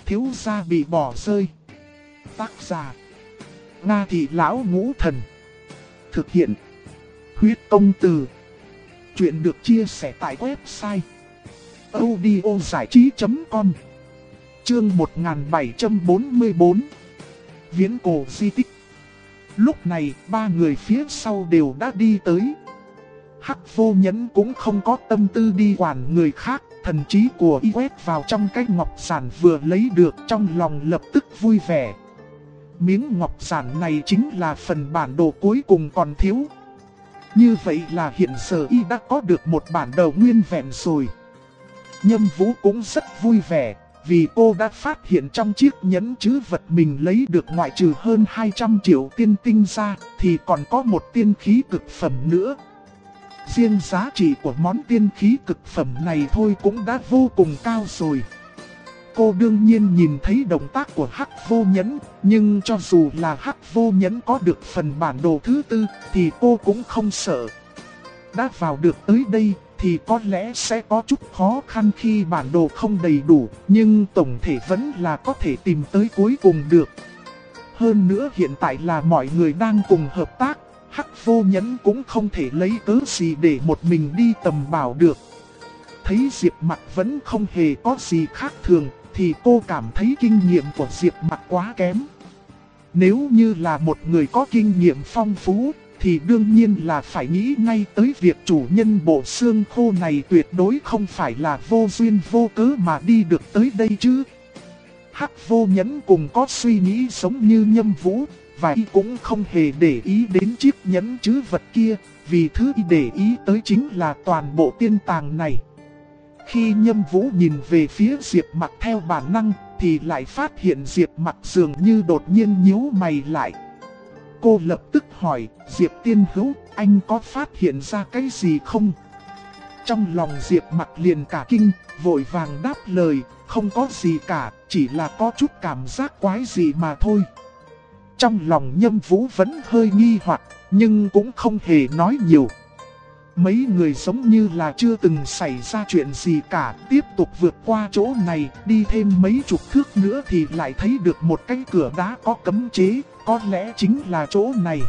thiếu gia bị bỏ rơi. Tác giả: Nga Thị Lão Ngũ Thần. Thực hiện: Huyết Công Từ. Chuyện được chia sẻ tại website audiozảichí.com. Chương 1744. Viễn cổ di tích. Lúc này, ba người phía sau đều đã đi tới. Hắc Vô Nhẫn cũng không có tâm tư đi quản người khác, thần trí của y quét vào trong cái ngọc giản vừa lấy được, trong lòng lập tức vui vẻ. Miếng ngọc giản này chính là phần bản đồ cuối cùng còn thiếu. Như vậy là hiện giờ y đã có được một bản đồ nguyên vẹn rồi. Nhâm Vũ cũng rất vui vẻ, vì cô đã phát hiện trong chiếc nhẫn trữ vật mình lấy được ngoại trừ hơn 200 triệu tiên tinh ra, thì còn có một tiên khí cực phẩm nữa. Riêng giá trị của món tiên khí cực phẩm này thôi cũng đã vô cùng cao rồi. Cô đương nhiên nhìn thấy động tác của Hắc Vô Nhẫn, nhưng cho dù là Hắc Vô Nhẫn có được phần bản đồ thứ tư thì cô cũng không sợ. Đã vào được tới đây thì có lẽ sẽ có chút khó khăn khi bản đồ không đầy đủ, nhưng tổng thể vẫn là có thể tìm tới cuối cùng được. Hơn nữa hiện tại là mọi người đang cùng hợp tác, Hắc Vô Nhẫn cũng không thể lấy cớ gì để một mình đi tầm bảo được. Thấy Diệp Mặc vẫn không hề có gì khác thường, thì cô cảm thấy kinh nghiệm của Diệp Mặc quá kém. Nếu như là một người có kinh nghiệm phong phú, thì đương nhiên là phải nghĩ ngay tới việc chủ nhân bộ xương khô này tuyệt đối không phải là vô duyên vô cớ mà đi được tới đây chứ. Hắc Vô Nhẫn cùng có suy nghĩ giống như Nhâm Vũ, và y cũng không hề để ý đến chiếc nhẫn trữ vật kia, vì thứ y để ý tới chính là toàn bộ tiên tàng này. Khi Nhâm Vũ nhìn về phía Diệp Mặc theo bản năng, thì lại phát hiện Diệp Mặc dường như đột nhiên nhíu mày lại. Cô lập tức hỏi, Diệp Tiên Hữu, anh có phát hiện ra cái gì không? Trong lòng Diệp Mặc liền cả kinh, vội vàng đáp lời, không có gì cả, chỉ là có chút cảm giác quái gì mà thôi. Trong lòng Nhâm Vũ vẫn hơi nghi hoặc, nhưng cũng không hề nói nhiều. Mấy người giống như là chưa từng xảy ra chuyện gì cả, tiếp tục vượt qua chỗ này, đi thêm mấy chục thước nữa thì lại thấy được một cái cửa đá có cấm chế, có lẽ chính là chỗ này.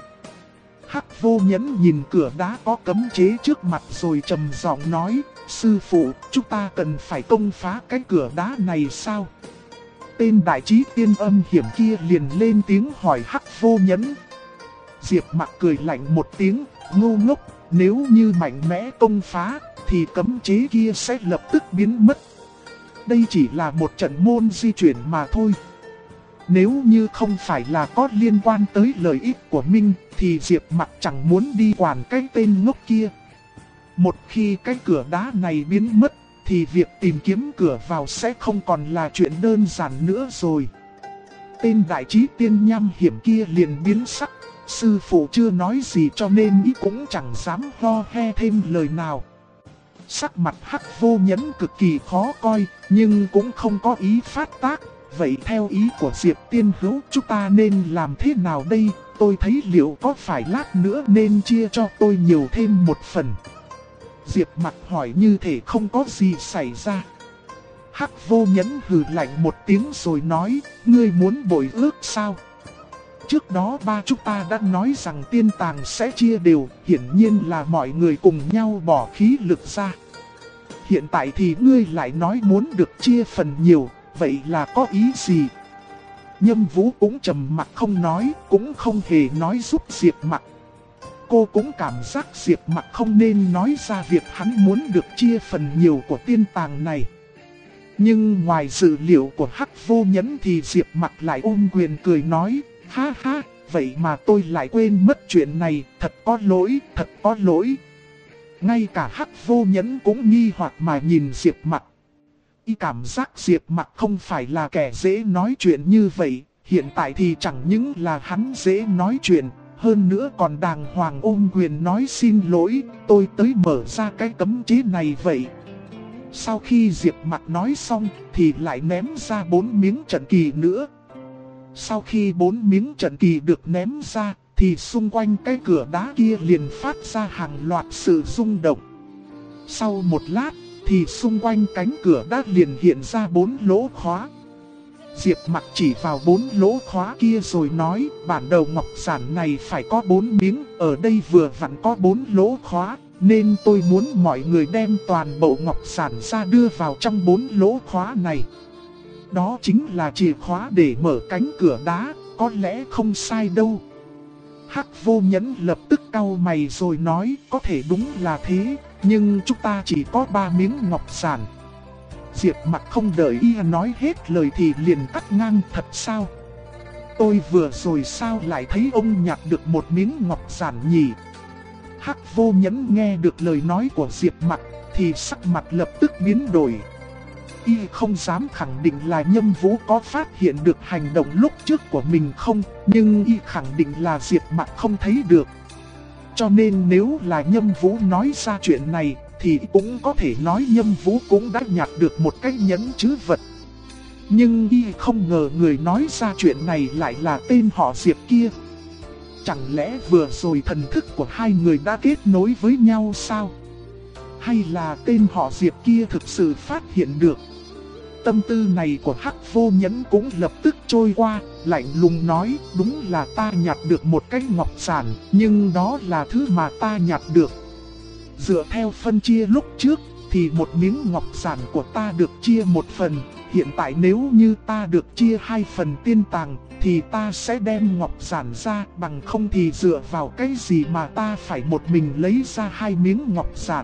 Hắc Vô Nhẫn nhìn cửa đá có cấm chế trước mặt rồi trầm giọng nói, sư phụ, chúng ta cần phải công phá cái cửa đá này sao? Tên đại trí tiên âm hiểm kia liền lên tiếng hỏi Hắc Vô Nhẫn. Diệp Mặc cười lạnh một tiếng, ngu ngốc, nếu như mạnh mẽ công phá, thì cấm chế kia sẽ lập tức biến mất. Đây chỉ là một trận môn di chuyển mà thôi. Nếu như không phải là có liên quan tới lợi ích của Minh, thì Diệp Mặc chẳng muốn đi quản cái tên ngốc kia. Một khi cái cửa đá này biến mất, thì việc tìm kiếm cửa vào sẽ không còn là chuyện đơn giản nữa rồi. Tên đại trí tiên nham hiểm kia liền biến sắc. Sư phụ chưa nói gì cho nên ý cũng chẳng dám ho he thêm lời nào. Sắc mặt Hắc Vô Nhẫn cực kỳ khó coi, nhưng cũng không có ý phát tác. Vậy theo ý của Diệp Tiên Hữu, chúng ta nên làm thế nào đây? Tôi thấy liệu có phải lát nữa nên chia cho tôi nhiều thêm một phần? Diệp Mặc hỏi như thể không có gì xảy ra. Hắc Vô Nhẫn hừ lạnh một tiếng rồi nói, ngươi muốn bội ước sao? Trước đó ba chúng ta đã nói rằng tiên tàng sẽ chia đều, hiển nhiên là mọi người cùng nhau bỏ khí lực ra. Hiện tại thì ngươi lại nói muốn được chia phần nhiều, vậy là có ý gì? Nhâm Vũ cũng trầm mặc không nói, cũng không hề nói giúp Diệp Mặc. Cô cũng cảm giác Diệp Mặc không nên nói ra việc hắn muốn được chia phần nhiều của tiên tàng này. Nhưng ngoài dự liệu của Hắc Vô Nhẫn thì Diệp Mặc lại ôm quyền cười nói, ha ha, vậy mà tôi lại quên mất chuyện này, thật có lỗi, thật có lỗi. Ngay cả Hắc Vô Nhẫn cũng nghi hoặc mà nhìn Diệp Mặc. Y cảm giác Diệp Mặc không phải là kẻ dễ nói chuyện như vậy, hiện tại thì chẳng những là hắn dễ nói chuyện, hơn nữa còn đàng hoàng ôm quyền nói xin lỗi, tôi tới mở ra cái cấm chế này vậy. Sau khi Diệp Mặc nói xong thì lại ném ra 4 miếng trận kỳ nữa. Sau khi 4 miếng trận kỳ được ném ra thì xung quanh cái cửa đá kia liền phát ra hàng loạt sự rung động. Sau một lát thì xung quanh cánh cửa đá liền hiện ra 4 lỗ khóa. Diệp Mặc chỉ vào 4 lỗ khóa kia rồi nói, bản đầu ngọc giản này phải có 4 miếng, ở đây vừa vặn có 4 lỗ khóa, nên tôi muốn mọi người đem toàn bộ ngọc giản ra đưa vào trong 4 lỗ khóa này. Đó chính là chìa khóa để mở cánh cửa đá, có lẽ không sai đâu. Hắc Vô Nhẫn lập tức cau mày rồi nói, có thể đúng là thế, nhưng chúng ta chỉ có 3 miếng ngọc giản. Diệp Mặc không đợi y nói hết lời thì liền cắt ngang, thật sao? Tôi vừa rồi sao lại thấy ông nhặt được một miếng ngọc giản nhỉ? Hắc Vô Nhẫn nghe được lời nói của Diệp Mặc thì sắc mặt lập tức biến đổi. Y không dám khẳng định là Nhâm Vũ có phát hiện được hành động lúc trước của mình không, nhưng y khẳng định là Diệp Mặc không thấy được. Cho nên nếu là Nhâm Vũ nói ra chuyện này thì cũng có thể nói Nhâm Vũ cũng đã nhặt được một cái nhẫn trữ vật. Nhưng y không ngờ người nói ra chuyện này lại là tên họ Diệp kia. Chẳng lẽ vừa rồi thần thức của hai người đã kết nối với nhau sao? Hay là tên họ Diệp kia thực sự phát hiện được? Tâm tư này của Hắc Vô Nhẫn cũng lập tức trôi qua, lạnh lùng nói, đúng là ta nhặt được một cái ngọc giản, nhưng đó là thứ mà ta nhặt được. Dựa theo phân chia lúc trước, thì một miếng ngọc giản của ta được chia 1 phần, hiện tại nếu như ta được chia 2 phần tiên tàng, thì ta sẽ đem ngọc giản ra, bằng không thì dựa vào cái gì mà ta phải một mình lấy ra 2 miếng ngọc giản.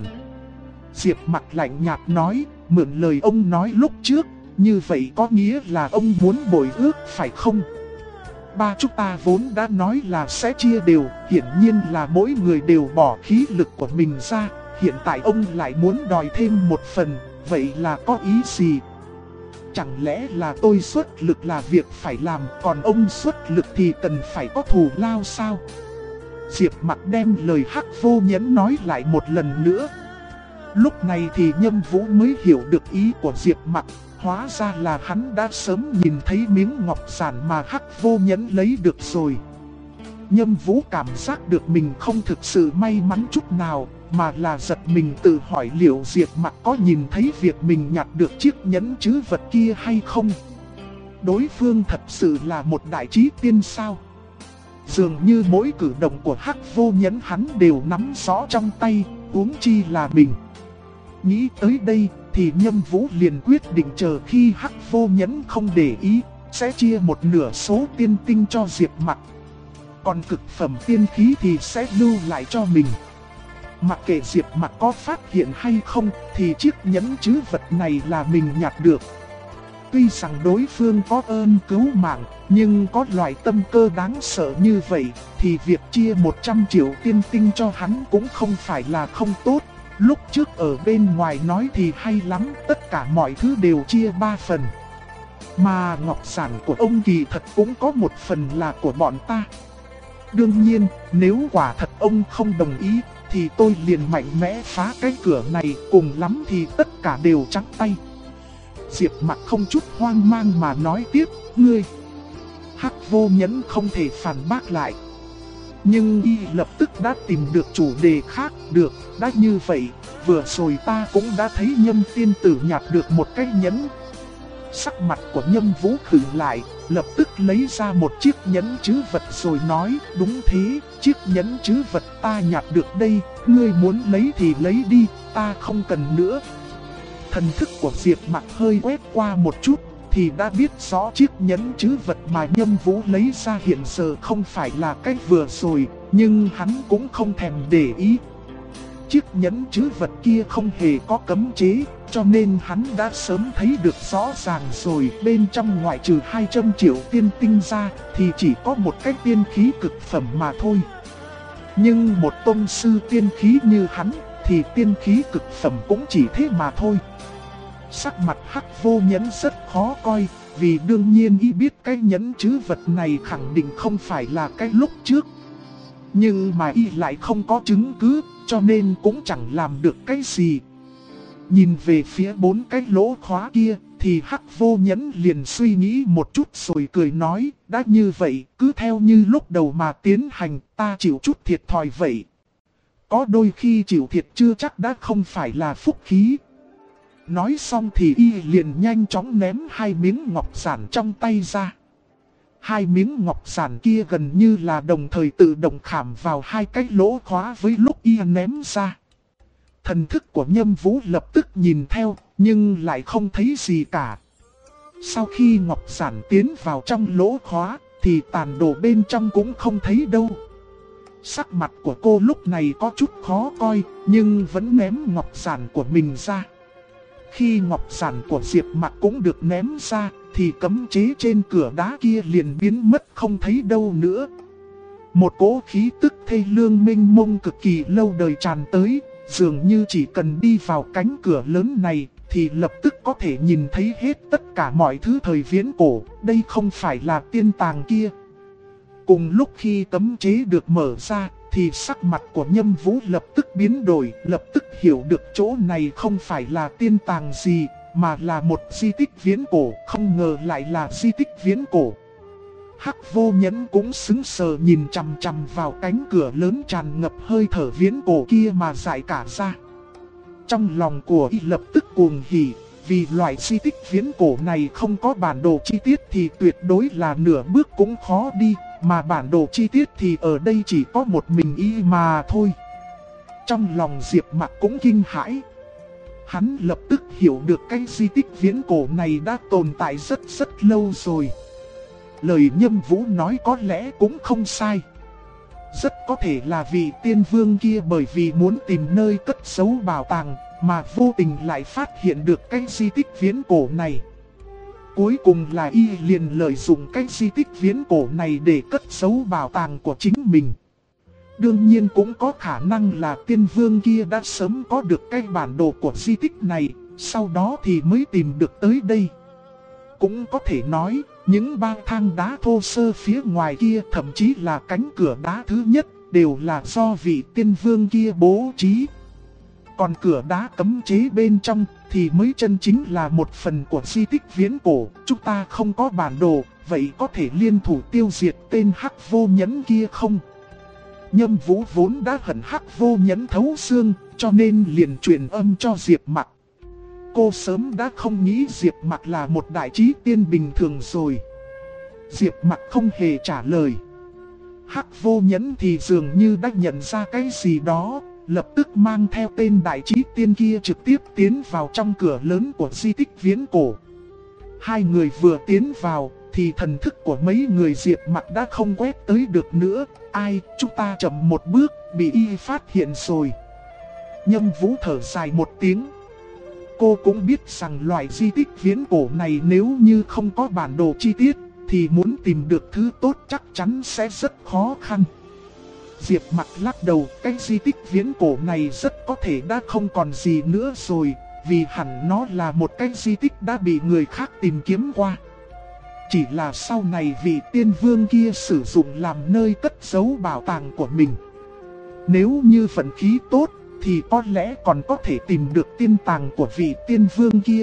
Diệp Mặc lạnh nhạt nói, mượn lời ông nói lúc trước, như vậy có nghĩa là ông muốn bồi ước phải không? Ba chúng ta vốn đã nói là sẽ chia đều, hiển nhiên là mỗi người đều bỏ khí lực của mình ra, hiện tại ông lại muốn đòi thêm 1 phần, vậy là có ý gì? Chẳng lẽ là tôi xuất lực là việc phải làm, còn ông xuất lực thì cần phải có thù lao sao? Diệp Mặc đem lời Hắc Vô Nhẫn nói lại một lần nữa. Lúc này thì Nhâm Vũ mới hiểu được ý của Diệp Mặc, hóa ra là hắn đã sớm nhìn thấy miếng ngọc giản mà Hắc Vô Nhẫn lấy được rồi. Nhâm Vũ cảm giác được mình không thực sự may mắn chút nào, mà là giật mình tự hỏi liệu Diệp Mặc có nhìn thấy việc mình nhặt được chiếc nhẫn trữ vật kia hay không. Đối phương thật sự là một đại trí tiên sao? Dường như mỗi cử động của Hắc Vô Nhẫn hắn đều nắm rõ trong tay, huống chi là mình. Nghĩ tới đây thì Nhâm Vũ liền quyết định chờ khi Hắc Vô Nhẫn không để ý, sẽ chia 1/2 số tiên tinh cho Diệp Mặc. Còn cực phẩm tiên khí thì sẽ lưu lại cho mình. Mặc kệ Diệp Mặc có phát hiện hay không thì chiếc nhẫn trữ vật này là mình nhặt được. Tuy rằng đối phương có ơn cứu mạng, nhưng có loại tâm cơ đáng sợ như vậy thì việc chia 100 triệu tiên tinh cho hắn cũng không phải là không tốt. Lúc trước ở bên ngoài nói thì hay lắm, tất cả mọi thứ đều chia 3 phần. Mà ngọc giản của ông kỳ thật cũng có 1 phần là của bọn ta. Đương nhiên, nếu quả thật ông không đồng ý, thì tôi liền mạnh mẽ phá cái cửa này, cùng lắm thì tất cả đều trắng tay. Diệp Mặc không chút hoang mang mà nói tiếp, ngươi. Hắc Vô Nhẫn không thể phản bác lại. Nhưng y lập tức đã tìm được chủ đề khác, được, đã như vậy, vừa rồi ta cũng đã thấy Nhâm tiên tử nhặt được một cái nhẫn. Sắc mặt của Nhâm Vũ khựng lại, lập tức lấy ra một chiếc nhẫn trữ vật rồi nói, đúng thế, chiếc nhẫn trữ vật ta nhặt được đây, ngươi muốn lấy thì lấy đi, ta không cần nữa. Thần thức của Diệp Mặc hơi quét qua một chút, thì đã biết rõ chiếc nhẫn trữ vật mà Nhâm Vũ lấy ra hiện giờ không phải là cái vừa rồi, nhưng hắn cũng không thèm để ý. Chiếc nhẫn trữ vật kia không hề có cấm chế, cho nên hắn đã sớm thấy được rõ ràng rồi, bên trong ngoại trừ 200 triệu tiên tinh ra thì chỉ có một cái tiên khí cực phẩm mà thôi. Nhưng một tông sư tiên khí như hắn thì tiên khí cực phẩm cũng chỉ thế mà thôi. Sắc mặt Hắc Vô Nhẫn rất khó coi, vì đương nhiên y biết cái nhẫn trữ vật này khẳng định không phải là cái lúc trước. Nhưng mà y lại không có chứng cứ, cho nên cũng chẳng làm được cái gì. Nhìn về phía 4 cái lỗ khóa kia, thì Hắc Vô Nhẫn liền suy nghĩ một chút rồi cười nói, đã như vậy, cứ theo như lúc đầu mà tiến hành, ta chịu chút thiệt thòi vậy. Có đôi khi chịu thiệt chưa chắc đã không phải là phúc khí. Nói xong thì y liền nhanh chóng ném hai miếng ngọc giản trong tay ra. Hai miếng ngọc giản kia gần như là đồng thời tự động khảm vào hai cái lỗ khóa với lúc y ném ra. Thần thức của Nhâm Vũ lập tức nhìn theo, nhưng lại không thấy gì cả. Sau khi ngọc giản tiến vào trong lỗ khóa, thì tàn đồ bên trong cũng không thấy đâu. Sắc mặt của cô lúc này có chút khó coi, nhưng vẫn ném ngọc giản của mình ra. Khi ngọc giản của Diệp Mặc cũng được ném ra, thì cấm chế trên cửa đá kia liền biến mất không thấy đâu nữa. Một cỗ khí tức thê lương mênh mông cực kỳ lâu đời tràn tới, dường như chỉ cần đi vào cánh cửa lớn này thì lập tức có thể nhìn thấy hết tất cả mọi thứ thời viễn cổ. Đây không phải là tiên tàng kia. Cùng lúc khi cấm chế được mở ra thì sắc mặt của Nhâm Vũ lập tức biến đổi, lập tức hiểu được chỗ này không phải là tiên tàng gì, mà là một di tích viễn cổ, không ngờ lại là di tích viễn cổ. Hắc Vô Nhẫn cũng sững sờ nhìn chằm chằm vào cánh cửa lớn tràn ngập hơi thở viễn cổ kia mà dại cả ra. Trong lòng của y lập tức cuồng hỉ, vì loại di tích viễn cổ này không có bản đồ chi tiết thì tuyệt đối là nửa bước cũng khó đi, mà bản đồ chi tiết thì ở đây chỉ có một mình y mà thôi. Trong lòng Diệp Mặc cũng kinh hãi. Hắn lập tức hiểu được cái di tích viễn cổ này đã tồn tại rất lâu rồi. Lời Nhâm Vũ nói có lẽ cũng không sai. Rất có thể là vị tiên vương kia bởi vì muốn tìm nơi cất giấu bảo tàng mà vô tình lại phát hiện được cái di tích viễn cổ này. Cuối cùng là y liền lợi dụng cái di tích viễn cổ này để cất giấu bảo tàng của chính mình. Đương nhiên cũng có khả năng là tiên vương kia đã sớm có được cái bản đồ của di tích này, sau đó thì mới tìm được tới đây. Cũng có thể nói, những bang thang đá thô sơ phía ngoài kia, thậm chí là cánh cửa đá thứ nhất, đều là do vị tiên vương kia bố trí. Còn cửa đá cấm chế bên trong thì mới chân chính là một phần của di tích viễn cổ. Chúng ta không có bản đồ, vậy có thể liên thủ tiêu diệt tên Hắc Vô Nhẫn kia không? Nhâm Vũ vốn đã hận Hắc Vô Nhẫn thấu xương, cho nên liền truyền âm cho Diệp Mặc. Cô sớm đã không nghĩ Diệp Mặc là một đại trí tiên bình thường rồi. Diệp Mặc không hề trả lời. Hắc Vô Nhẫn thì dường như đã nhận ra cái gì đó, lập tức mang theo tên đại trí tiên kia trực tiếp tiến vào trong cửa lớn của di tích viễn cổ. Hai người vừa tiến vào thì thần thức của mấy người Diệp Mặc đã không quét tới được nữa. Ai, chúng ta chậm một bước, bị y phát hiện rồi. Nhâm Vũ thở dài một tiếng. Cô cũng biết rằng loại di tích viễn cổ này nếu như không có bản đồ chi tiết thì muốn tìm được thứ tốt chắc chắn sẽ rất khó khăn. Diệp Mặc lắc đầu, cái di tích viễn cổ này rất có thể đã không còn gì nữa rồi, vì hẳn nó là một cái di tích đã bị người khác tìm kiếm qua. Chỉ là sau này vị tiên vương kia sử dụng làm nơi cất giấu bảo tàng của mình. Nếu như vận khí tốt thì có lẽ còn có thể tìm được tiên tàng của vị tiên vương kia.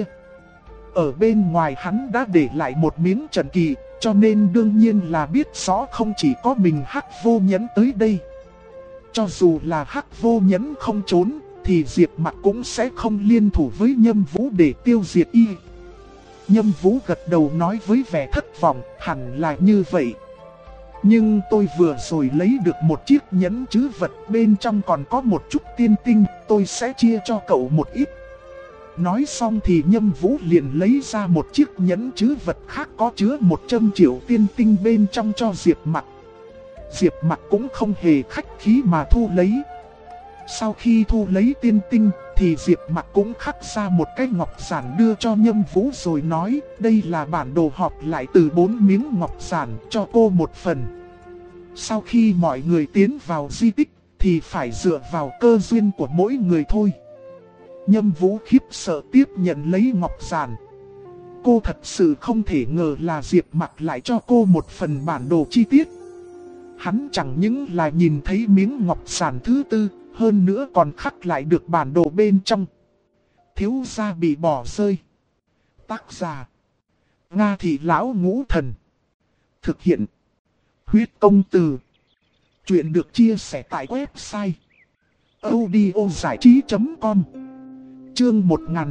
Ở bên ngoài hắn đã để lại một miếng trần kỳ, cho nên đương nhiên là biết rõ không chỉ có mình Hắc Vô Nhẫn tới đây. Cho dù là Hắc Vô Nhẫn không trốn, thì Diệp Mặc cũng sẽ không liên thủ với Nhâm Vũ để tiêu diệt y. Nhâm Vũ gật đầu nói với vẻ thất vọng, hẳn là như vậy. Nhưng tôi vừa rồi lấy được một chiếc nhẫn trữ vật, bên trong còn có một chút tiên tinh, tôi sẽ chia cho cậu một ít. Nói xong thì Nhâm Vũ liền lấy ra một chiếc nhẫn trữ vật khác có chứa 100 triệu tiên tinh bên trong cho Diệp Mặc. Diệp Mặc cũng không hề khách khí mà thu lấy. Sau khi thu lấy tiên tinh thì Diệp Mặc cũng khắc ra một cái ngọc giản đưa cho Nhâm Vũ rồi nói, đây là bản đồ họp lại từ 4 miếng ngọc giản, cho cô một phần. Sau khi mọi người tiến vào di tích thì phải dựa vào cơ duyên của mỗi người thôi. Nhâm Vũ khiếp sợ tiếp nhận lấy ngọc giản. Cô thật sự không thể ngờ là Diệp Mặc lại cho cô một phần bản đồ chi tiết. Hắn chẳng những là nhìn thấy miếng ngọc giản thứ tư, hơn nữa còn khắc lại được bản đồ bên trong. Thiếu gia bị bỏ rơi. Tác giả: Nga Thị Lão Ngũ Thần. Thực hiện: Huyết Công Từ. Chuyện được chia sẻ tại website audiozảichí.com. Chương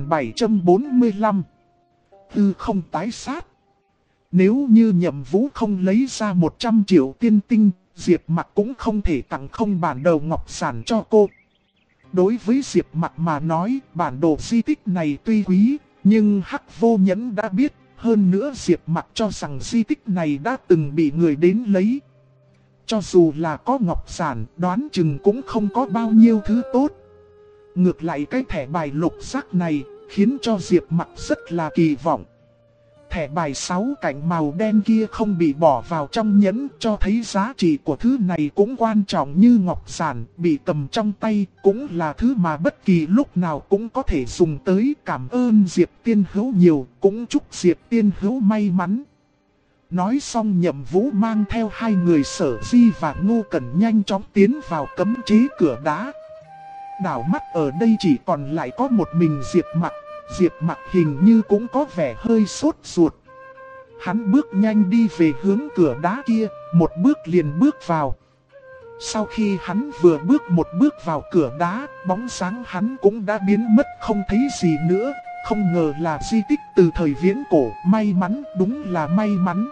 1745. Tư không tái sát. Nếu như Nhậm Vũ không lấy ra 100 triệu tiên tinh, Diệp Mặc cũng không thể tặng không bản đồ ngọc giản cho cô. Đối với Diệp Mặc mà nói, bản đồ di tích này tuy quý, nhưng Hắc Vô Nhẫn đã biết. Hơn nữa Diệp Mặc cho rằng di tích này đã từng bị người đến lấy. Cho dù là có ngọc giản, đoán chừng cũng không có bao nhiêu thứ tốt. Ngược lại cái thẻ bài lục giác này khiến cho Diệp Mặc rất là kỳ vọng. Thẻ bài 6 cạnh màu đen kia không bị bỏ vào trong nhẫn, cho thấy giá trị của thứ này cũng quan trọng như ngọc giản, bị cầm trong tay cũng là thứ mà bất kỳ lúc nào cũng có thể dùng tới. Cảm ơn Diệp Tiên Hữu nhiều, cũng chúc Diệp Tiên Hữu may mắn. Nói xong Nhậm Vũ mang theo hai người Sở Di và Ngô Cẩn nhanh chóng tiến vào cấm chế cửa đá. Đảo mắt ở đây chỉ còn lại có một mình Diệp Mặc. Diệp Mặc hình như cũng có vẻ hơi sốt ruột. Hắn bước nhanh đi về hướng cửa đá kia, một bước liền bước vào. Sau khi hắn vừa bước một bước vào cửa đá, bóng dáng hắn cũng đã biến mất không thấy gì nữa. Không ngờ là di tích từ thời viễn cổ, may mắn, đúng là may mắn.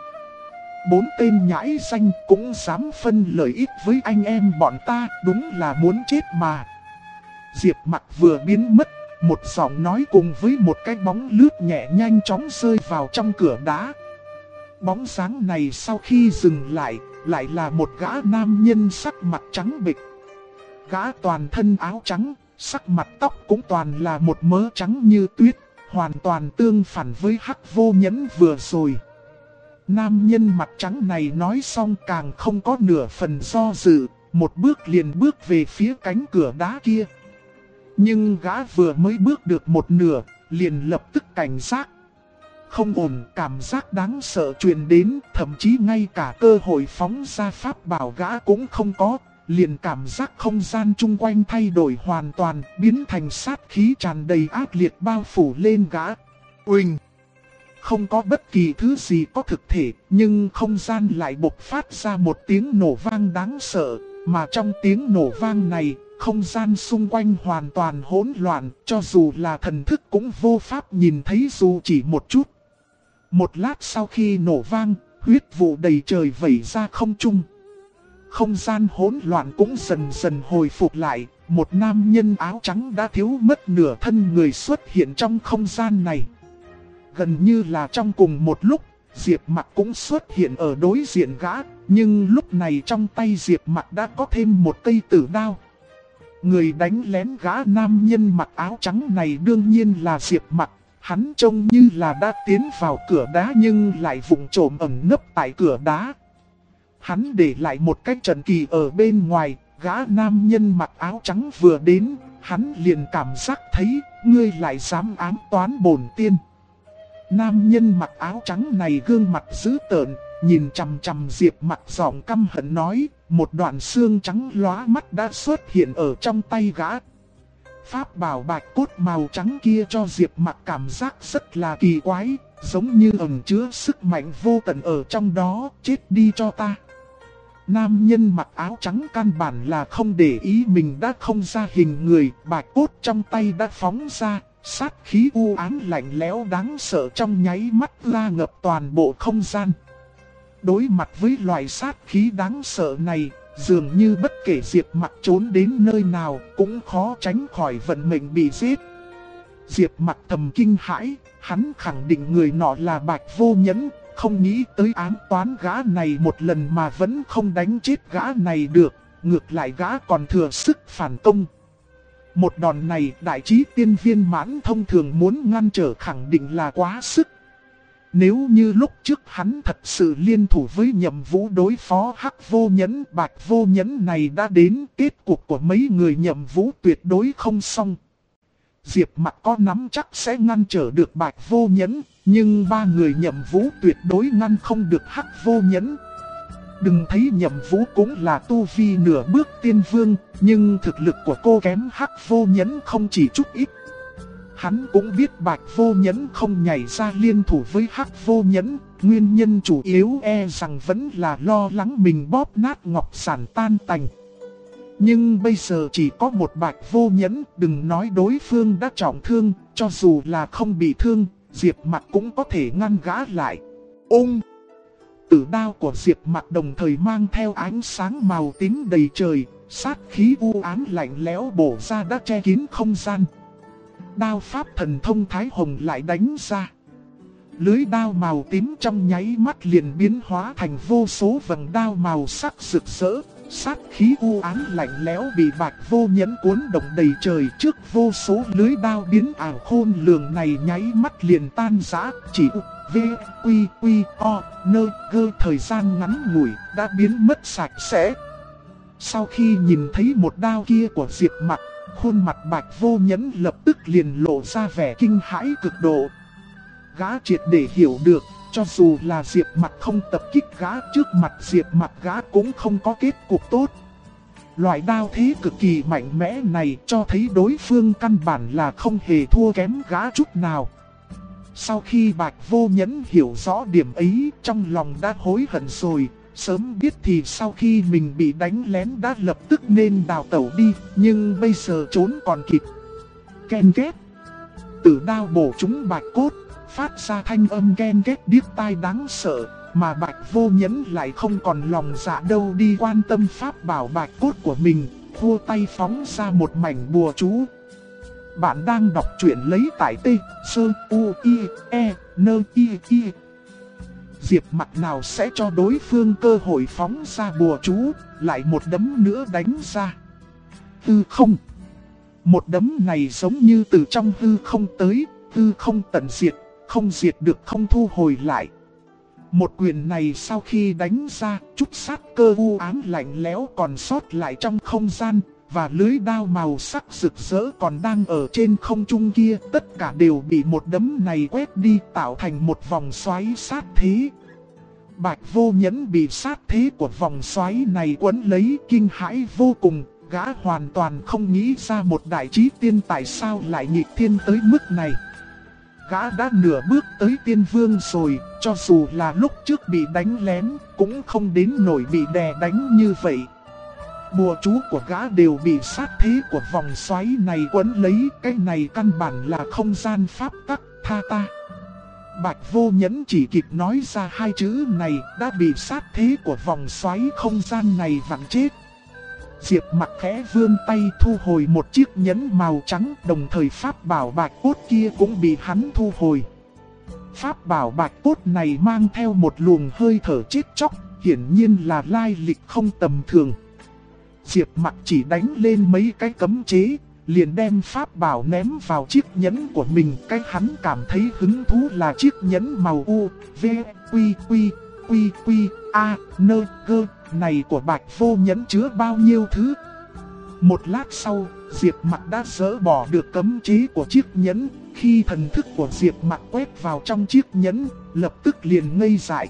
4 tên nhãi danh cũng dám phân lợi ích với anh em bọn ta, đúng là muốn chết mà. Diệp Mặc vừa biến mất, một giọng nói cùng với một cái bóng lướt nhẹ nhanh chóng rơi vào trong cửa đá. Bóng dáng này sau khi dừng lại, lại là một gã nam nhân sắc mặt trắng bệch. Gã toàn thân áo trắng, sắc mặt tóc cũng toàn là một mớ trắng như tuyết, hoàn toàn tương phản với Hắc Vô Nhẫn vừa rồi. Nam nhân mặt trắng này nói xong càng không có nửa phần do dự, một bước liền bước về phía cánh cửa đá kia. Nhưng gã vừa mới bước được một nửa, liền lập tức cảnh giác. Không ổn, cảm giác đáng sợ truyền đến, thậm chí ngay cả cơ hội phóng ra pháp bảo gã cũng không có. Liền cảm giác không gian chung quanh thay đổi hoàn toàn, biến thành sát khí tràn đầy ác liệt bao phủ lên gã. Uỳnh! Không có bất kỳ thứ gì có thực thể, nhưng không gian lại bộc phát ra một tiếng nổ vang đáng sợ. Mà trong tiếng nổ vang này, không gian xung quanh hoàn toàn hỗn loạn, cho dù là thần thức cũng vô pháp nhìn thấy dù chỉ một chút. Một lát sau khi nổ vang, huyết vụ đầy trời vẩy ra không trung. Không gian hỗn loạn cũng dần dần hồi phục lại, một nam nhân áo trắng đã thiếu mất nửa thân người xuất hiện trong không gian này. Gần như là trong cùng một lúc, Diệp Mặc cũng xuất hiện ở đối diện gã, nhưng lúc này trong tay Diệp Mặc đã có thêm một cây tử đao. Người đánh lén gã nam nhân mặc áo trắng này đương nhiên là Diệp Mặc. Hắn trông như là đã tiến vào cửa đá nhưng lại vụng trộm ẩn nấp tại cửa đá. Hắn để lại một cái trận kỳ ở bên ngoài, gã nam nhân mặc áo trắng vừa đến, hắn liền cảm giác thấy, ngươi lại dám ám toán bổn tiên. Nam nhân mặc áo trắng này gương mặt dữ tợn, nhìn chằm chằm Diệp Mặc giọng căm hận nói, một đoạn xương trắng lóa mắt đã xuất hiện ở trong tay gã. Pháp bảo bạch cốt màu trắng kia cho Diệp Mặc cảm giác rất là kỳ quái, giống như ẩn chứa sức mạnh vô tận ở trong đó, chết đi cho ta. Nam nhân mặc áo trắng căn bản là không để ý mình đã không ra hình người, bạch cốt trong tay đã phóng ra, sát khí u ám lạnh lẽo đáng sợ trong nháy mắt la ngập toàn bộ không gian. Đối mặt với loại sát khí đáng sợ này, dường như bất kể Diệp Mặc trốn đến nơi nào cũng khó tránh khỏi vận mệnh bị giết. Diệp Mặc thầm kinh hãi, hắn khẳng định người nọ là Bạch Vô Nhẫn, không nghĩ tới ám toán gã này một lần mà vẫn không đánh chết gã này được, ngược lại gã còn thừa sức phản công. Một đòn này đại trí tiên viên mãn thông thường muốn ngăn trở khẳng định là quá sức. Nếu như lúc trước hắn thật sự liên thủ với Nhậm Vũ đối phó Hắc Vô Nhẫn, Bạch Vô Nhẫn này đã đến, kết cục của mấy người Nhậm Vũ tuyệt đối không xong. Diệp Mặc có nắm chắc sẽ ngăn trở được Bạch Vô Nhẫn, nhưng ba người Nhậm Vũ tuyệt đối ngăn không được Hắc Vô Nhẫn. Đừng thấy Nhậm Vũ cũng là tu vi nửa bước tiên vương, nhưng thực lực của cô kém Hắc Vô Nhẫn không chỉ chút ít. Hắn cũng biết Bạch Vô Nhẫn không nhảy ra liên thủ với Hắc Vô Nhẫn, nguyên nhân chủ yếu rằng vẫn là lo lắng mình bóp nát ngọc sản tan tành. Nhưng bây giờ chỉ có một Bạch Vô Nhẫn, đừng nói đối phương đã trọng thương, cho dù là không bị thương, Diệp Mặc cũng có thể ngăn gã lại. Ung! Tử đao của Diệp Mặc đồng thời mang theo ánh sáng màu tím đầy trời, sát khí u ám lạnh lẽo bổ ra đã che kín không gian. Đao pháp thần thông Thái Hồng lại đánh ra. Lưới đao màu tím trong nháy mắt liền biến hóa thành vô số vầng đao màu sắc rực rỡ. Sát khí u ám lạnh lẽo bị Bạch Vô Nhẫn cuốn động đầy trời, trước vô số lưới đao biến ảo khôn lường này nháy mắt liền tan rã, chỉ V, Quy, Quy, O, Nơ, Gơ thời gian ngắn ngủi đã biến mất sạch sẽ. Sau khi nhìn thấy một đao kia của Diệp Mặc, khuôn mặt Bạch Vô Nhẫn lập tức liền lộ ra vẻ kinh hãi cực độ. Gã triệt để hiểu được, cho dù là Diệp Mặc không tập kích gã, trước mặt Diệp Mặc gã cũng không có kết cục tốt. Loại đao thế cực kỳ mạnh mẽ này cho thấy đối phương căn bản là không hề thua kém gã chút nào. Sau khi Bạch Vô Nhẫn hiểu rõ điểm ấy, trong lòng đã hối hận rồi. Sớm biết thì sau khi mình bị đánh lén đã lập tức nên đào tẩu đi, nhưng bây giờ trốn còn kịp. Ken két. Tử đao bổ trúng bạch cốt, phát ra thanh âm ken két điếc tai đáng sợ, mà Bạch Vô Nhẫn lại không còn lòng dạ đâu đi quan tâm pháp bảo bạch cốt của mình, khua tay phóng ra một mảnh bùa chú. Bạn đang đọc truyện lấy tại T-S-U-I-E-N-I-I. Diệp Mặc nào sẽ cho đối phương cơ hội phóng ra bùa chú, lại một đấm nữa đánh ra. Hư không. Một đấm này giống như từ trong hư không tới, hư không tận diệt, không diệt được không thu hồi lại. Một quyền này sau khi đánh ra, chút sát cơ u ám lạnh lẽo còn sót lại trong không gian, và lưới đao màu sắc rực rỡ còn đang ở trên không trung kia, tất cả đều bị một đấm này quét đi, tạo thành một vòng xoáy sát thế. Bạch Vô Nhẫn bị sát thế của vòng xoáy này quấn lấy, kinh hãi vô cùng, gã hoàn toàn không nghĩ ra một đại chí tiên tại sao lại nghịch thiên tới mức này. Gã đã nửa bước tới tiên vương rồi, cho dù là lúc trước bị đánh lén, cũng không đến nổi bị đè đánh như vậy. Bùa chú của gã đều bị sát thế của vòng xoáy này quấn lấy, cái này căn bản là không gian pháp tắc, tha ta. Bạch Vô Nhẫn chỉ kịp nói ra hai chữ này đã bị sát thế của vòng xoáy không gian này vặn chết. Diệp Mặc khẽ vươn tay thu hồi một chiếc nhẫn màu trắng, đồng thời pháp bảo bạch cốt kia cũng bị hắn thu hồi. Pháp bảo bạch cốt này mang theo một luồng hơi thở chết chóc, hiển nhiên là lai lịch không tầm thường. Diệp Mặc chỉ đánh lên mấy cái cấm chế, liền đem pháp bảo ném vào chiếc nhẫn của mình. Cái hắn cảm thấy hứng thú là chiếc nhẫn màu U, V, Quy, Quy, Quy, Quy, A, Nơ, Gơ này của Bạch Vô Nhẫn chứa bao nhiêu thứ. Một lát sau, Diệp Mặc đã dỡ bỏ được cấm chế của chiếc nhẫn. Khi thần thức của Diệp Mặc quét vào trong chiếc nhẫn, lập tức liền ngây dại.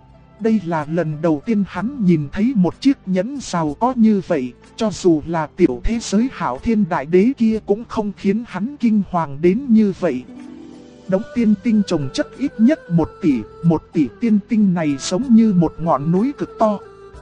Đây là lần đầu tiên hắn nhìn thấy một chiếc nhẫn giàu có như vậy, cho dù là tiểu thế giới Hạo Thiên Đại Đế kia cũng không khiến hắn kinh hoàng đến như vậy. Đống tiên tinh trồng chất ít nhất 1 tỷ tiên tinh này giống như một ngọn núi cực to.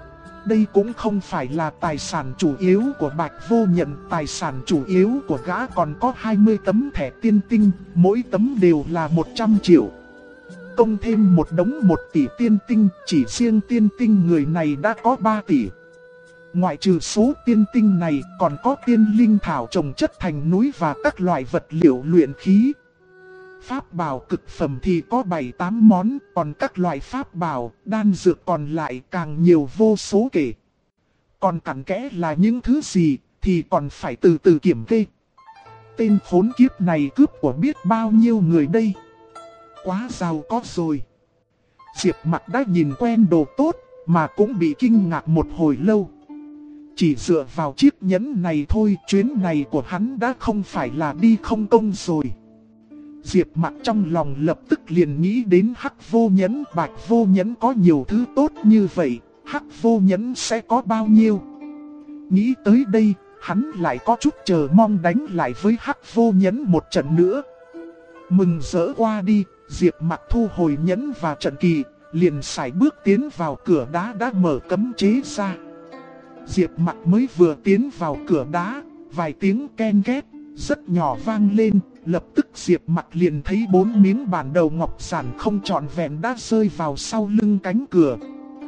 Đây cũng không phải là tài sản chủ yếu của Bạch Vô Nhẫn, tài sản chủ yếu của gã còn có 20 tấm thẻ tiên tinh, mỗi tấm đều là 100 triệu. Công thêm một đống 1 tỷ tiên tinh, chỉ riêng tiên tinh người này đã có 3 tỷ. Ngoại trừ số tiên tinh này còn có tiên linh thảo trồng chất thành núi và các loại vật liệu luyện khí. Pháp bảo cực phẩm thì có 7-8 món, còn các loại pháp bảo, đan dược còn lại càng nhiều vô số kể. Còn cặn kẽ là những thứ gì thì còn phải từ từ kiểm kê. Tên khốn kiếp này cướp của biết bao nhiêu người đây. Quá giàu có rồi. Diệp Mặc đã nhìn quen đồ tốt mà cũng bị kinh ngạc một hồi lâu. Chỉ dựa vào chiếc nhẫn này thôi, chuyến này của hắn đã không phải là đi không công rồi. Diệp Mặc trong lòng lập tức liền nghĩ đến Hắc Vô Nhẫn. Bạch Vô Nhẫn có nhiều thứ tốt như vậy, Hắc Vô Nhẫn sẽ có bao nhiêu? Nghĩ tới đây, hắn lại có chút chờ mong đánh lại với Hắc Vô Nhẫn một trận nữa. Mừng rỡ qua đi, Diệp Mặc thu hồi nhẫn và trận kỳ, liền sải bước tiến vào cửa đá đã mở cấm chế ra. Diệp Mặc mới vừa tiến vào cửa đá, vài tiếng ken két rất nhỏ vang lên, lập tức Diệp Mặc liền thấy 4 miếng bản đầu ngọc giản không trọn vẹn đã rơi vào sau lưng cánh cửa.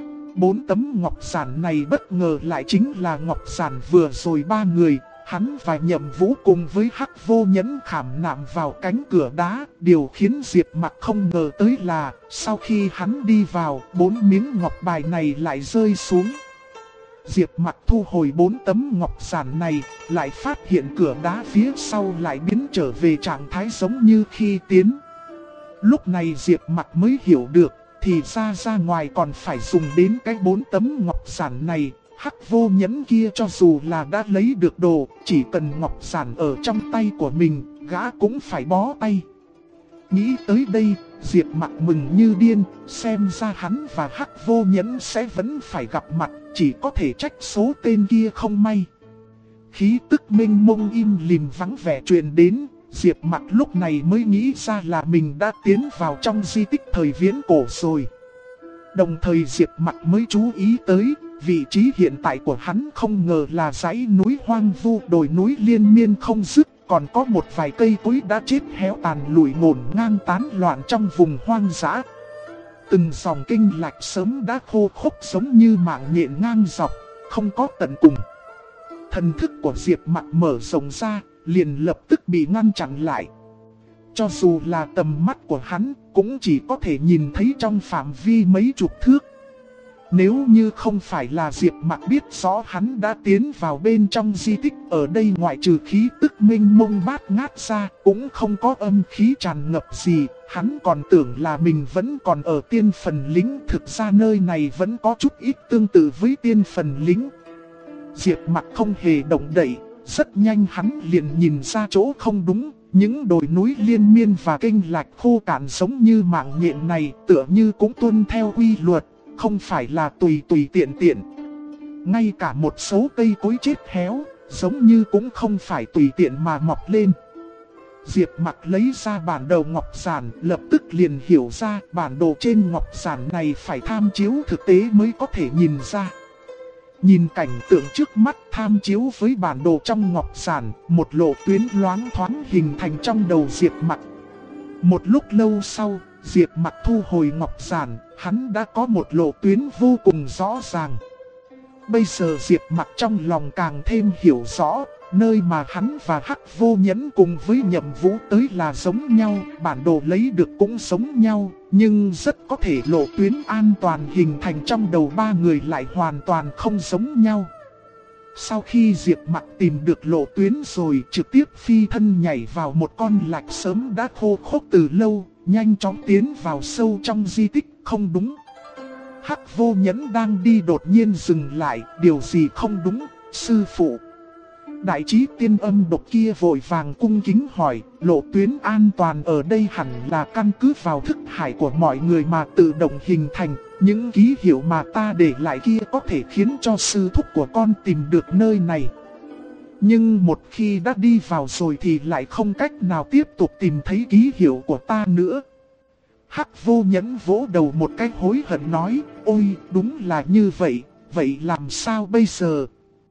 4 tấm ngọc giản này bất ngờ lại chính là ngọc giản vừa rồi 3 người, hắn và Nhậm Vũ cùng với Hắc Vô Nhẫn khảm nạm vào cánh cửa đá. Điều khiến Diệp Mặc không ngờ tới là, sau khi hắn đi vào, 4 miếng ngọc bài này lại rơi xuống. Diệp Mặc thu hồi 4 tấm ngọc giản này, lại phát hiện cửa đá phía sau lại biến trở về trạng thái giống như khi tiến. Lúc này Diệp Mặc mới hiểu được, thì ra ngoài còn phải dùng đến cái 4 tấm ngọc giản này. Hắc Vô Nhẫn kia cho dù là đã lấy được đồ, chỉ cần ngọc giản ở trong tay của mình, gã cũng phải bó tay. Nghĩ tới đây, Diệp Mặc mừng như điên, xem ra hắn và Hắc Vô Nhẫn sẽ vẫn phải gặp mặt, chỉ có thể trách số tên kia không may. Khí tức mênh mông im lìm vắng vẻ truyền đến, Diệp Mặc lúc này mới nghĩ ra là mình đã tiến vào trong di tích thời viễn cổ rồi. Đồng thời Diệp Mặc mới chú ý tới, vị trí hiện tại của hắn không ngờ là dãy núi hoang vu, đồi núi liên miên không dứt, còn có một vài cây cối đã chết héo tàn lụi ngổn ngang tán loạn trong vùng hoang dã. Từng dòng kinh lạch sớm đã khô khốc giống như mạng nhện ngang dọc, không có tận cùng. Thần thức của Diệp Mặc mở rộng ra, liền lập tức bị ngăn chặn lại. Cho dù là tầm mắt của hắn, cũng chỉ có thể nhìn thấy trong phạm vi mấy chục thước. Nếu như không phải là Diệp Mặc biết rõ hắn đã tiến vào bên trong di tích, ở đây ngoại trừ khí tức mênh mông bát ngát ra, cũng không có âm khí tràn ngập gì. Hắn còn tưởng là mình vẫn còn ở tiên phần lính, thực ra nơi này vẫn có chút ít tương tự với tiên phần lính. Diệp Mặc không hề động đậy, rất nhanh hắn liền nhìn ra chỗ không đúng. Những đồi núi liên miên và kênh lạch khô cạn giống như mạng nhện này tựa như cũng tuân theo quy luật, không phải là tùy tiện. Ngay cả một số cây cối chết héo, giống như cũng không phải tùy tiện mà mọc lên. Diệp Mặc lấy ra bản đồ ngọc giản, lập tức liền hiểu ra bản đồ trên ngọc giản này phải tham chiếu thực tế mới có thể nhìn ra. Nhìn cảnh tượng trước mắt tham chiếu với bản đồ trong ngọc giản, một lộ tuyến loáng thoáng hình thành trong đầu Diệp Mặc. Một lúc lâu sau, Diệp Mặc thu hồi ngọc giản, hắn đã có một lộ tuyến vô cùng rõ ràng. Bây giờ Diệp Mặc trong lòng càng thêm hiểu rõ, nơi mà hắn và Hắc Vô Nhẫn cùng với Nhậm Vũ tới là giống nhau, bản đồ lấy được cũng giống nhau, nhưng rất có thể lộ tuyến an toàn hình thành trong đầu 3 người lại hoàn toàn không giống nhau. Sau khi Diệp Mặc tìm được lộ tuyến rồi, trực tiếp phi thân nhảy vào một con lạch sớm đã khô khốc từ lâu, nhanh chóng tiến vào sâu trong di tích. Không đúng, Hắc Vô Nhẫn đang đi đột nhiên dừng lại, điều gì không đúng, sư phụ? Đại trí tiên âm độc kia vội vàng cung kính hỏi, lộ tuyến an toàn ở đây hẳn là căn cứ vào thức hải của mọi người mà tự động hình thành. Những ký hiệu mà ta để lại kia có thể khiến cho sư thúc của con tìm được nơi này. Nhưng một khi đã đi vào rồi thì lại không cách nào tiếp tục tìm thấy ký hiệu của ta nữa. Hắc Vô Nhẫn vỗ đầu một cái hối hận nói, ôi đúng là như vậy, vậy làm sao bây giờ?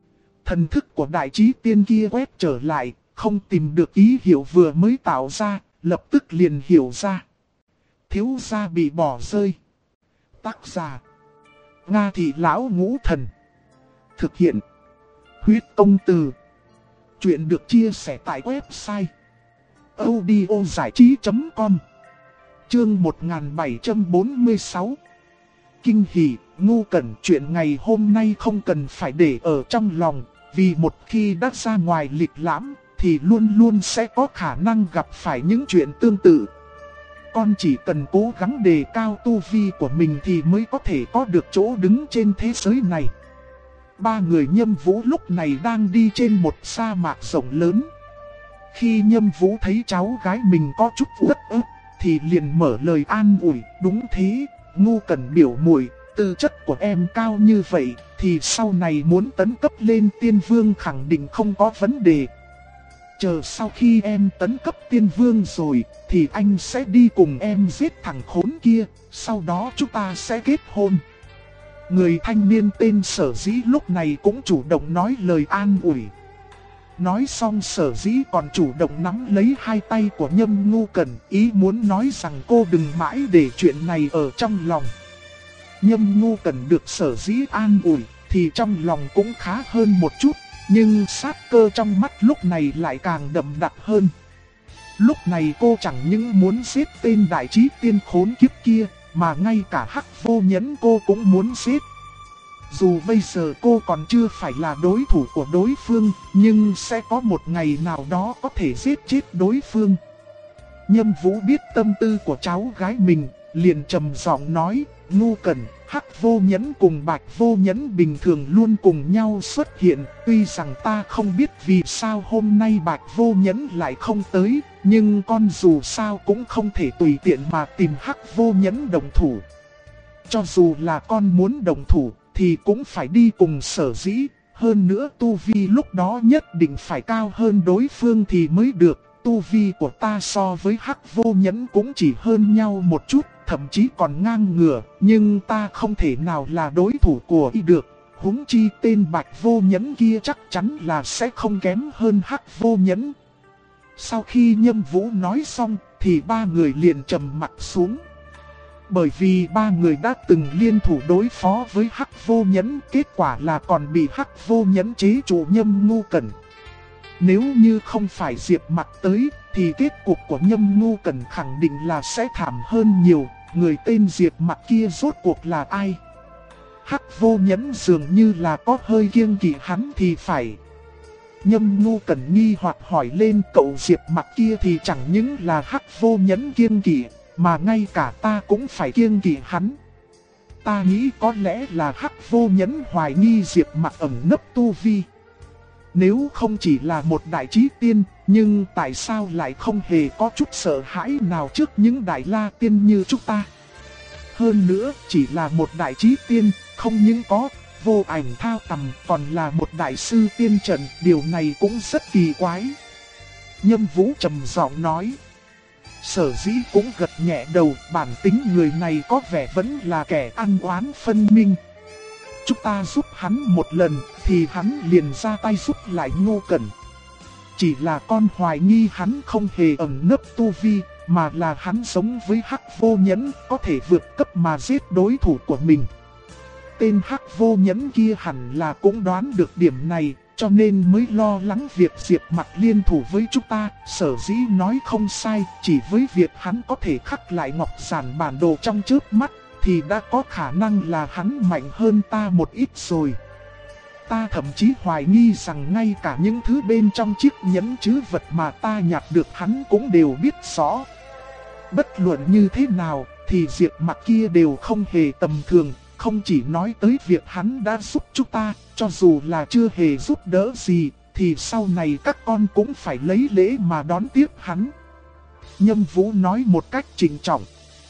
Thần thức của đại trí tiên kia quét trở lại, không tìm được ký hiệu vừa mới tạo ra, lập tức liền hiểu ra. Thiếu gia bị bỏ rơi. Tác giả: Nga Thị Lão Ngũ Thần. Thực hiện: Huyết Công Từ. Chuyện được chia sẻ tại website audiozảichí.com. Chương 1746. Kinh hỉ, ngu cẩn, chuyện ngày hôm nay không cần phải để ở trong lòng, vì một khi đã ra ngoài lịch lãm, thì luôn luôn sẽ có khả năng gặp phải những chuyện tương tự. Con chỉ cần cố gắng đề cao tu vi của mình thì mới có thể có được chỗ đứng trên thế giới này. 3 người Nhâm Vũ lúc này đang đi trên một sa mạc rộng lớn. Khi Nhâm Vũ thấy cháu gái mình có chút uất ức, thì liền mở lời an ủi, đúng thế, ngu cẩn biểu muội, tư chất của em cao như vậy, thì sau này muốn tấn cấp lên tiên vương khẳng định không có vấn đề. Chờ sau khi em tấn cấp tiên vương rồi, thì anh sẽ đi cùng em giết thằng khốn kia, sau đó chúng ta sẽ kết hôn. người thanh niên tên Sở Dĩ lúc này cũng chủ động nói lời an ủi. Nói xong Sở Dĩ còn chủ động nắm lấy hai tay của Nhâm Ngu Cẩn, ý muốn nói rằng cô đừng mãi để chuyện này ở trong lòng. Nhâm Ngu Cẩn được Sở Dĩ an ủi thì trong lòng cũng khá hơn một chút, nhưng sát cơ trong mắt lúc này lại càng đậm đặc hơn. Lúc này cô chẳng những muốn giết tên đại trí tiên khốn kiếp kia, mà ngay cả Hắc Vô Nhẫn cô cũng muốn giết. Dù bây giờ cô còn chưa phải là đối thủ của đối phương, nhưng sẽ có một ngày nào đó có thể giết chết đối phương. Nhâm Vũ biết tâm tư của cháu gái mình, liền trầm giọng nói, Ngu Cẩn, Hắc Vô Nhẫn cùng Bạch Vô Nhẫn bình thường luôn cùng nhau xuất hiện. Tuy rằng ta không biết vì sao hôm nay Bạch Vô Nhẫn lại không tới, nhưng con dù sao cũng không thể tùy tiện mà tìm Hắc Vô Nhẫn đồng thủ. Cho dù là con muốn đồng thủ thì cũng phải đi cùng Sở Dĩ. Hơn nữa tu vi lúc đó nhất định phải cao hơn đối phương thì mới được. Tu vi của ta so với Hắc Vô Nhẫn cũng chỉ hơn nhau một chút, thậm chí còn ngang ngửa, nhưng ta không thể nào là đối thủ của y được. Huống chi tên Bạch Vô Nhẫn kia chắc chắn là sẽ không kém hơn Hắc Vô Nhẫn. Sau khi Nhâm Vũ nói xong thì ba người liền trầm mặt xuống. Bởi vì ba người đã từng liên thủ đối phó với Hắc Vô Nhẫn, kết quả là còn bị Hắc Vô Nhẫn chế trụ Nhâm Ngu Cẩn. Nếu như không phải Diệp Mặc tới thì kết cục của Nhâm Ngu Cẩn khẳng định là sẽ thảm hơn nhiều. Người tên Diệp Mặc kia rốt cuộc là ai? Hắc Vô Nhẫn dường như là có hơi kiêng kỵ hắn thì phải. Nhâm Ngu Cẩn nghi hoặc hỏi lên, cậu Diệp Mặc kia thì chẳng những là Hắc Vô Nhẫn kiêng kỵ, mà ngay cả ta cũng phải kiêng kỵ hắn. Ta nghĩ có lẽ là Hắc Vô Nhẫn hoài nghi Diệp Mặc ẩn nấp tu vi. Nếu không chỉ là một đại trí tiên, nhưng tại sao lại không hề có chút sợ hãi nào trước những đại la tiên như chúng ta? Hơn nữa, chỉ là một đại trí tiên, không những có vô ảnh thao tầm, còn là một đại sư tiên trận, điều này cũng rất kỳ quái. Nhâm Vũ trầm giọng nói. Sở Dĩ cũng gật nhẹ đầu, bản tính người này có vẻ vẫn là kẻ ăn oán phân minh. Chúng ta giúp hắn một lần thì hắn liền ra tay giúp lại Ngu Cẩn. Chỉ là con hoài nghi hắn không hề ẩn nấp tu vi, mà là hắn giống với Hắc Vô Nhẫn, có thể vượt cấp mà giết đối thủ của mình. Tên Hắc Vô Nhẫn kia hẳn là cũng đoán được điểm này, cho nên mới lo lắng việc Diệp Mặc liên thủ với chúng ta. Sở Dĩ nói không sai, chỉ với việc hắn có thể khắc lại ngọc giản bản đồ trong chớp mắt thì đã có khả năng là hắn mạnh hơn ta một ít rồi. Ta thậm chí hoài nghi rằng ngay cả những thứ bên trong chiếc nhẫn trữ vật mà ta nhặt được hắn cũng đều biết rõ. Bất luận như thế nào thì Diệp Mặc kia đều không hề tầm thường, không chỉ nói tới việc hắn đã giúp chúng ta, cho dù là chưa hề giúp đỡ gì thì sau này các con cũng phải lấy lễ mà đón tiếp hắn. Nhâm Vũ nói một cách trịnh trọng.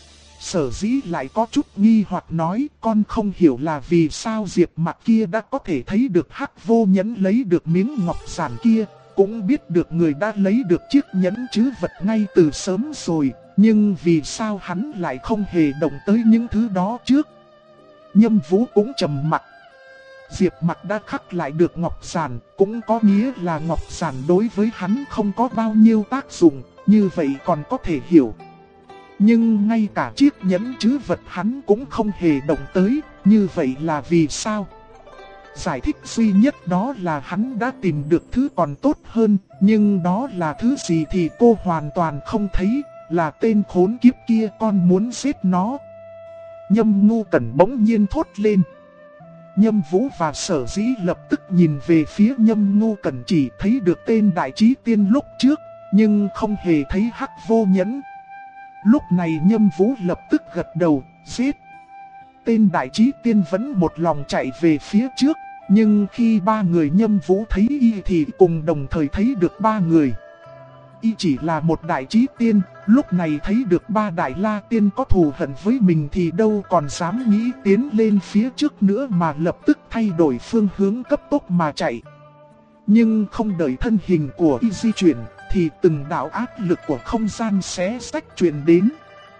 Sở Dĩ lại có chút nghi hoặc nói, con không hiểu là vì sao Diệp Mặc kia đã có thể thấy được Hắc Vô Nhẫn lấy được miếng ngọc giản kia, cũng biết được người đã lấy được chiếc nhẫn trữ vật ngay từ sớm rồi, nhưng vì sao hắn lại không hề động tới những thứ đó trước. Nhâm Vũ cũng trầm mặc. Diệp Mặc đã khắc lại được ngọc giản, cũng có nghĩa là ngọc giản đối với hắn không có bao nhiêu tác dụng, như vậy còn có thể hiểu. Nhưng ngay cả chiếc nhẫn trữ vật hắn cũng không hề động tới, như vậy là vì sao? Giải thích duy nhất đó là hắn đã tìm được thứ còn tốt hơn, nhưng đó là thứ gì thì cô hoàn toàn không thấy, là tên khốn kiếp kia, con muốn giết nó. Nhâm Ngu Cẩn bỗng nhiên thốt lên. Nhâm Vũ và Sở Dĩ lập tức nhìn về phía Nhâm Ngu Cẩn, chỉ thấy được tên đại trí tiên lúc trước, nhưng không hề thấy Hắc Vô Nhẫn. Lúc này Nhâm Vũ lập tức gật đầu, giết. Tên đại trí tiên vẫn một lòng chạy về phía trước, nhưng khi ba người Nhâm Vũ thấy y thì cùng đồng thời thấy được ba người. Y chỉ là một đại trí tiên, lúc này thấy được ba đại la tiên có thù hận với mình thì đâu còn dám nghĩ tiến lên phía trước nữa, mà lập tức thay đổi phương hướng cấp tốc mà chạy. Nhưng không đợi thân hình của y di chuyển thì từng đạo áp lực của không gian xé rách truyền đến.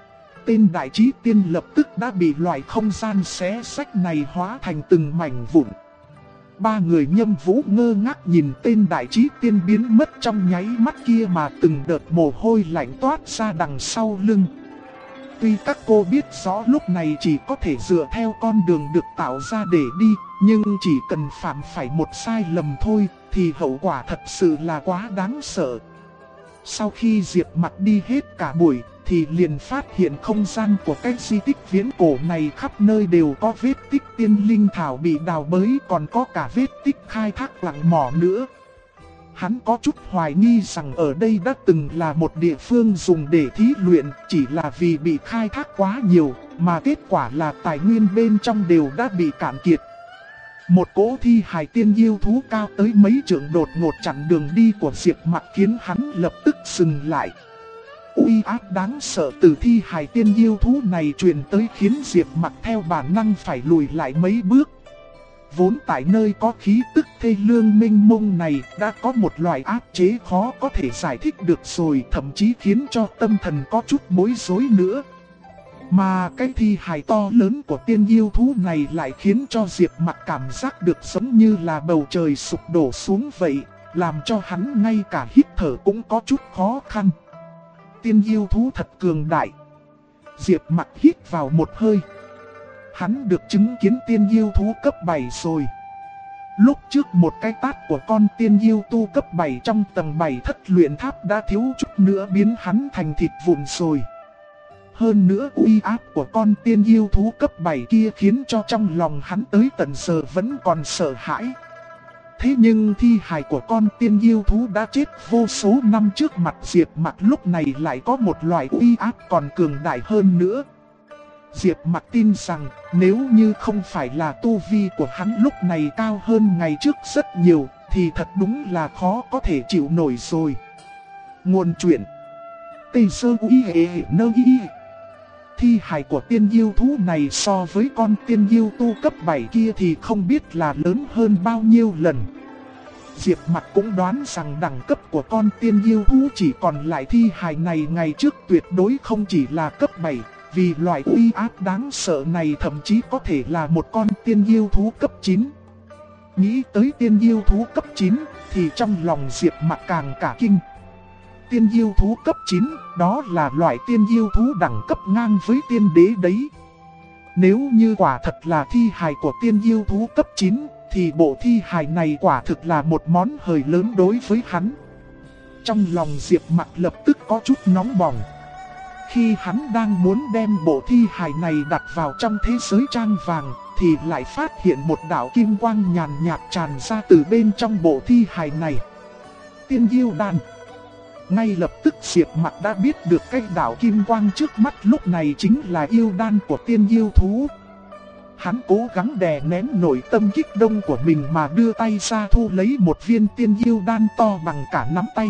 tên đại trí tiên lập tức đã bị loại không gian xé xách này hóa thành từng mảnh vụn. Ba người Nhâm Vũ ngơ ngác nhìn tên đại trí tiên biến mất trong nháy mắt kia mà từng đợt mồ hôi lạnh toát ra đằng sau lưng. Tuy các cô biết rõ lúc này chỉ có thể dựa theo con đường được tạo ra để đi, nhưng chỉ cần phạm phải một sai lầm thôi thì hậu quả thật sự là quá đáng sợ. Sau khi Diệp Mặc đi hết cả buổi thì liền phát hiện không gian của cái di tích viễn cổ này khắp nơi đều có vết tích tiên linh thảo bị đào bới, còn có cả vết tích khai thác lặng mỏ nữa. Hắn có chút hoài nghi rằng ở đây đã từng là một địa phương dùng để thí luyện, chỉ là vì bị khai thác quá nhiều, mà kết quả là tài nguyên bên trong đều đã bị cạn kiệt. Một cỗ thi hài tiên yêu thú cao tới mấy trượng đột ngột chặn đường đi của Diệp Mặc khiến hắn lập tức dừng lại. Uy áp đáng sợ từ thi hài tiên yêu thú này truyền tới khiến Diệp Mặc theo bản năng phải lùi lại mấy bước. Vốn tại nơi có khí tức thê lương mênh mông này đã có một loại áp chế khó có thể giải thích được rồi, thậm chí khiến cho tâm thần có chút bối rối nữa. Mà cái thi hài to lớn của tiên yêu thú này lại khiến cho Diệp Mặc cảm giác được giống như là bầu trời sụp đổ xuống vậy, làm cho hắn ngay cả hít thở cũng có chút khó khăn. Tiên yêu thú thật cường đại. Diệp Mặc hít vào một hơi. Hắn được chứng kiến tiên yêu thú cấp 7 rồi. Lúc trước một cái tát của con tiên yêu tu cấp 7 trong tầng 7 thất luyện tháp đã thiếu chút nữa biến hắn thành thịt vụn rồi. Hơn nữa uy áp của con tiên yêu thú cấp 7 kia khiến cho trong lòng hắn tới tận giờ vẫn còn sợ hãi. Thế nhưng thi hài của con tiên yêu thú đã chết vô số năm trước mặt Diệp Mặc lúc này lại có một loại uy áp còn cường đại hơn nữa. Diệp Mặc tin rằng nếu như không phải là tu vi của hắn lúc này cao hơn ngày trước rất nhiều thì thật đúng là khó có thể chịu nổi rồi. Nguồn truyện Tê Sơ Uy Hệ Nơ Y. Thi hài của tiên yêu thú này so với con tiên yêu tu cấp 7 kia thì không biết là lớn hơn bao nhiêu lần. Diệp Mặc cũng đoán rằng đẳng cấp của con tiên yêu thú chỉ còn lại thi hài này ngày trước tuyệt đối không chỉ là cấp 7, vì loại uy áp đáng sợ này thậm chí có thể là một con tiên yêu thú cấp 9. Nghĩ tới tiên yêu thú cấp 9 thì trong lòng Diệp Mặc càng cả kinh. Tiên yêu thú cấp 9, đó là loại tiên yêu thú đẳng cấp ngang với tiên đế đấy. Nếu như quả thật là thi hài của tiên yêu thú cấp 9, thì bộ thi hài này quả thực là một món hời lớn đối với hắn. Trong lòng Diệp Mặc lập tức có chút nóng bỏng. Khi hắn đang muốn đem bộ thi hài này đặt vào trong thế giới trang vàng, thì lại phát hiện một đạo kim quang nhàn nhạt tràn ra từ bên trong bộ thi hài này. Tiên yêu đan. Ngay lập tức Diệp Mặc đã biết được cái đạo kim quang trước mắt lúc này chính là yêu đan của tiên yêu thú. Hắn cố gắng đè nén nội tâm kích động của mình mà đưa tay ra thu lấy một viên tiên yêu đan to bằng cả nắm tay.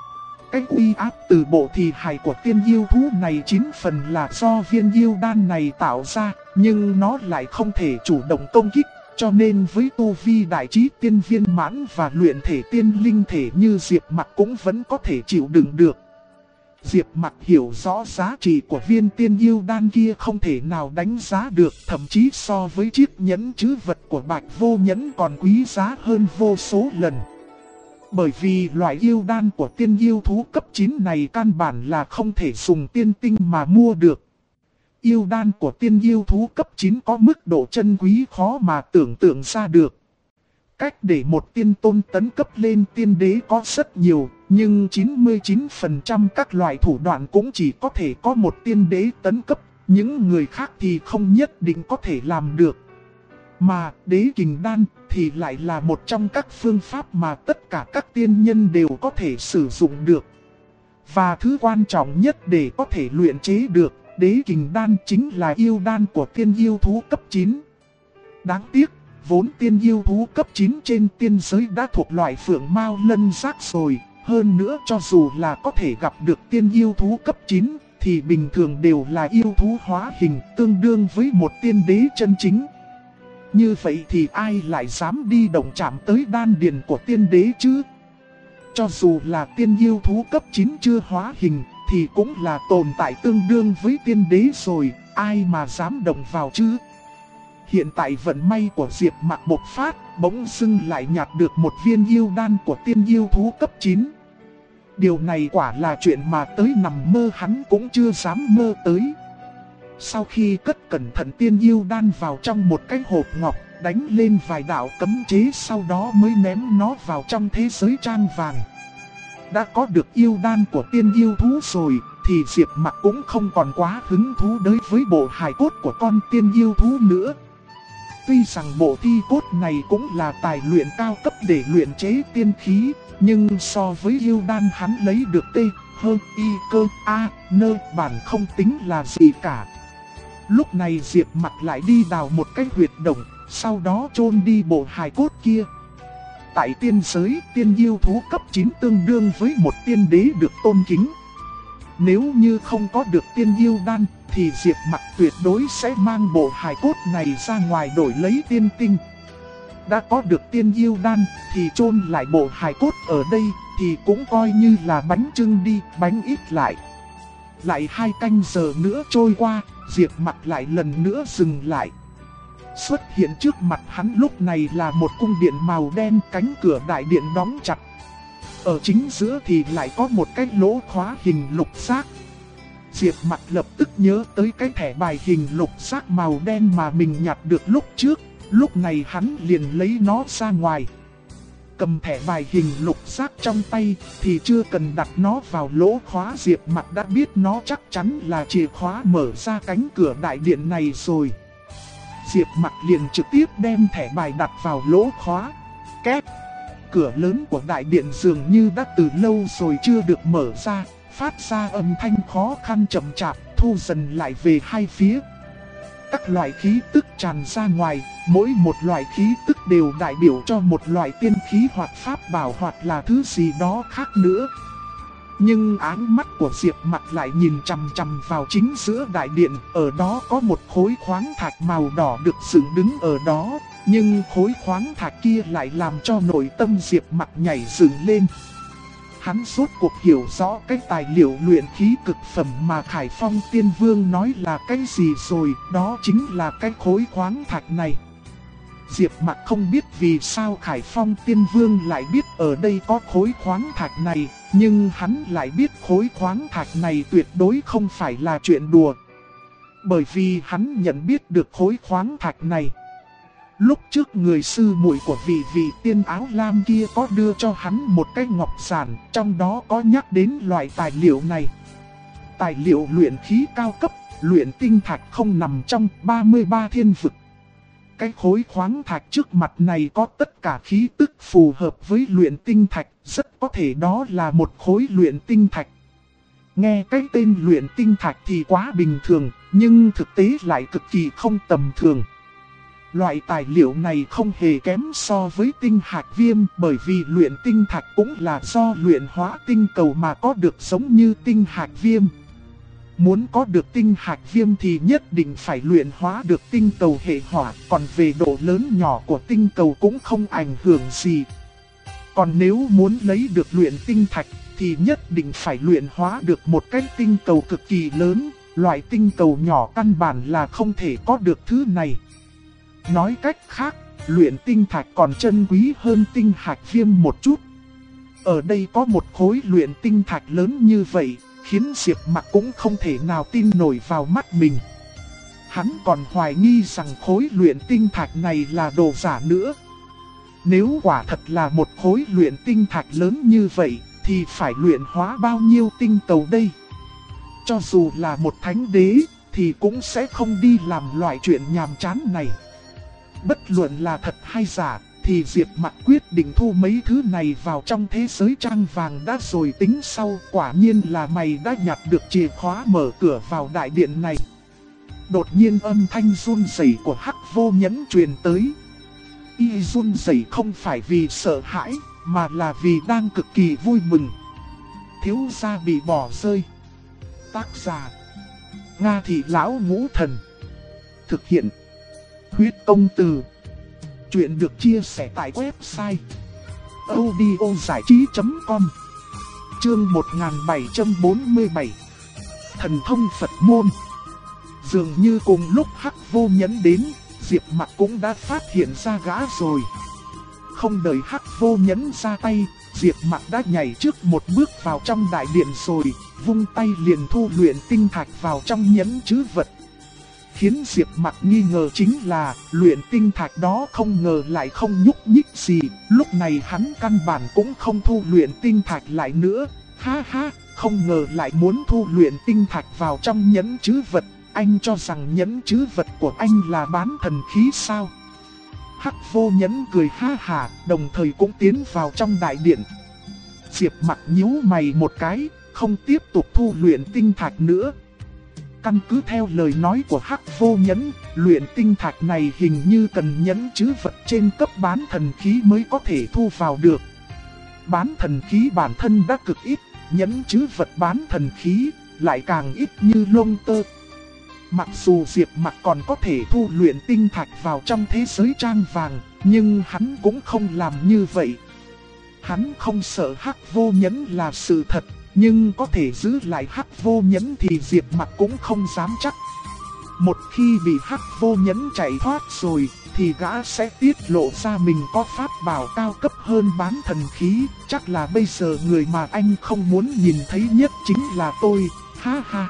Cái uy áp từ bộ thi hài của tiên yêu thú này 9 phần là do viên yêu đan này tạo ra, nhưng nó lại không thể chủ động công kích. Cho nên với tu vi đại trí tiên viên mãn và luyện thể tiên linh thể như Diệp Mặc cũng vẫn có thể chịu đựng được. Diệp Mặc hiểu rõ giá trị của viên tiên yêu đan kia không thể nào đánh giá được, thậm chí so với chiếc nhẫn trữ vật của Bạch Vô Nhẫn còn quý giá hơn vô số lần. Bởi vì loại yêu đan của tiên yêu thú cấp 9 này căn bản là không thể dùng tiên tinh mà mua được. Yêu đan của tiên yêu thú cấp 9 có mức độ chân quý khó mà tưởng tượng ra được. Cách để một tiên tôn tấn cấp lên tiên đế có rất nhiều, nhưng 99% các loại thủ đoạn cũng chỉ có thể có một tiên đế tấn cấp, những người khác thì không nhất định có thể làm được. Mà đế kình đan thì lại là một trong các phương pháp mà tất cả các tiên nhân đều có thể sử dụng được. Và thứ quan trọng nhất để có thể luyện chế được đế kình đan chính là yêu đan của tiên yêu thú cấp 9. Đáng tiếc, vốn tiên yêu thú cấp 9 trên tiên giới đã thuộc loại phượng mao lân giác rồi. Hơn nữa cho dù là có thể gặp được tiên yêu thú cấp 9, thì bình thường đều là yêu thú hóa hình tương đương với một tiên đế chân chính. Như vậy thì ai lại dám đi động chạm tới đan điền của tiên đế chứ? Cho dù là tiên yêu thú cấp 9 chưa hóa hình, thì cũng là tồn tại tương đương với tiên đế rồi, ai mà dám động vào chứ. Hiện tại vận may của Diệp Mặc bộc phát, bỗng dưng lại nhặt được một viên yêu đan của tiên yêu thú cấp 9. Điều này quả là chuyện mà tới nằm mơ hắn cũng chưa dám mơ tới. Sau khi cất cẩn thận tiên yêu đan vào trong một cái hộp ngọc, đánh lên vài đạo cấm chế, sau đó mới ném nó vào trong thế giới trang vàng. Đã có được yêu đan của tiên yêu thú rồi, thì Diệp Mặc cũng không còn quá hứng thú đối với bộ hài cốt của con tiên yêu thú nữa. Tuy rằng bộ thi cốt này cũng là tài luyện cao cấp để luyện chế tiên khí, nhưng so với yêu đan hắn lấy được T, H, I, cơ, A, N bản không tính là gì cả. Lúc này Diệp Mặc lại đi đào một cái huyệt động, sau đó chôn đi bộ hài cốt kia. Tại tiên giới, tiên yêu thú cấp 9 tương đương với một tiên đế được tôn kính. Nếu như không có được tiên yêu đan, thì Diệp Mặc tuyệt đối sẽ mang bộ hài cốt này ra ngoài đổi lấy tiên tinh. Đã có được tiên yêu đan, thì chôn lại bộ hài cốt ở đây, thì cũng coi như là bánh chưng đi, bánh ít lại. Lại 2 canh giờ nữa trôi qua, Diệp Mặc lại lần nữa dừng lại. Xuất hiện trước mặt hắn lúc này là một cung điện màu đen, cánh cửa đại điện đóng chặt. Ở chính giữa thì lại có một cái lỗ khóa hình lục giác. Diệp Mặc lập tức nhớ tới cái thẻ bài hình lục giác màu đen mà mình nhặt được lúc trước. Lúc này hắn liền lấy nó ra ngoài. Cầm thẻ bài hình lục giác trong tay thì chưa cần đặt nó vào lỗ khóa, Diệp Mặc đã biết nó chắc chắn là chìa khóa mở ra cánh cửa đại điện này rồi. Diệp Mặc liền trực tiếp đem thẻ bài đặt vào lỗ khóa. Két. Cửa lớn của đại điện dường như đã từ lâu rồi chưa được mở ra, phát ra âm thanh khó khăn chậm chạp, thu dần lại về hai phía. Các loại khí tức tràn ra ngoài, mỗi một loại khí tức đều đại biểu cho một loại tiên khí hoặc pháp bảo hoặc là thứ gì đó khác nữa. Nhưng ánh mắt của Diệp Mặc lại nhìn chằm chằm vào chính giữa đại điện, ở đó có một khối khoáng thạch màu đỏ được dựng đứng ở đó, nhưng khối khoáng thạch kia lại làm cho nội tâm Diệp Mặc nhảy dựng lên. Hắn rốt cuộc hiểu rõ cái tài liệu luyện khí cực phẩm mà Khải Phong Tiên Vương nói là cái gì rồi, đó chính là cái khối khoáng thạch này. Diệp Mặc không biết vì sao Khải Phong Tiên Vương lại biết ở đây có khối khoáng thạch này, nhưng hắn lại biết khối khoáng thạch này tuyệt đối không phải là chuyện đùa. Bởi vì hắn nhận biết được khối khoáng thạch này. Lúc trước người sư muội của vị tiên áo lam kia có đưa cho hắn một cái ngọc giản, trong đó có nhắc đến loại tài liệu này. Tài liệu luyện khí cao cấp, luyện tinh thạch không nằm trong 33 thiên vực. Cái khối khoáng thạch trước mặt này có tất cả khí tức phù hợp với luyện tinh thạch, rất có thể đó là một khối luyện tinh thạch. Nghe cái tên luyện tinh thạch thì quá bình thường, nhưng thực tế lại cực kỳ không tầm thường. Loại tài liệu này không hề kém so với tinh hạch viêm, bởi vì luyện tinh thạch cũng là do luyện hóa tinh cầu mà có được, giống như tinh hạch viêm. Muốn có được tinh hạch viêm thì nhất định phải luyện hóa được tinh cầu hệ hỏa, còn về độ lớn nhỏ của tinh cầu cũng không ảnh hưởng gì. Còn nếu muốn lấy được luyện tinh thạch thì nhất định phải luyện hóa được một cái tinh cầu cực kỳ lớn, loại tinh cầu nhỏ căn bản là không thể có được thứ này. Nói cách khác, luyện tinh thạch còn chân quý hơn tinh hạch viêm một chút. Ở đây có một khối luyện tinh thạch lớn như vậy, khiến Diệp Mặc cũng không thể nào tin nổi vào mắt mình. Hắn còn hoài nghi rằng khối luyện tinh thạch này là đồ giả nữa. Nếu quả thật là một khối luyện tinh thạch lớn như vậy, thì phải luyện hóa bao nhiêu tinh cầu đây? Cho dù là một thánh đế, thì cũng sẽ không đi làm loại chuyện nhàm chán này. Bất luận là thật hay giả, thì Diệp Mặc quyết định thu mấy thứ này vào trong thế giới trang vàng đã rồi tính sau. Quả nhiên là mày đã nhặt được chìa khóa mở cửa vào đại điện này. Đột nhiên âm thanh run rẩy của Hắc Vô Nhẫn truyền tới. Y run rẩy không phải vì sợ hãi, mà là vì đang cực kỳ vui mừng. Thiếu gia bị bỏ rơi. Tác giả: Nga Thị Lão Ngũ Thần. Thực hiện: Huyết Công Từ. Chuyện được chia sẻ tại website audiozảichí.com. Chương 1747 Thần thông Phật môn. Dường như cùng lúc Hắc Vô Nhẫn đến, Diệp Mặc cũng đã phát hiện ra gã rồi. Không đợi Hắc Vô Nhẫn ra tay, Diệp Mặc đã nhảy trước một bước vào trong đại điện rồi, vung tay liền thu luyện tinh thạch vào trong nhẫn trữ vật. Khiến Diệp Mặc nghi ngờ chính là luyện tinh thạch đó không ngờ lại không nhúc nhích gì, lúc này hắn căn bản cũng không thu luyện tinh thạch lại nữa. Ha ha, không ngờ lại muốn thu luyện tinh thạch vào trong nhẫn trữ vật, anh cho rằng nhẫn trữ vật của anh là bán thần khí sao? Hắc Vô Nhẫn cười ha hả, đồng thời cũng tiến vào trong đại điện. Diệp Mặc nhíu mày một cái, không tiếp tục thu luyện tinh thạch nữa. Căn cứ theo lời nói của Hắc Vô Nhẫn, luyện tinh thạch này hình như cần nhẫn trữ vật trên cấp bán thần khí mới có thể thu vào được. Bán thần khí bản thân đã cực ít, nhẫn trữ vật bán thần khí lại càng ít như lông tơ. Mặc dù Diệp Mặc còn có thể thu luyện tinh thạch vào trong thế giới trang vàng, nhưng hắn cũng không làm như vậy. Hắn không sợ Hắc Vô Nhẫn là sự thật, nhưng có thể giữ lại Hắc Vô Nhẫn thì Diệp Mặc cũng không dám chắc. Một khi bị Hắc Vô Nhẫn chạy thoát rồi, thì gã sẽ tiết lộ ra mình có pháp bảo cao cấp hơn bán thần khí. Chắc là bây giờ người mà anh không muốn nhìn thấy nhất chính là tôi, ha ha.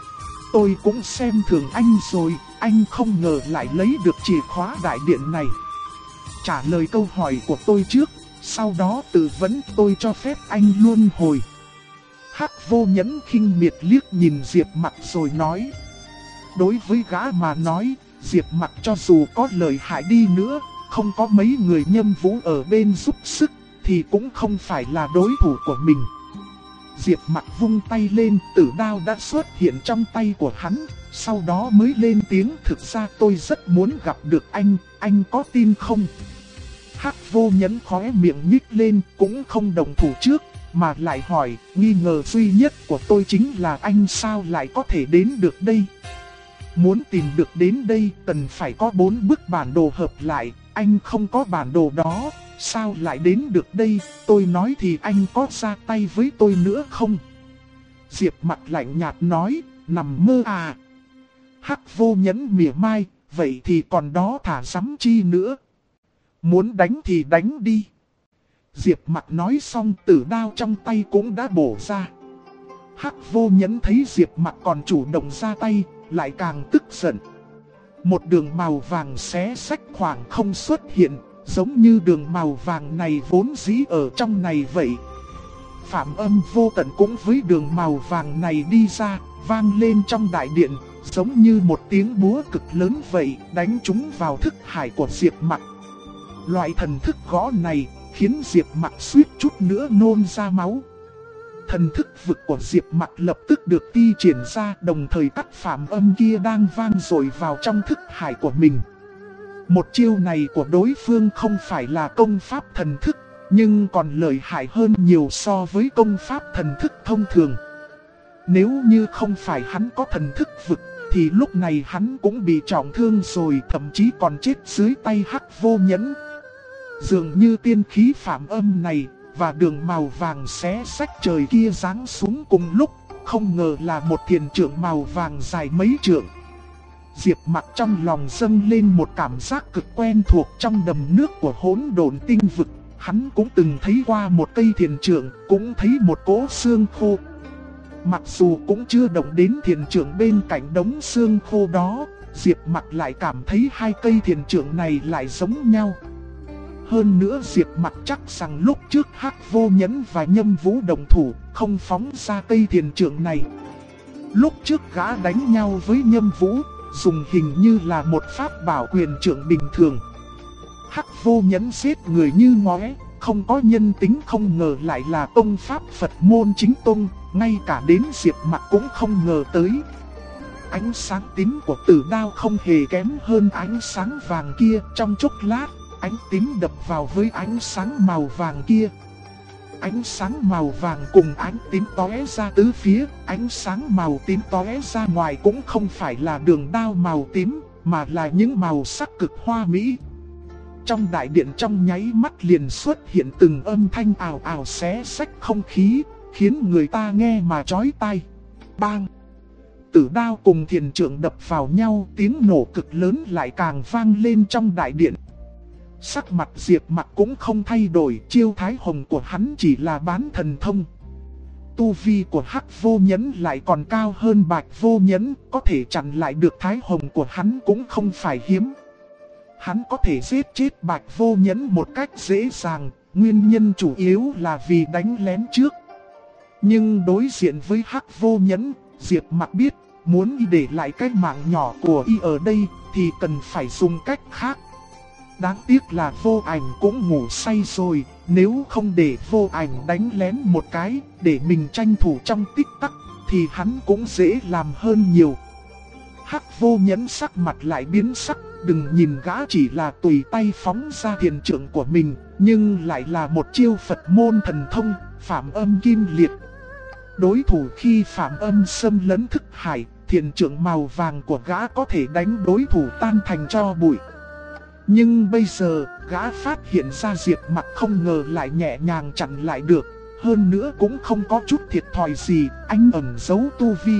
Tôi cũng xem thường anh rồi, anh không ngờ lại lấy được chìa khóa đại điện này. Trả lời câu hỏi của tôi trước, sau đó tự vấn tôi cho phép anh luân hồi. Hắc Vô Nhẫn khinh miệt liếc nhìn Diệp Mặc rồi nói. Đối với gã mà nói, Diệp Mặc cho dù có lợi hại đi nữa, không có mấy người Nhâm Vũ ở bên giúp sức, thì cũng không phải là đối thủ của mình. Diệp Mặc vung tay lên, tử đao đã xuất hiện trong tay của hắn, sau đó mới lên tiếng thực ra tôi rất muốn gặp được anh có tin không? Hắc Vô Nhẫn khóe miệng nhích lên, cũng không đồng thủ trước, mà lại hỏi, nghi ngờ duy nhất của tôi chính là anh sao lại có thể đến được đây? Muốn tìm được đến đây cần phải có 4 bức bản đồ hợp lại, anh không có bản đồ đó, sao lại đến được đây? Tôi nói thì anh có ra tay với tôi nữa không? Diệp Mặc lạnh nhạt nói, nằm mơ à? Hắc Vô Nhẫn mỉa mai, vậy thì còn đó thả sắm chi nữa? Muốn đánh thì đánh đi. Diệp Mặc nói xong tử đao trong tay cũng đã bổ ra. Hắc Vô Nhẫn thấy Diệp Mặc còn chủ động ra tay, lại càng tức giận. Một đường màu vàng xé xách khoảng không xuất hiện, giống như đường màu vàng này vốn dĩ ở trong này vậy. Phạm Âm Vô Tận cũng với đường màu vàng này đi ra, vang lên trong đại điện, giống như một tiếng búa cực lớn vậy, đánh trúng vào thức hải của Diệp Mặc. Loại thần thức gõ này khiến Diệp Mặc suýt chút nữa nôn ra máu. Thần thức vực của Diệp Mặc lập tức được thi triển ra, đồng thời các phạm âm kia đang vang dội vào trong thức hải của mình. Một chiêu này của đối phương không phải là công pháp thần thức, nhưng còn lợi hại hơn nhiều so với công pháp thần thức thông thường. Nếu như không phải hắn có thần thức vực, thì lúc này hắn cũng bị trọng thương rồi, thậm chí còn chết dưới tay Hắc Vô Nhẫn. Dường như tiên khí phạm âm này và đường màu vàng xé xách trời kia giáng xuống cùng lúc, không ngờ là một thiền trượng màu vàng dài mấy trượng. Diệp Mặc trong lòng dâng lên một cảm giác cực quen thuộc trong đầm nước của Hỗn Độn Tinh Vực. Hắn cũng từng thấy qua một cây thiền trượng, cũng thấy một cỗ xương khô. Mặc dù cũng chưa động đến thiền trượng bên cạnh đống xương khô đó, Diệp Mặc lại cảm thấy hai cây thiền trượng này lại giống nhau. Hơn nữa Diệp Mặc chắc rằng lúc trước Hắc Vô Nhẫn và Nhâm Vũ đồng thủ, không phóng ra cây thiền trượng này. Lúc trước gã đánh nhau với Nhâm Vũ, dùng hình như là một pháp bảo quyền trượng bình thường. Hắc Vô Nhẫn giết người như ngóe, không có nhân tính, không ngờ lại là công pháp Phật môn chính tông, ngay cả đến Diệp Mặc cũng không ngờ tới. Ánh sáng tím của tử đao không hề kém hơn ánh sáng vàng kia, trong chốc lát, ánh tím đập vào với ánh sáng màu vàng kia. Ánh sáng màu vàng cùng ánh tím tóe ra tứ phía, ánh sáng màu tím tóe ra ngoài cũng không phải là đường đao màu tím, mà là những màu sắc cực hoa mỹ. Trong đại điện trong nháy mắt liền xuất hiện từng âm thanh ào ào xé xách không khí, khiến người ta nghe mà chói tai. Bang! Tử đao cùng thiền trượng đập vào nhau, tiếng nổ cực lớn lại càng vang lên trong đại điện. Sắc mặt Diệp Mặc cũng không thay đổi, chiêu Thái Hồng của hắn chỉ là bán thần thông. Tu vi của Hắc Vô Nhẫn lại còn cao hơn Bạch Vô Nhẫn, có thể chặn lại được Thái Hồng của hắn cũng không phải hiếm. Hắn có thể giết chết Bạch Vô Nhẫn một cách dễ dàng, nguyên nhân chủ yếu là vì đánh lén trước. Nhưng đối diện với Hắc Vô Nhẫn, Diệp Mặc biết, muốn để lại cái mạng nhỏ của y ở đây thì cần phải dùng cách khác. Đáng tiếc là Vô Ảnh cũng ngủ say rồi, nếu không để Vô Ảnh đánh lén một cái để mình tranh thủ trong tích tắc thì hắn cũng dễ làm hơn nhiều. Hắc Vô Nhẫn sắc mặt lại biến sắc, đừng nhìn gã chỉ là tùy tay phóng ra thiền trượng của mình, nhưng lại là một chiêu Phật môn thần thông, Phạm Âm Kim Liệt. Đối thủ khi Phạm Âm xâm lấn thức hải, thiền trượng màu vàng của gã có thể đánh đối thủ tan thành tro bụi. Nhưng bây giờ, gã phát hiện ra Diệp Mặc không ngờ lại nhẹ nhàng chặn lại được, hơn nữa cũng không có chút thiệt thòi gì, anh ẩn giấu tu vi.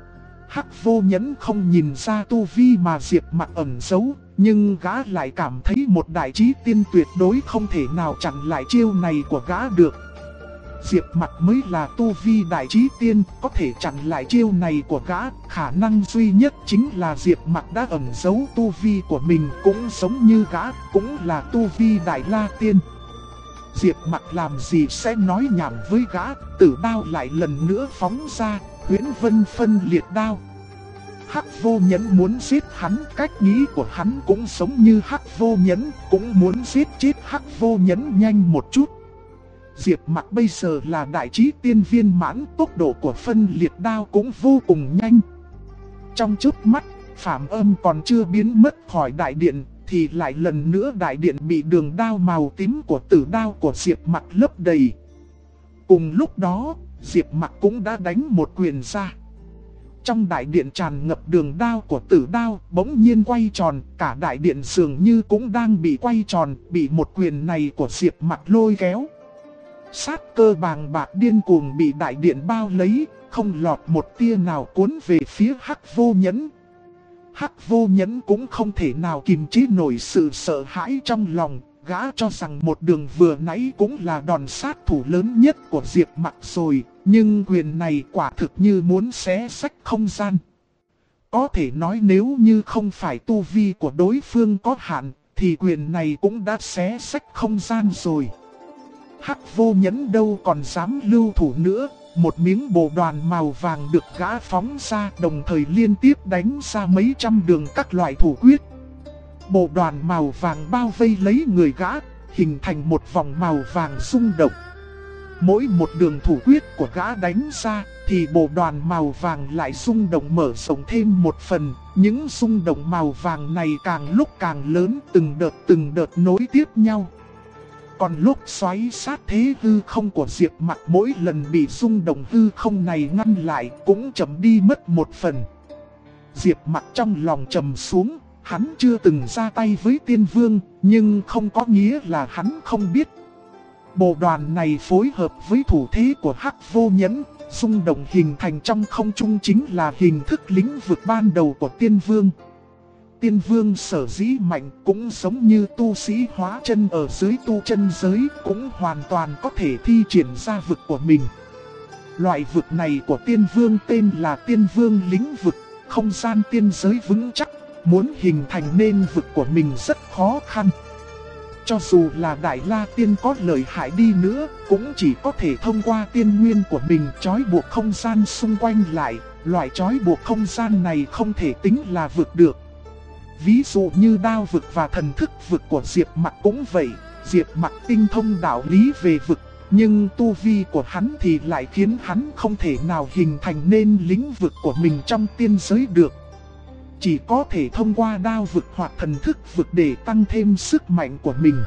Hắc Vô Nhẫn không nhìn ra tu vi mà Diệp Mặc ẩn giấu, nhưng gã lại cảm thấy một đại chí tiên tuyệt đối không thể nào chặn lại chiêu này của gã được. Diệp Mặc mới là tu vi đại chí tiên, có thể chặn lại chiêu này của gã, khả năng duy nhất chính là Diệp Mặc đã ẩn giấu tu vi của mình, cũng giống như gã, cũng là tu vi đại la tiên. Diệp Mặc làm gì sẽ nói nhảm với gã, tử đao lại lần nữa phóng ra, Huyễn Vân phân liệt đao. Hắc Vô Nhẫn muốn giết hắn, cách nghĩ của hắn cũng giống như Hắc Vô Nhẫn, cũng muốn giết chết Hắc Vô Nhẫn nhanh một chút. Diệp Mặc bây giờ là đại chí tiên viên mãn, tốc độ của phân liệt đao cũng vô cùng nhanh. Trong chớp mắt, Phạm Âm còn chưa biến mất khỏi đại điện, thì lại lần nữa đại điện bị đường đao màu tím của tử đao của Diệp Mặc lấp đầy. Cùng lúc đó, Diệp Mặc cũng đã đánh một quyền ra. Trong đại điện tràn ngập đường đao của tử đao, bỗng nhiên quay tròn, cả đại điện dường như cũng đang bị quay tròn, bị một quyền này của Diệp Mặc lôi kéo. Sát cơ bàng bạc điên cuồng bị đại điện bao lấy, không lọt một tia nào cuốn về phía Hắc Vô Nhẫn. Hắc Vô Nhẫn cũng không thể nào kìm chế nổi sự sợ hãi trong lòng, gã cho rằng một đường vừa nãy cũng là đòn sát thủ lớn nhất của Diệp Mặc rồi, nhưng quyền này quả thực như muốn xé rách không gian. Có thể nói nếu như không phải tu vi của đối phương có hạn, thì quyền này cũng đã xé rách không gian rồi. Hắc Vô Nhẫn đâu còn dám lưu thủ nữa, một miếng bồ đoàn màu vàng được gã phóng ra, đồng thời liên tiếp đánh ra mấy trăm đường các loại thủ quyết. Bộ đoàn màu vàng bao vây lấy người gã, hình thành một vòng màu vàng rung động. Mỗi một đường thủ quyết của gã đánh ra, thì bộ đoàn màu vàng lại rung động mở rộng thêm một phần. Những rung động màu vàng này càng lúc càng lớn, từng đợt nối tiếp nhau. Còn lúc xoáy sát thế hư không của Diệp Mặc mỗi lần bị rung động hư không này ngăn lại cũng chậm đi mất một phần. Diệp Mặc trong lòng trầm xuống, hắn chưa từng ra tay với Tiên Vương, nhưng không có nghĩa là hắn không biết. Bộ đoàn này phối hợp với thủ thế của Hắc Vô Nhẫn, rung động hình thành trong không trung chính là hình thức lĩnh vực ban đầu của Tiên Vương. Tiên Vương sở dĩ mạnh cũng giống như tu sĩ hóa chân ở dưới tu chân giới, cũng hoàn toàn có thể thi triển ra vực của mình. Loại vực này của Tiên Vương tên là Tiên Vương lĩnh vực, không gian tiên giới vững chắc, muốn hình thành nên vực của mình rất khó khăn. Cho dù là Đại La Tiên có lợi hại đi nữa, cũng chỉ có thể thông qua tiên nguyên của mình trói buộc không gian xung quanh lại. Loại trói buộc không gian này không thể tính là vực được. Ví dụ như đao vực và thần thức vực của Diệp Mặc cũng vậy. Diệp Mặc tinh thông đạo lý về vực, nhưng tu vi của hắn thì lại khiến hắn không thể nào hình thành nên lĩnh vực của mình trong tiên giới được. Chỉ có thể thông qua đao vực hoặc thần thức vực để tăng thêm sức mạnh của mình.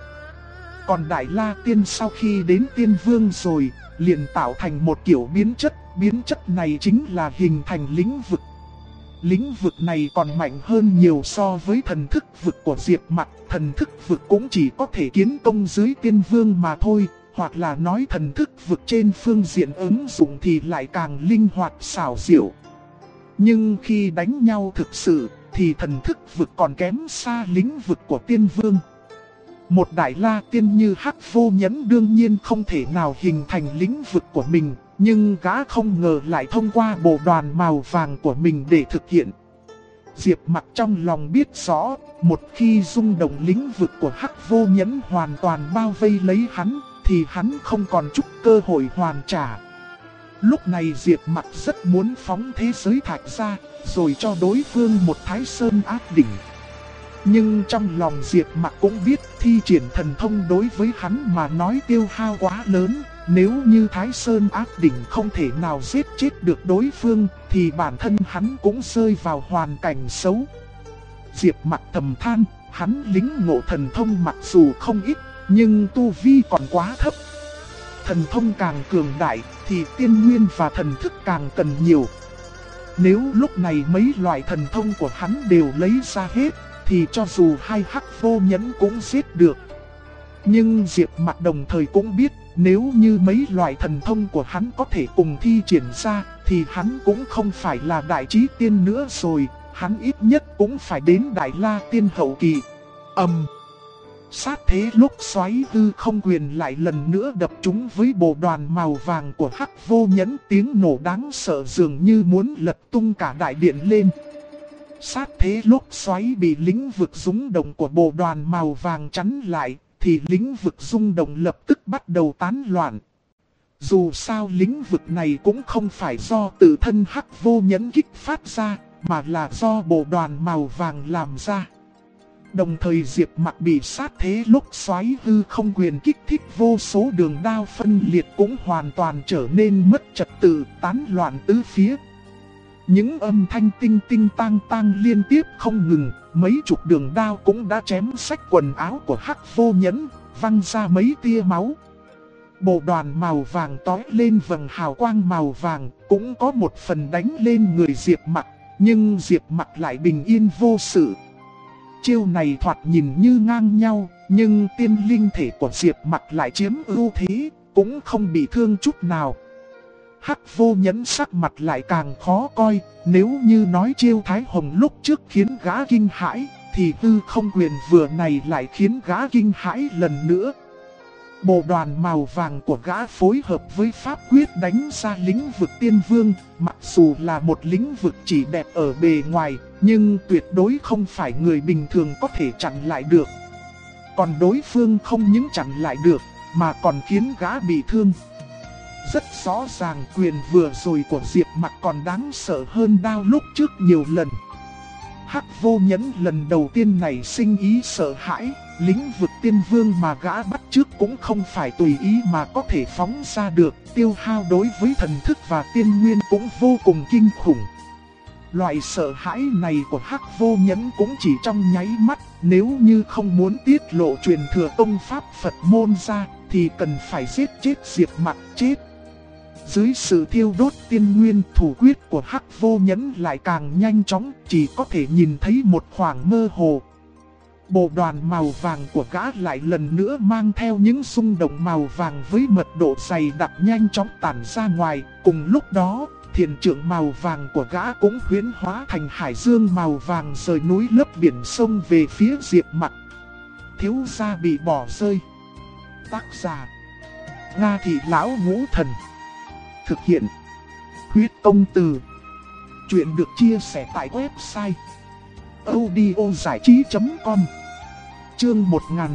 Còn Đại La Tiên sau khi đến Tiên Vương rồi, liền tạo thành một kiểu biến chất này chính là hình thành lĩnh vực. Lĩnh vực này còn mạnh hơn nhiều so với thần thức vực của Diệp Mặc, thần thức vực cũng chỉ có thể kiến công dưới Tiên Vương mà thôi, hoặc là nói thần thức vực trên phương diện ứng dụng thì lại càng linh hoạt xảo diệu. Nhưng khi đánh nhau thực sự thì thần thức vực còn kém xa lĩnh vực của tiên vương. Một đại la tiên như Hắc Vô Nhẫn đương nhiên không thể nào hình thành lĩnh vực của mình, nhưng gã không ngờ lại thông qua bộ đoàn màu vàng của mình để thực hiện. Diệp Mặc trong lòng biết rõ, một khi rung động lĩnh vực của Hắc Vô Nhẫn hoàn toàn bao vây lấy hắn, thì hắn không còn chút cơ hội hoàn trả. Lúc này Diệp Mặc rất muốn phóng thế giới thạch ra, rồi cho đối phương một Thái Sơn áp đỉnh. Nhưng trong lòng Diệp Mặc cũng biết thi triển thần thông đối với hắn mà nói tiêu hao quá lớn. Nếu như Thái Sơn áp đỉnh không thể nào giết chết được đối phương, thì bản thân hắn cũng rơi vào hoàn cảnh xấu. Diệp Mặc thầm than, hắn lính ngộ thần thông mặc dù không ít, nhưng tu vi còn quá thấp. Thần thông càng cường đại, thì tiên nguyên và thần thức càng cần nhiều. Nếu lúc này mấy loại thần thông của hắn đều lấy ra hết, thì cho dù hai Hắc Vô Nhẫn cũng giết được. Nhưng Diệp Mặc đồng thời cũng biết, nếu như mấy loại thần thông của hắn có thể cùng thi triển ra, thì hắn cũng không phải là đại chí tiên nữa rồi, hắn ít nhất cũng phải đến đại la tiên hậu kỳ. Sát thế lúc xoáy hư không quyền lại lần nữa đập trúng với bộ đoàn màu vàng của Hắc Vô Nhẫn, tiếng nổ đáng sợ dường như muốn lật tung cả đại điện lên. Sát thế lúc xoáy bị lĩnh vực rung động của bộ đoàn màu vàng chắn lại, thì lĩnh vực rung động lập tức bắt đầu tán loạn. Dù sao lĩnh vực này cũng không phải do tự thân Hắc Vô Nhẫn kích phát ra, mà là do bộ đoàn màu vàng làm ra. Đồng thời Diệp Mặc bị sát thế lúc xoáy hư không quyền kích thích, vô số đường đao phân liệt cũng hoàn toàn trở nên mất trật tự, tán loạn tứ phía. Những âm thanh tinh tinh tang tang liên tiếp không ngừng, mấy chục đường đao cũng đã chém rách quần áo của Hắc Vô Nhẫn, văng ra mấy tia máu. Bộ đoàn màu vàng tói lên vầng hào quang màu vàng, cũng có một phần đánh lên người Diệp Mặc, nhưng Diệp Mặc lại bình yên vô sự. Chiêu này thoạt nhìn như ngang nhau, nhưng tiên linh thể của Diệp Mặc lại chiếm ưu thế, cũng không bị thương chút nào. Hắc Vô Nhẫn sắc mặt lại càng khó coi, nếu như nói chiêu Thái Hồng lúc trước khiến gã kinh hãi, thì hư không quyền vừa này lại khiến gã kinh hãi lần nữa. Bộ đoàn màu vàng của gã phối hợp với pháp quyết đánh ra lĩnh vực tiên vương, mặc dù là một lĩnh vực chỉ đẹp ở bề ngoài, nhưng tuyệt đối không phải người bình thường có thể chặn lại được. Còn đối phương không những chặn lại được, mà còn khiến gã bị thương. Rất rõ ràng quyền vừa rồi của Diệp Mặc còn đáng sợ hơn đao lúc trước nhiều lần. Hắc Vô Nhẫn lần đầu tiên này sinh ý sợ hãi, lĩnh vực tiên vương mà gã bắt trước cũng không phải tùy ý mà có thể phóng ra được, tiêu hao đối với thần thức và tiên nguyên cũng vô cùng kinh khủng. Loại sợ hãi này của Hắc Vô Nhẫn cũng chỉ trong nháy mắt, nếu như không muốn tiết lộ truyền thừa tông pháp Phật môn ra, thì cần phải giết chết Diệp Mặc chết. Dưới sự thiêu đốt tiên nguyên, thủ quyết của Hắc Vô Nhẫn lại càng nhanh chóng, chỉ có thể nhìn thấy một khoảng mơ hồ. Bộ đoàn màu vàng của gã lại lần nữa mang theo những xung động màu vàng với mật độ dày đặc nhanh chóng tản ra ngoài. Cùng lúc đó, thiền trượng màu vàng của gã cũng huyễn hóa thành hải dương màu vàng rời núi lấp biển sông về phía Diệp Mặc. Thiếu gia bị bỏ rơi. Tác giả: Nga Thị Lão Ngũ Thần. Thực hiện: Huyết Công Từ. Chuyện được chia sẻ tại website audiozảichí.com. Chương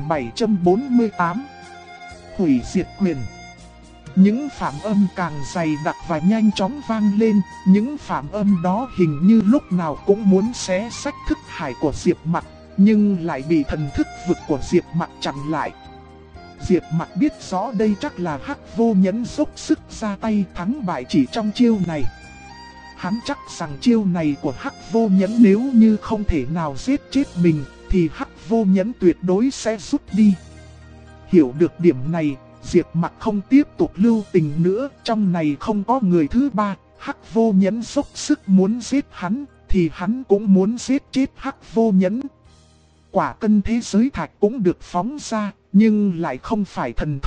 1748. Hủy diệt quyền. Những phạm âm càng dày đặc và nhanh chóng vang lên, những phạm âm đó hình như lúc nào cũng muốn xé rách thức hải của Diệp Mặc, nhưng lại bị thần thức vực của Diệp Mặc chặn lại. Diệp Mặc biết rõ đây chắc là Hắc Vô Nhẫn dốc sức ra tay, thắng bại chỉ trong chiêu này. Hắn chắc rằng chiêu này của Hắc Vô Nhẫn nếu như không thể nào giết chết mình, thì Hắc Vô Nhẫn tuyệt đối sẽ rút đi. Hiểu được điểm này, Diệp Mặc không tiếp tục lưu tình nữa, trong này không có người thứ ba. Hắc Vô Nhẫn dốc sức muốn giết hắn, thì hắn cũng muốn giết chết Hắc Vô Nhẫn. Quả cân thế giới thạch cũng được phóng ra, nhưng lại không phải thần thông.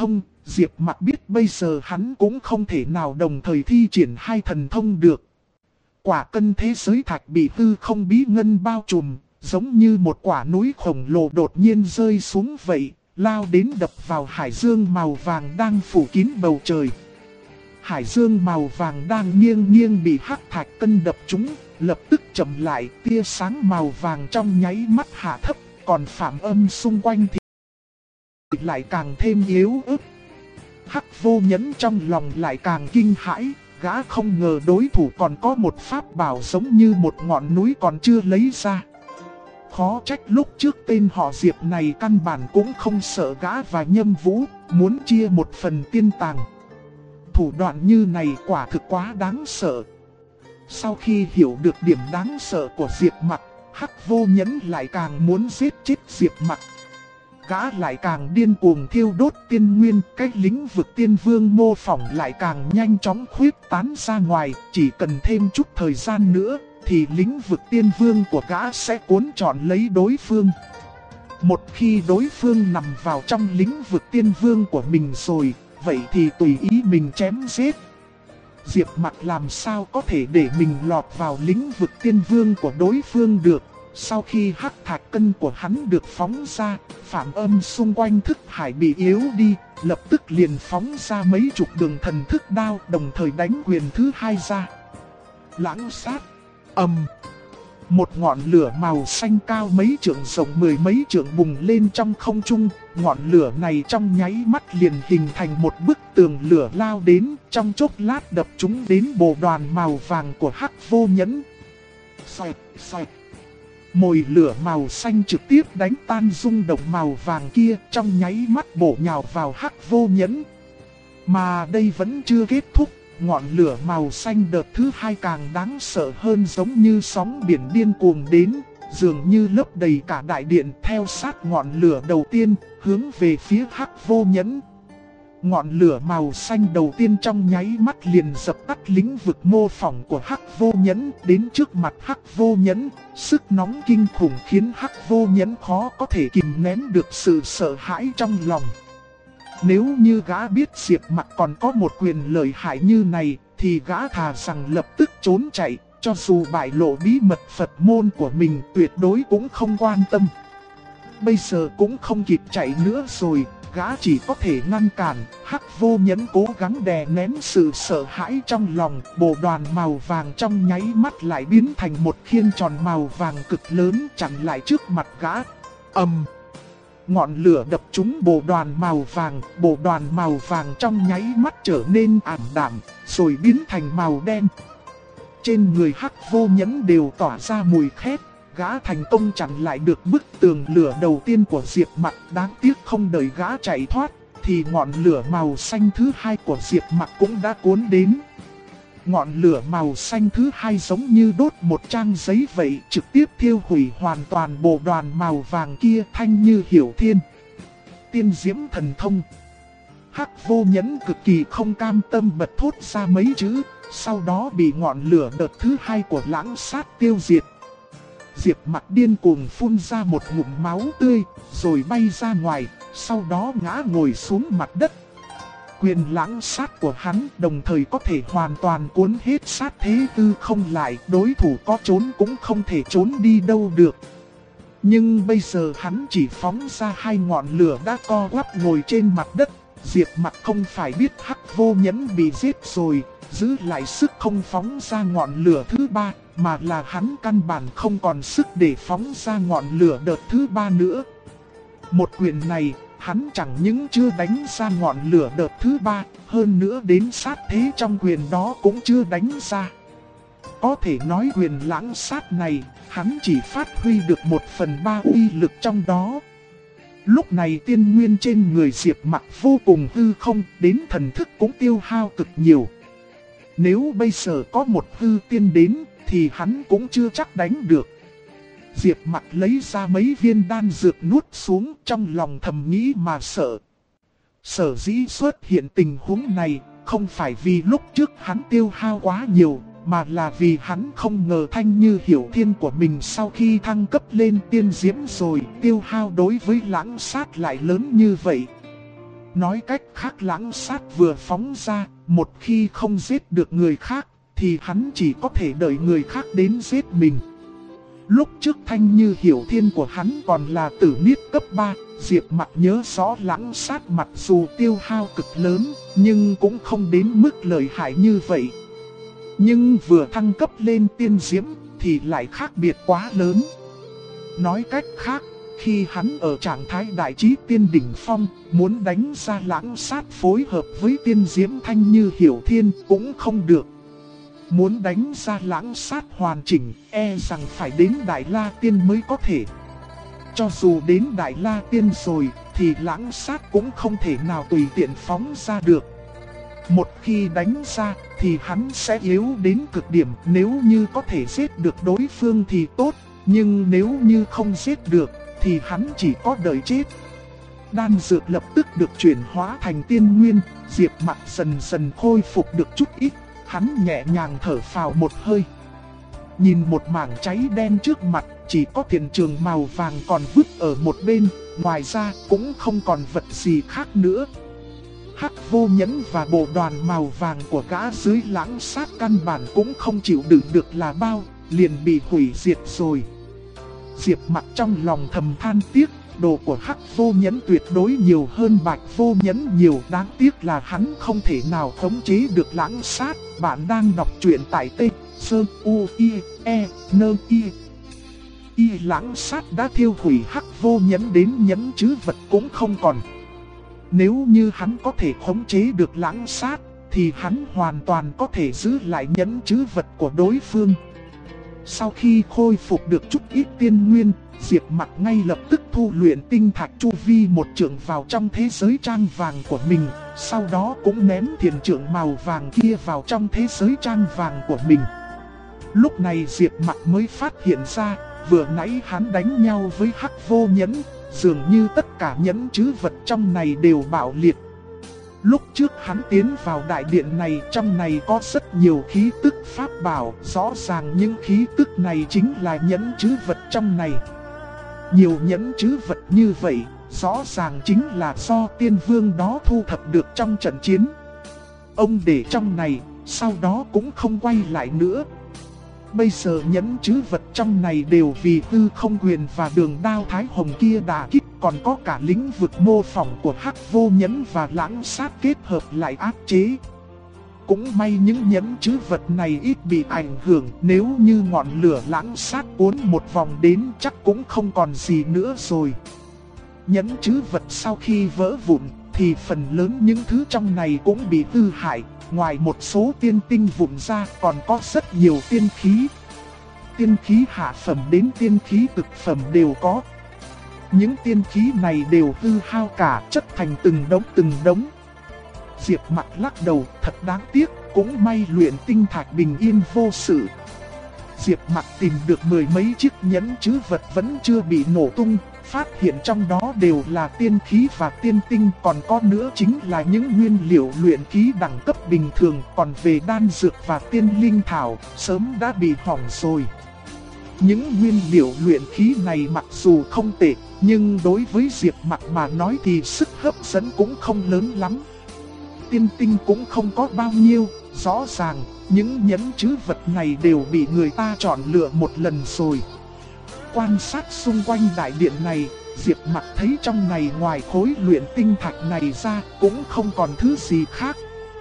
Diệp Mặc biết bây giờ hắn cũng không thể nào đồng thời thi triển hai thần thông được. Quả cân thế giới thạch bị hư không bí ngân bao trùm, giống như một quả núi khổng lồ đột nhiên rơi xuống vậy, lao đến đập vào hải dương màu vàng đang phủ kín bầu trời. Hải dương màu vàng đang nghiêng nghiêng bị hắc thạch cân đập trúng, lập tức chậm lại, tia sáng màu vàng trong nháy mắt hạ thấp, còn phạm âm xung quanh thì lại càng thêm yếu ớt. Hắc Vô Nhẫn trong lòng lại càng kinh hãi, gã không ngờ đối thủ còn có một pháp bảo giống như một ngọn núi còn chưa lấy ra. Khó trách lúc trước tên họ Diệp này căn bản cũng không sợ gã và Nhâm Vũ, muốn chia một phần tiên tàng. Thủ đoạn như này quả thực quá đáng sợ. Sau khi hiểu được điểm đáng sợ của Diệp Mặc, Hắc Vô Nhẫn lại càng muốn giết chết Diệp Mặc. Gã lại càng điên cuồng thiêu đốt tiên nguyên, cái lĩnh vực tiên vương mô phỏng lại càng nhanh chóng khuyết tán ra ngoài, chỉ cần thêm chút thời gian nữa thì lĩnh vực tiên vương của gã sẽ cuốn trọn lấy đối phương. Một khi đối phương nằm vào trong lĩnh vực tiên vương của mình rồi, vậy thì tùy ý mình chém giết. Diệp Mặc làm sao có thể để mình lọt vào lĩnh vực tiên vương của đối phương được. Sau khi hắc thạch cân của hắn được phóng ra, phạm âm xung quanh thức hải bị yếu đi, lập tức liền phóng ra mấy chục đường thần thức đao, đồng thời đánh quyền thứ hai ra. Lãng sát, một ngọn lửa màu xanh cao mấy trượng rộng mười mấy trượng bùng lên trong không trung, ngọn lửa này trong nháy mắt liền hình thành một bức tường lửa lao đến, trong chốc lát đập chúng đến bồ đoàn màu vàng của Hắc Vô Nhẫn. Xoẹt, xoẹt. Mồi lửa màu xanh trực tiếp đánh tan rung động màu vàng kia, trong nháy mắt bổ nhào vào Hắc Vô Nhẫn. Mà đây vẫn chưa kết thúc, ngọn lửa màu xanh đợt thứ hai càng đáng sợ hơn, giống như sóng biển điên cuồng đến, dường như lấp đầy cả đại điện, theo sát ngọn lửa đầu tiên, hướng về phía Hắc Vô Nhẫn. Ngọn lửa màu xanh đầu tiên trong nháy mắt liền dập tắt lĩnh vực mô phỏng của Hắc Vô Nhẫn, đến trước mặt Hắc Vô Nhẫn, sức nóng kinh khủng khiến Hắc Vô Nhẫn khó có thể kìm nén được sự sợ hãi trong lòng. Nếu như gã biết Diệp Mặc còn có một quyền lợi hại như này, thì gã thà rằng lập tức trốn chạy, cho dù bại lộ bí mật Phật môn của mình tuyệt đối cũng không quan tâm. Bây giờ cũng không kịp chạy nữa rồi, gã chỉ có thể ngăn cản. Hắc Vô Nhẫn cố gắng đè nén sự sợ hãi trong lòng, bồ đoàn màu vàng trong nháy mắt lại biến thành một khiên tròn màu vàng cực lớn chặn lại trước mặt gã. Ngọn lửa đập trúng bồ đoàn màu vàng trong nháy mắt trở nên ảm đạm, rồi biến thành màu đen. Trên người Hắc Vô Nhẫn đều tỏa ra mùi khét, gã thành công chặn lại được bức tường lửa đầu tiên của Diệp Mặc. Đáng tiếc không đợi gã chạy thoát, thì ngọn lửa màu xanh thứ hai của Diệp Mặc cũng đã cuốn đến. Ngọn lửa màu xanh thứ hai giống như đốt một trang giấy vậy, trực tiếp thiêu hủy hoàn toàn bồ đoàn màu vàng kia, thanh như hiểu thiên. Tiên diễm thần thông. Hắc Vô Nhẫn cực kỳ không cam tâm bật thốt ra mấy chữ, sau đó bị ngọn lửa đợt thứ hai của lãng sát tiêu diệt. Diệp Mặc điên cuồng phun ra một ngụm máu tươi, rồi bay ra ngoài, sau đó ngã ngồi xuống mặt đất. Quyền lãng sát của hắn đồng thời có thể hoàn toàn cuốn hết sát thế tư không lại, đối thủ có trốn cũng không thể trốn đi đâu được. Nhưng bây giờ hắn chỉ phóng ra hai ngọn lửa đã co quắp ngồi trên mặt đất. Diệp Mặc không phải biết Hắc Vô Nhẫn bị giết rồi, giữ lại sức không phóng ra ngọn lửa thứ ba, mà là hắn căn bản không còn sức để phóng ra ngọn lửa đợt thứ ba nữa. Một quyền này, hắn chẳng những chưa đánh ra ngọn lửa đợt thứ ba, hơn nữa đến sát thế trong quyền đó cũng chưa đánh ra. Có thể nói quyền lãng sát này, hắn chỉ phát huy được 1/3 uy lực trong đó. Lúc này tiên nguyên trên người Diệp Mặc vô cùng hư không, đến thần thức cũng tiêu hao cực nhiều. Nếu bây giờ có một hư tiên đến, thì hắn cũng chưa chắc đánh được. Diệp Mặc lấy ra mấy viên đan dược nuốt xuống, trong lòng thầm nghĩ mà sợ. Sở dĩ xuất hiện tình huống này, không phải vì lúc trước hắn tiêu hao quá nhiều, mà là vì hắn không ngờ thanh như hiểu thiên của mình sau khi thăng cấp lên tiên diễm rồi, tiêu hao đối với lãng sát lại lớn như vậy. Nói cách khác Lãng Sát vừa phóng ra, một khi không giết được người khác, thì hắn chỉ có thể đợi người khác đến giết mình. Lúc trước Thanh Như Hiểu Thiên của hắn còn là tử niết cấp 3, Diệp Mặc nhớ rõ Lãng Sát mặc dù tiêu hao cực lớn, nhưng cũng không đến mức lợi hại như vậy. Nhưng vừa thăng cấp lên tiên diễm thì lại khác biệt quá lớn. Nói cách khác, khi hắn ở trạng thái đại trí tiên đỉnh phong, muốn đánh ra Lãng Sát phối hợp với tiên diễm Thanh Như Hiểu Thiên cũng không được. Muốn đánh ra Lãng Sát hoàn chỉnh, e rằng phải đến Đại La Tiên mới có thể. Cho dù đến Đại La Tiên rồi, thì Lãng Sát cũng không thể nào tùy tiện phóng ra được. Một khi đánh ra, thì hắn sẽ yếu đến cực điểm. Nếu như có thể giết được đối phương thì tốt, nhưng nếu như không giết được, thì hắn chỉ có đợi chết. Đan dược lập tức được chuyển hóa thành tiên nguyên, Diệp Mặc dần dần khôi phục được chút ít. Hắn nhẹ nhàng thở phào một hơi. Nhìn một mảng cháy đen trước mặt, chỉ có thiền trường màu vàng còn vứt ở một bên, ngoài ra cũng không còn vật gì khác nữa. Hắc Vô Nhẫn và bộ đoàn màu vàng của gã dưới Lãng Sát căn bản cũng không chịu đựng được là bao, liền bị hủy diệt rồi. Diệp Mặc trong lòng thầm than tiếc, đồ của Hắc Vô Nhẫn tuyệt đối nhiều hơn Bạch Vô Nhẫn nhiều, đáng tiếc là hắn không thể nào khống chế được Lãng Sát. Bạn đang đọc truyện tại T, Sơ, U, I, E, N, I. Lãng Sát đã thiêu hủy Hắc Vô Nhẫn đến nhẫn chứ vật cũng không còn. Nếu như hắn có thể khống chế được Lãng Sát, thì hắn hoàn toàn có thể giữ lại nhẫn chứ vật của đối phương. Sau khi khôi phục được chút ít tiên nguyên, Diệp Mặc ngay lập tức thu luyện tinh thạch chu vi một trượng vào trong thế giới trang vàng của mình, sau đó cũng ném thiền trượng màu vàng kia vào trong thế giới trang vàng của mình. Lúc này Diệp Mặc mới phát hiện ra, vừa nãy hắn đánh nhau với Hắc Vô Nhẫn, dường như tất cả nhẫn chứ vật trong này đều bạo liệt. Lúc trước hắn tiến vào đại điện này, trong này có rất nhiều khí tức pháp bảo, rõ ràng những khí tức này chính là nhẫn chứ vật trong này. Nhiều nhẫn chứ vật như vậy, rõ ràng chính là do tiên vương đó thu thập được trong trận chiến. Ông để trong này, sau đó cũng không quay lại nữa. Bây giờ nhẫn chứ vật trong này đều vì Tư Không Quyền và Đường Đao Thái Hồng kia đả kích, còn có cả lĩnh vực mô phỏng của Hắc Vô Nhẫn và Lãng Sát kết hợp lại áp chế. Cũng may những nhẫn chứ vật này ít bị ảnh hưởng, nếu như ngọn lửa Lãng Sát cuốn một vòng đến chắc cũng không còn gì nữa rồi. Nhẫn chứ vật sau khi vỡ vụn thì phần lớn những thứ trong này cũng bị hư hại. Ngoài một số tiên tinh vụn ra còn có rất nhiều tiên khí. Tiên khí hạ phẩm đến tiên khí cực phẩm đều có. Những tiên khí này đều hư hao cả, chất thành từng đống. Diệp Mặc lắc đầu, thật đáng tiếc, cũng may luyện tinh thạch bình yên vô sự. Diệp Mặc tìm được mười mấy chiếc nhẫn chứ vật vẫn chưa bị nổ tung, phát hiện trong đó đều là tiên khí và tiên tinh, còn có nữa chính là những nguyên liệu luyện khí đẳng cấp bình thường, còn về đan dược và tiên linh thảo, sớm đã bị hỏng rồi. Những nguyên liệu luyện khí này mặc dù không tệ, nhưng đối với Diệp Mặc mà nói thì sức hấp dẫn cũng không lớn lắm. Tiên tinh cũng không có bao nhiêu, rõ ràng những nhẫn chứ vật này đều bị người ta chọn lựa một lần rồi. Quan sát xung quanh đại điện này, Diệp Mặc thấy trong này ngoài khối luyện tinh thạch này ra cũng không còn thứ gì khác.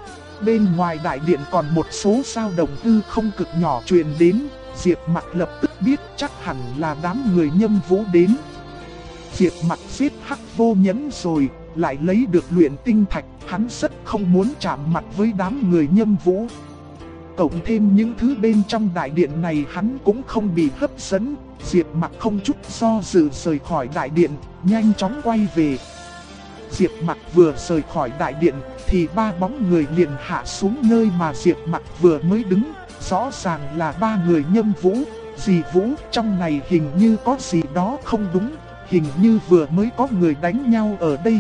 Bên ngoài đại điện còn một số dao động hư không cực nhỏ truyền đến, Diệp Mặc lập tức biết chắc hẳn là đám người Nhâm Vũ đến. Diệp Mặc giết Hắc Vô Nhẫn rồi, lại lấy được luyện tinh thạch, hắn rất không muốn chạm mặt với đám người Nhâm Vũ. Cộng thêm những thứ bên trong đại điện này hắn cũng không bị hấp dẫn, Diệp Mặc không chút do dự rời khỏi đại điện, nhanh chóng quay về. Diệp Mặc vừa rời khỏi đại điện thì ba bóng người liền hạ xuống nơi mà Diệp Mặc vừa mới đứng, rõ ràng là ba người Nhâm Vũ. Dì Vũ, trong này hình như có gì đó không đúng, hình như vừa mới có người đánh nhau ở đây.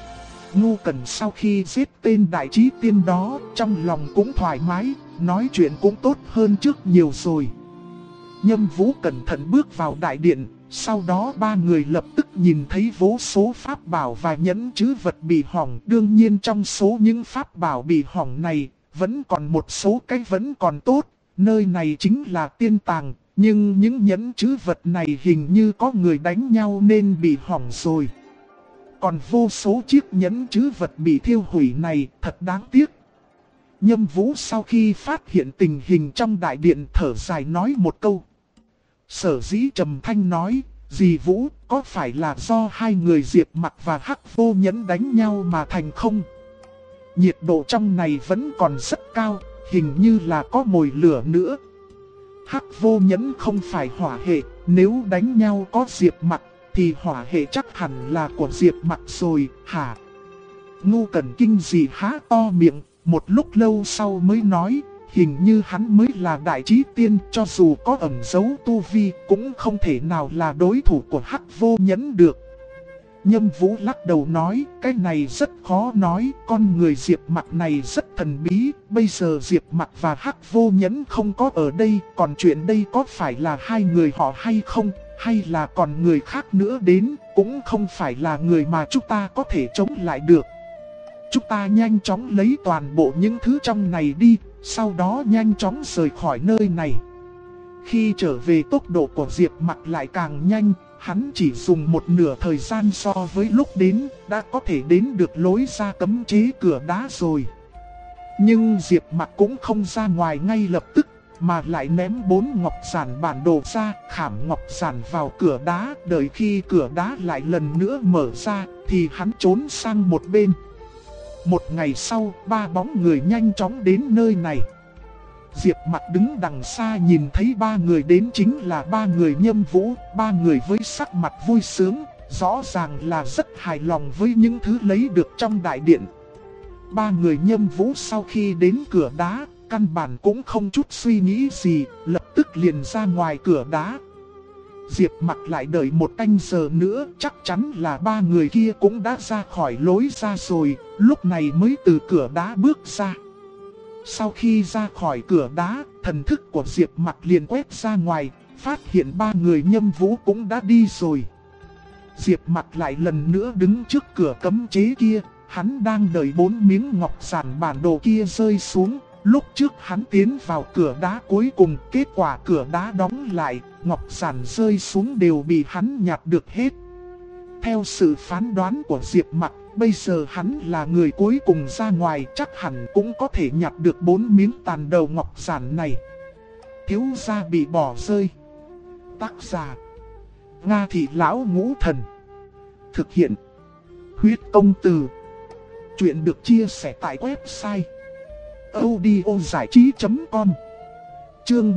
Ngu Cẩn sau khi giết tên đại trí tiên đó, trong lòng cũng thoải mái, nói chuyện cũng tốt hơn trước nhiều rồi. Nhâm Vũ cẩn thận bước vào đại điện, Sau đó ba người lập tức nhìn thấy vô số pháp bảo và nhẫn trữ vật bị hỏng. Đương nhiên trong số những pháp bảo bị hỏng này, vẫn còn một số cái vẫn còn tốt. Nơi này chính là tiên tàng, nhưng những nhẫn trữ vật này hình như có người đánh nhau nên bị hỏng rồi. Còn vô số chiếc nhẫn trữ vật bị thiêu hủy này thật đáng tiếc. Nhâm Vũ sau khi phát hiện tình hình trong đại điện thở dài nói một câu. Sở dĩ trầm thanh nói, dì Vũ có phải là do hai người Diệp Mặc và Hắc Vô Nhẫn đánh nhau mà thành không? Nhiệt độ trong này vẫn còn rất cao, hình như là có mồi lửa nữa. Hắc Vô Nhẫn không phải hỏa hệ, nếu đánh nhau có Diệp Mặc thì hỏa hệ chắc hẳn là của Diệp Mặc rồi, hả? Ngu Cẩn kinh dị há to miệng, một lúc lâu sau mới nói, hình như hắn mới là đại chí tiên, cho dù có ẩn giấu tu vi cũng không thể nào là đối thủ của Hắc Vô Nhẫn được. Nhâm Vũ lắc đầu nói, cái này rất khó nói, con người Diệp Mặc này rất thần bí, bây giờ Diệp Mặc và Hắc Vô Nhẫn không có ở đây, còn chuyện đây có phải là hai người họ hay không, hay là còn người khác nữa đến, cũng không phải là người mà chúng ta có thể chống lại được. Chúng ta nhanh chóng lấy toàn bộ những thứ trong này đi, sau đó nhanh chóng rời khỏi nơi này. Khi trở về tốc độ của Diệp Mặc lại càng nhanh, hắn chỉ dùng một nửa thời gian so với lúc đến, đã có thể đến được lối ra cấm chế cửa đá rồi. Nhưng Diệp Mặc cũng không ra ngoài ngay lập tức, mà lại ném 4 ngọc giản bản đồ ra, khảm ngọc giản vào cửa đá, đợi khi cửa đá lại lần nữa mở ra, thì hắn trốn sang một bên. Một ngày sau, 3 bóng người nhanh chóng đến nơi này. Diệp Mặc đứng đằng xa nhìn thấy 3 người đến chính là 3 người Nhâm Vũ, 3 người với sắc mặt vui sướng, rõ ràng là rất hài lòng với những thứ lấy được trong đại điện. 3 người Nhâm Vũ sau khi đến cửa đá, căn bản cũng không chút suy nghĩ gì, lập tức liền ra ngoài cửa đá. Diệp Mặc lại đợi một canh giờ nữa, chắc chắn là 3 người kia cũng đã ra khỏi lối ra rồi, lúc này mới từ cửa đá bước ra. Sau khi ra khỏi cửa đá, thần thức của Diệp Mặc liền quét ra ngoài, phát hiện 3 người Nhâm Vũ cũng đã đi rồi. Diệp Mặc lại lần nữa đứng trước cửa cấm chế kia, hắn đang đợi 4 miếng ngọc giản bản đồ kia rơi xuống. Lúc trước hắn tiến vào cửa đá cuối cùng, kết quả cửa đá đóng lại, ngọc giản rơi xuống đều bị hắn nhặt được hết. Theo sự phán đoán của Diệp Mặc, bây giờ hắn là người cuối cùng ra ngoài, chắc hẳn cũng có thể nhặt được 4 miếng tàn đầu ngọc giản này. Thiếu gia bị bỏ rơi. Tác giả: Nga Thị Lão Ngũ Thần. Thực hiện: Huyết Công Từ. Chuyện được chia sẻ tại website audiozảichí.com. Chương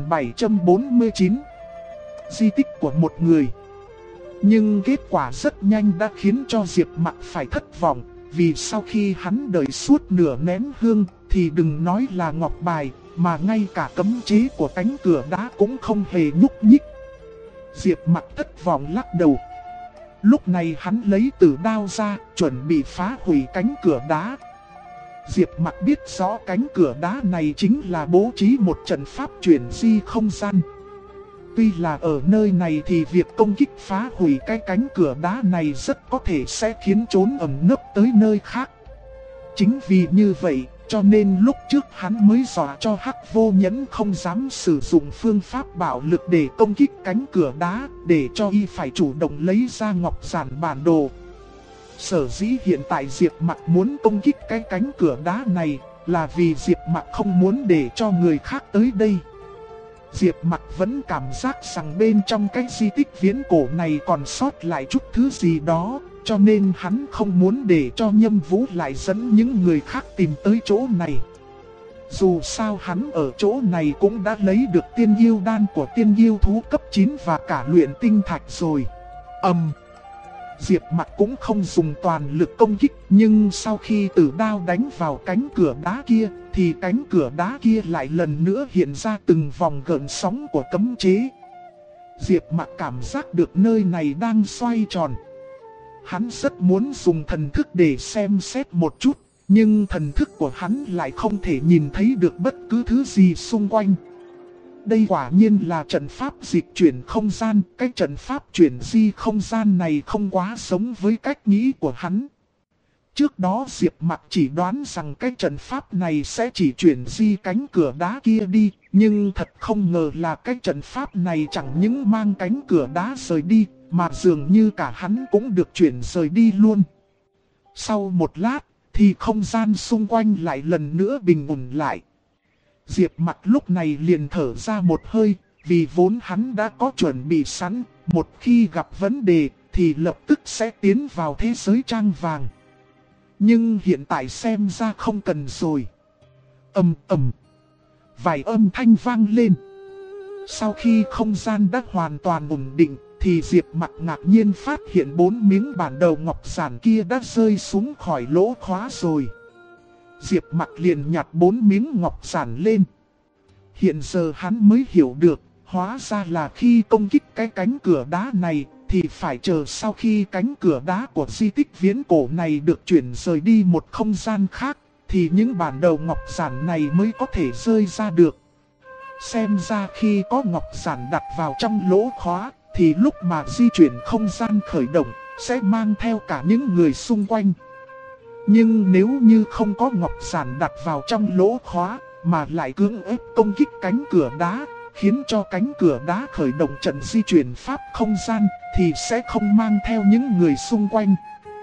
1749. Di tích của một người. Nhưng kết quả rất nhanh đã khiến cho Diệp Mặc phải thất vọng, vì sau khi hắn đợi suốt nửa nén hương thì đừng nói là ngọc bài, mà ngay cả cấm chế của cánh cửa đá cũng không hề nhúc nhích. Diệp Mặc thất vọng lắc đầu. Lúc này hắn lấy tử đao ra, chuẩn bị phá hủy cánh cửa đá. Diệp Mặc biết rõ cánh cửa đá này chính là bố trí một trận pháp chuyển di không gian. Tuy là ở nơi này thì việc công kích phá hủy cái cánh cửa đá này rất có thể sẽ khiến trốn ẩn nấp tới nơi khác. Chính vì như vậy, cho nên lúc trước hắn mới dọa cho Hắc Vô Nhẫn không dám sử dụng phương pháp bạo lực để công kích cánh cửa đá, để cho y phải chủ động lấy ra ngọc giản bản đồ. Sở dĩ hiện tại Diệp Mặc muốn công kích cái cánh cửa đá này là vì Diệp Mặc không muốn để cho người khác tới đây. Diệp Mặc vẫn cảm giác rằng bên trong cái di tích viễn cổ này còn sót lại chút thứ gì đó, cho nên hắn không muốn để cho Nhâm Vũ lại dẫn những người khác tìm tới chỗ này. Dù sao hắn ở chỗ này cũng đã lấy được tiên yêu đan của tiên yêu thú cấp 9 và cả luyện tinh thạch rồi. Diệp Mặc cũng không dùng toàn lực công kích, nhưng sau khi tử đao đánh vào cánh cửa đá kia, thì cánh cửa đá kia lại lần nữa hiện ra từng vòng gợn sóng của cấm chế. Diệp Mặc cảm giác được nơi này đang xoay tròn. Hắn rất muốn dùng thần thức để xem xét một chút, nhưng thần thức của hắn lại không thể nhìn thấy được bất cứ thứ gì xung quanh. Đây quả nhiên là trận pháp dịch chuyển không gian, cái trận pháp chuyển di không gian này không quá giống với cách nghĩ của hắn. Trước đó Diệp Mặc chỉ đoán rằng cái trận pháp này sẽ chỉ chuyển di cánh cửa đá kia đi, nhưng thật không ngờ là cái trận pháp này chẳng những mang cánh cửa đá rời đi, mà dường như cả hắn cũng được chuyển rời đi luôn. Sau một lát, thì không gian xung quanh lại lần nữa bình ổn lại. Diệp Mặc lúc này liền thở ra một hơi, vì vốn hắn đã có chuẩn bị sẵn, một khi gặp vấn đề thì lập tức sẽ tiến vào thế giới trang vàng. Nhưng hiện tại xem ra không cần rồi. Vài âm thanh vang lên. Sau khi không gian đã hoàn toàn ổn định, thì Diệp Mặc ngạc nhiên phát hiện 4 miếng bản đầu ngọc giản kia đã rơi xuống khỏi lỗ khóa rồi. Diệp Mặc liền nhặt 4 miếng ngọc giản lên. Hiện giờ hắn mới hiểu được, hóa ra là khi công kích cái cánh cửa đá này, thì phải chờ sau khi cánh cửa đá của di tích viễn cổ này được chuyển rời đi một không gian khác, thì những bản đầu ngọc giản này mới có thể rơi ra được. Xem ra khi có ngọc giản đặt vào trong lỗ khóa, thì lúc mà di chuyển không gian khởi động, sẽ mang theo cả những người xung quanh. Nhưng nếu như không có ngọc giản đặt vào trong lỗ khóa, mà lại cưỡng ép công kích cánh cửa đá, khiến cho cánh cửa đá khởi động trận di chuyển pháp không gian, thì sẽ không mang theo những người xung quanh.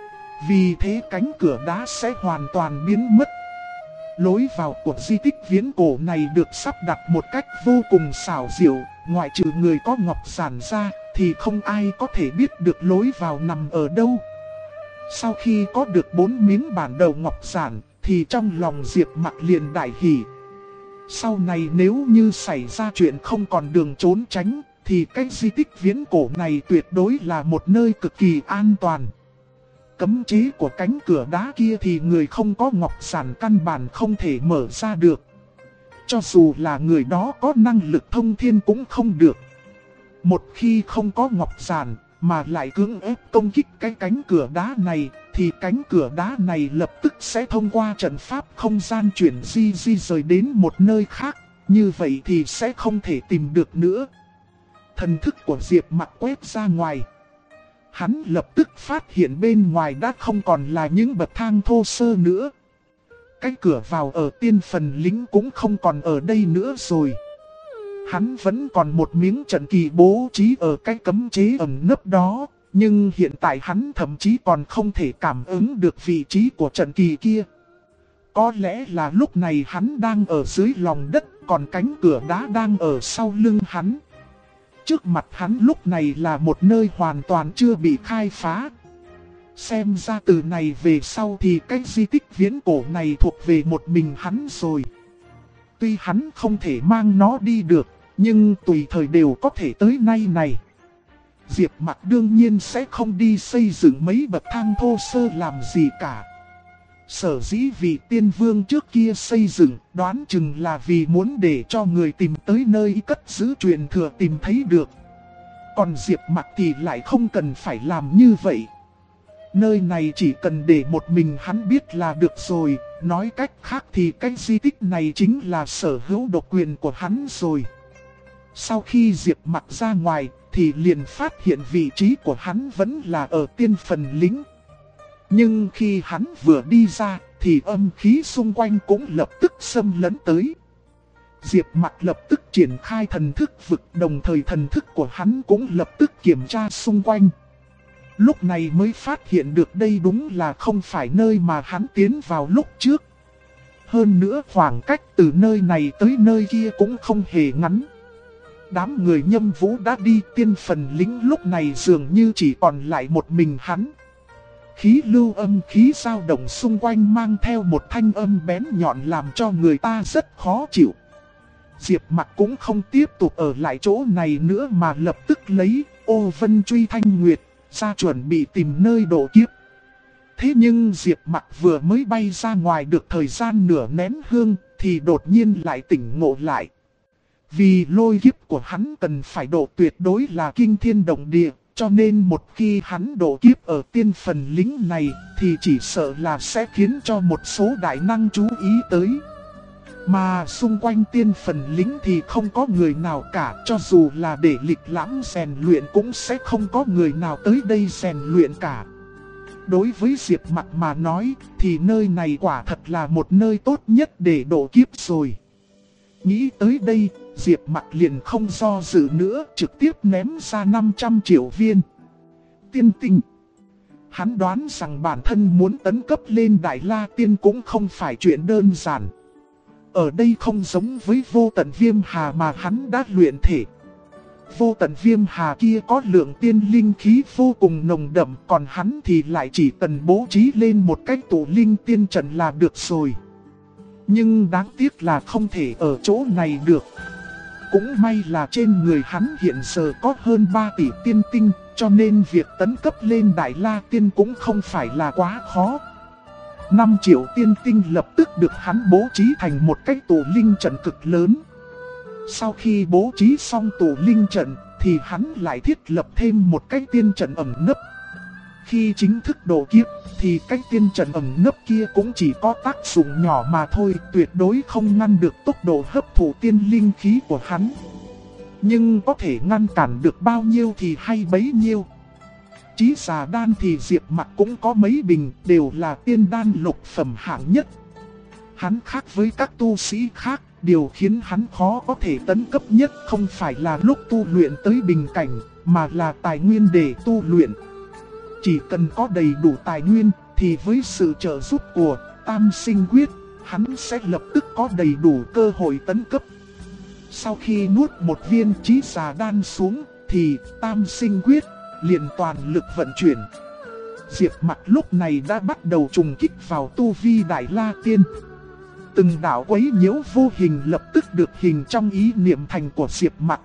Vì thế cánh cửa đá sẽ hoàn toàn biến mất. Lối vào của di tích viễn cổ này được sắp đặt một cách vô cùng xảo diệu, ngoại trừ người có ngọc giản ra, thì không ai có thể biết được lối vào nằm ở đâu. Sau khi có được 4 miếng bản đầu ngọc giản, thì trong lòng Diệp Mặc liền đại hỉ. Sau này nếu như xảy ra chuyện không còn đường trốn tránh, thì cái di tích viễn cổ này tuyệt đối là một nơi cực kỳ an toàn. Cấm chế của cánh cửa đá kia thì người không có ngọc giản căn bản không thể mở ra được. Cho dù là người đó có năng lực thông thiên cũng không được. Một khi không có ngọc giản, mà lại cưỡng ép công kích cái cánh cửa đá này, thì cánh cửa đá này lập tức sẽ thông qua trận pháp không gian chuyển di rời đến một nơi khác. Như vậy thì sẽ không thể tìm được nữa. Thần thức của Diệp Mặc quét ra ngoài. Hắn lập tức phát hiện bên ngoài đã không còn là những bậc thang thô sơ nữa. Cái cửa vào ở tiên phần lính cũng không còn ở đây nữa rồi. Hắn vẫn còn một miếng trận kỳ bố trí ở cái cấm chế ẩn nấp đó. Nhưng hiện tại hắn thậm chí còn không thể cảm ứng được vị trí của trận kỳ kia. Có lẽ là lúc này hắn đang ở dưới lòng đất, còn cánh cửa đá đang ở sau lưng hắn. Trước mặt hắn lúc này là một nơi hoàn toàn chưa bị khai phá. Xem ra từ này về sau thì cái di tích viễn cổ này thuộc về một mình hắn rồi. Tuy hắn không thể mang nó đi được, nhưng tùy thời đều có thể tới nay này. Diệp Mặc đương nhiên sẽ không đi xây dựng mấy bậc thang thô sơ làm gì cả. Sở dĩ vị tiên vương trước kia xây dựng, đoán chừng là vì muốn để cho người tìm tới nơi cất giữ truyền thừa tìm thấy được. Còn Diệp Mặc thì lại không cần phải làm như vậy. Nơi này chỉ cần để một mình hắn biết là được rồi, nói cách khác thì cái di tích này chính là sở hữu độc quyền của hắn rồi. Sau khi Diệp Mặc ra ngoài, thì liền phát hiện vị trí của hắn vẫn là ở tiên phần lính. Nhưng khi hắn vừa đi ra, thì âm khí xung quanh cũng lập tức xâm lấn tới. Diệp Mặc lập tức triển khai thần thức vực, đồng thời thần thức của hắn cũng lập tức kiểm tra xung quanh. Lúc này mới phát hiện được đây đúng là không phải nơi mà hắn tiến vào lúc trước. Hơn nữa khoảng cách từ nơi này tới nơi kia cũng không hề ngắn. Đám người Nhâm Vũ đã đi, tiên phần lính lúc này dường như chỉ còn lại một mình hắn. Khí lưu âm khí dao động xung quanh mang theo một thanh âm bén nhọn làm cho người ta rất khó chịu. Diệp Mặc cũng không tiếp tục ở lại chỗ này nữa mà lập tức lấy ô vân truy thanh nguyệt ra chuẩn bị tìm nơi độ kiếp. Thế nhưng Diệp Mặc vừa mới bay ra ngoài được thời gian nửa nén hương thì đột nhiên lại tỉnh ngộ lại. Vì lôi kiếp của hắn cần phải độ tuyệt đối là kinh thiên động địa, cho nên một khi hắn độ kiếp ở tiên phần lính này thì chỉ sợ là sẽ khiến cho một số đại năng chú ý tới. Mà xung quanh tiên phần lính thì không có người nào cả, cho dù là để lịch lãm rèn luyện cũng sẽ không có người nào tới đây rèn luyện cả. Đối với Diệp Mặc mà nói thì nơi này quả thật là một nơi tốt nhất để độ kiếp rồi. Nghĩ tới đây, Diệp Mặc liền không do dự nữa, trực tiếp ném ra 500 triệu viên tiên tinh. Hắn đoán rằng bản thân muốn tấn cấp lên Đại La Tiên cũng không phải chuyện đơn giản. Ở đây không giống với vô tận viêm hà mà hắn đã luyện thể. Vô tận viêm hà kia có lượng tiên linh khí vô cùng nồng đậm, còn hắn thì lại chỉ cần bố trí lên một cách tụ linh tiên trận là được rồi. Nhưng đáng tiếc là không thể ở chỗ này được. Cũng may là trên người hắn hiện giờ có hơn 3 tỷ tiên tinh, cho nên việc tấn cấp lên Đại La Tiên cũng không phải là quá khó. 5 triệu tiên tinh lập tức được hắn bố trí thành một cái tụ linh trận cực lớn. Sau khi bố trí xong tụ linh trận thì hắn lại thiết lập thêm một cái tiên trận ẩn nấp. Khi chính thức độ kiếp thì cái tiên trận ẩn nấp kia cũng chỉ có tác dụng nhỏ mà thôi, tuyệt đối không ngăn được tốc độ hấp thụ tiên linh khí của hắn. Nhưng có thể ngăn cản được bao nhiêu thì hay bấy nhiêu. Chí xà đan thì Diệp Mặc cũng có mấy bình, đều là tiên đan lục phẩm hạng nhất. Hắn khác với các tu sĩ khác, điều khiến hắn khó có thể tấn cấp nhất không phải là lúc tu luyện tới bình cảnh, mà là tài nguyên để tu luyện. Chỉ cần có đầy đủ tài nguyên, thì với sự trợ giúp của Tam Sinh Quyết, hắn sẽ lập tức có đầy đủ cơ hội tấn cấp. Sau khi nuốt một viên chí xà đan xuống, thì Tam Sinh Quyết liền toàn lực vận chuyển. Diệp Mặc lúc này đã bắt đầu trùng kích vào tu vi Đại La Tiên. Từng đạo quấy nhiễu vô hình lập tức được hình trong ý niệm thành của Diệp Mặc.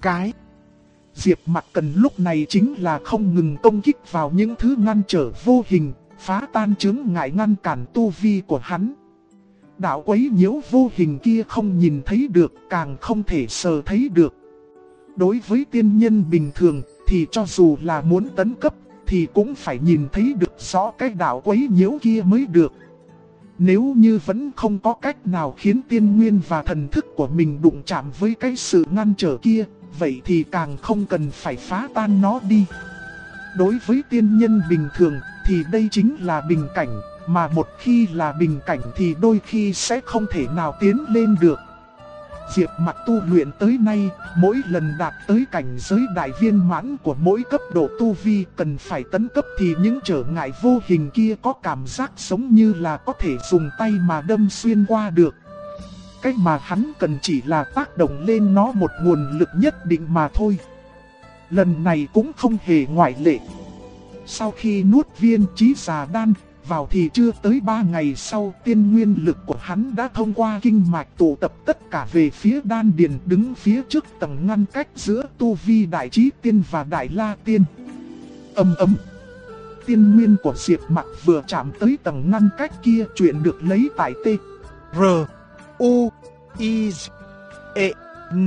Diệp Mặc cần lúc này chính là không ngừng công kích vào những thứ ngăn trở vô hình, phá tan chướng ngại ngăn cản tu vi của hắn. Đạo quấy nhiễu vô hình kia không nhìn thấy được, càng không thể sờ thấy được. Đối với tiên nhân bình thường thì cho dù là muốn tấn cấp thì cũng phải nhìn thấy được rõ cái đạo quấy nhiễu kia mới được. Nếu như vẫn không có cách nào khiến tiên nguyên và thần thức của mình đụng chạm với cái sự ngăn trở kia, vậy thì càng không cần phải phá tan nó đi. Đối với tiên nhân bình thường thì đây chính là bình cảnh, mà một khi là bình cảnh thì đôi khi sẽ không thể nào tiến lên được. Diệp Mặc tu luyện tới nay, mỗi lần đạt tới cảnh giới đại viên mãn của mỗi cấp độ tu vi cần phải tấn cấp thì những trở ngại vô hình kia có cảm giác giống như là có thể dùng tay mà đâm xuyên qua được. Cách mà hắn cần chỉ là tác động lên nó một nguồn lực nhất định mà thôi. Lần này cũng không hề ngoại lệ. Sau khi nuốt viên chí xà đan vào thì chưa tới 3 ngày sau, tiên nguyên lực của hắn đã thông qua kinh mạch tụ tập tất cả về phía đan điền, đứng phía trước tầng ngăn cách giữa tu vi Đại Chí Tiên và Đại La Tiên. Ầm ầm. Tiên nguyên của Diệp Mặc vừa chạm tới tầng ngăn cách kia, chuyện được lấy tại T R U I E N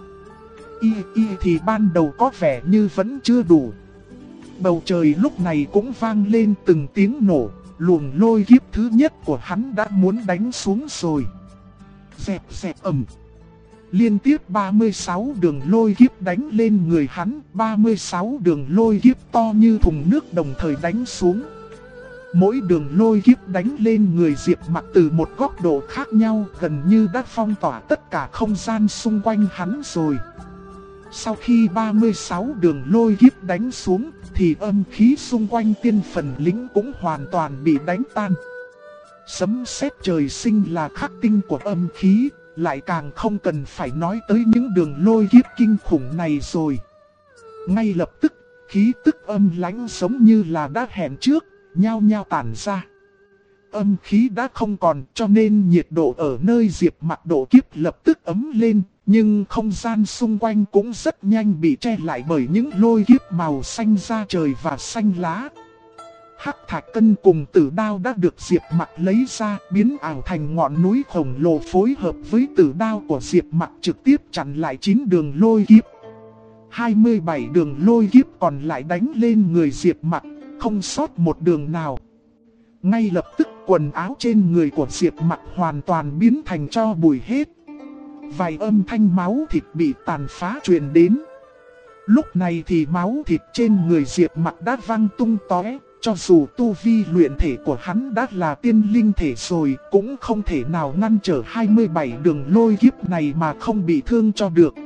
I thì ban đầu có vẻ như vẫn chưa đủ. Bầu trời lúc này cũng vang lên từng tiếng nổ, luồng lôi kiếp thứ nhất của hắn đã muốn đánh xuống rồi. Dẹp ầm. Liên tiếp 36 đường lôi kiếp đánh lên người hắn, 36 đường lôi kiếp to như thùng nước đồng thời đánh xuống. Mỗi đường lôi kiếp đánh lên người Diệp Mặc từ một góc độ khác nhau, gần như đã phong tỏa tất cả không gian xung quanh hắn rồi. Sau khi 36 đường lôi kiếp đánh xuống, thì âm khí xung quanh tiên phần lính cũng hoàn toàn bị đánh tan. Sấm sét trời sinh là khắc tinh của âm khí, lại càng không cần phải nói tới những đường lôi kiếp kinh khủng này rồi. Ngay lập tức, khí tức âm lãnh giống như là đã hẹn trước, nhao nhao tản ra. Âm khí đã không còn, cho nên nhiệt độ ở nơi Diệp Mặc độ kiếp lập tức ấm lên, nhưng không gian xung quanh cũng rất nhanh bị che lại bởi những lôi kiếp màu xanh da trời và xanh lá. Hắc thạch cân cùng tử đao đã được Diệp Mặc lấy ra, biến ảo thành ngọn núi khổng lồ, phối hợp với tử đao của Diệp Mặc trực tiếp chặn lại 9 đường lôi kiếp. 27 đường lôi kiếp còn lại đánh lên người Diệp Mặc, không sót một đường nào. Ngay lập tức Quần áo trên người của Diệp Mặc hoàn toàn biến thành tro bụi hết. Vài âm thanh máu thịt bị tàn phá truyền đến. Lúc này thì máu thịt trên người Diệp Mặc đã văng tung tóe. Cho dù tu vi luyện thể của hắn đã là tiên linh thể rồi, cũng không thể nào ngăn trở 27 đường lôi kiếp này mà không bị thương cho được.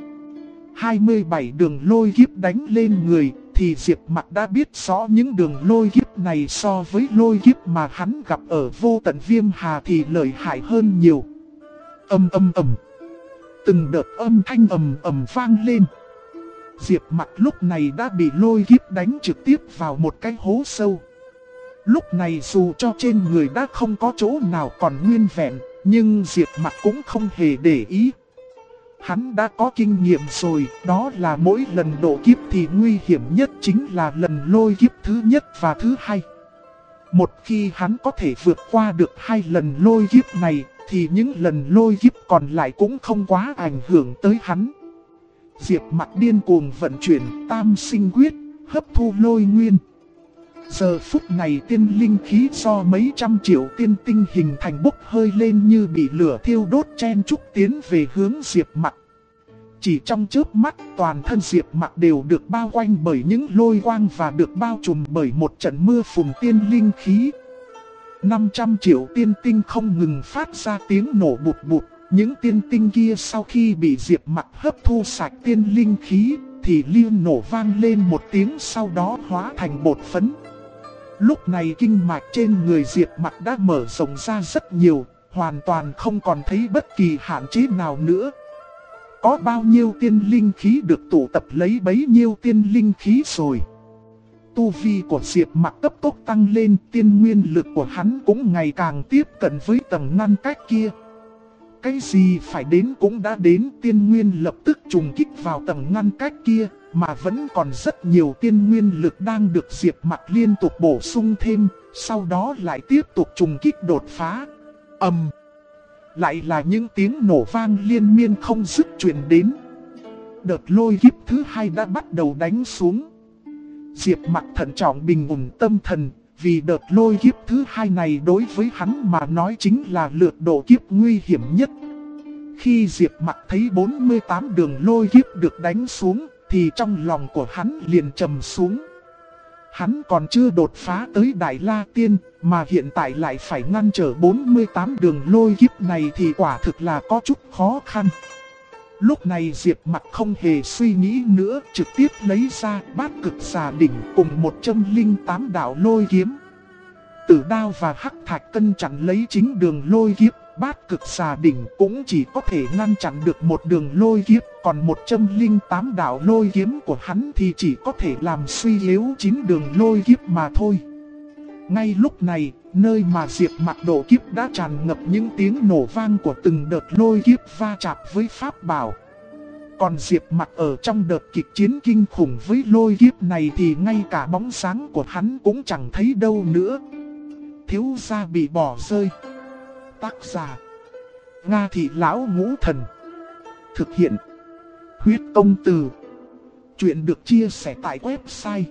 27 đường lôi kiếp đánh lên người, thì Diệp Mặc đã biết rõ những đường lôi kiếp này so với lôi kiếp mà hắn gặp ở Vô Tận Viêm Hà thì lợi hại hơn nhiều. Ầm ầm ầm. Từng đợt âm thanh ầm ầm vang lên. Diệp Mặc lúc này đã bị lôi kiếp đánh trực tiếp vào một cái hố sâu. Lúc này dù cho trên người đã không có chỗ nào còn nguyên vẹn, nhưng Diệp Mặc cũng không hề để ý. Hắn đã có kinh nghiệm rồi, đó là mỗi lần độ kiếp thì nguy hiểm nhất chính là lần lôi kiếp thứ nhất và thứ hai. Một khi hắn có thể vượt qua được 2 lần lôi kiếp này, thì những lần lôi kiếp còn lại cũng không quá ảnh hưởng tới hắn. Diệp Mặc điên cuồng vận chuyển Tam Sinh Quyết, hấp thu lôi nguyên. Giờ phút này tiên linh khí do mấy trăm triệu tiên tinh hình thành bốc hơi lên như bị lửa thiêu đốt chen chúc tiến về hướng Diệp Mặc. Chỉ trong chớp mắt toàn thân Diệp Mặc đều được bao quanh bởi những lôi quang và được bao trùm bởi một trận mưa phùn tiên linh khí. 500 triệu tiên tinh không ngừng phát ra tiếng nổ bụt bụt. Những tiên tinh kia sau khi bị Diệp Mặc hấp thu sạch tiên linh khí thì liên nổ vang lên một tiếng, sau đó hóa thành bột phấn. Lúc này kinh mạch trên người Diệp Mặc đã mở rộng ra rất nhiều, hoàn toàn không còn thấy bất kỳ hạn chế nào nữa. Có bao nhiêu tiên linh khí được tụ tập lấy bấy nhiêu tiên linh khí rồi. Tu vi của Diệp Mặc cấp tốc tăng lên, tiên nguyên lực của hắn cũng ngày càng tiếp cận với tầng ngăn cách kia. Cái gì phải đến cũng đã đến, tiên nguyên lập tức trùng kích vào tầng ngăn cách kia, mà vẫn còn rất nhiều tiên nguyên lực đang được Diệp Mặc liên tục bổ sung thêm, sau đó lại tiếp tục trùng kích đột phá. Lại là những tiếng nổ vang liên miên không dứt truyền đến. Đợt lôi kiếp thứ hai đã bắt đầu đánh xuống. Diệp Mặc thận trọng bình ổn tâm thần, vì đợt lôi kiếp thứ hai này đối với hắn mà nói chính là lượt độ kiếp nguy hiểm nhất. Khi Diệp Mặc thấy 48 đường lôi kiếp được đánh xuống, thì trong lòng của hắn liền trầm xuống. Hắn còn chưa đột phá tới Đại La Tiên, mà hiện tại lại phải ngăn trở 48 đường lôi kiếp này thì quả thực là có chút khó khăn. Lúc này Diệp Mặc không hề suy nghĩ nữa, trực tiếp lấy ra Bát Cực Xà Đỉnh cùng 108 đạo lôi kiếm. Tử đao và hắc thạch cân chặn lấy chính đường lôi kiếp, Bát Cực Xà Đỉnh cũng chỉ có thể ngăn chặn được một đường lôi kiếp, còn 108 đạo lôi kiếm của hắn thì chỉ có thể làm suy yếu chính đường lôi kiếp mà thôi. Ngay lúc này, nơi mà Diệp Mặc độ kiếp đã tràn ngập những tiếng nổ vang của từng đợt lôi kiếp va chạm với pháp bảo. Còn Diệp Mặc ở trong đợt kịch chiến kinh khủng với lôi kiếp này thì ngay cả bóng dáng của hắn cũng chẳng thấy đâu nữa. Thiếu gia bị bỏ rơi. Tác giả: Nga Thị Lão Ngũ Thần. Thực hiện: Huyết Công Từ. Chuyện được chia sẻ tại website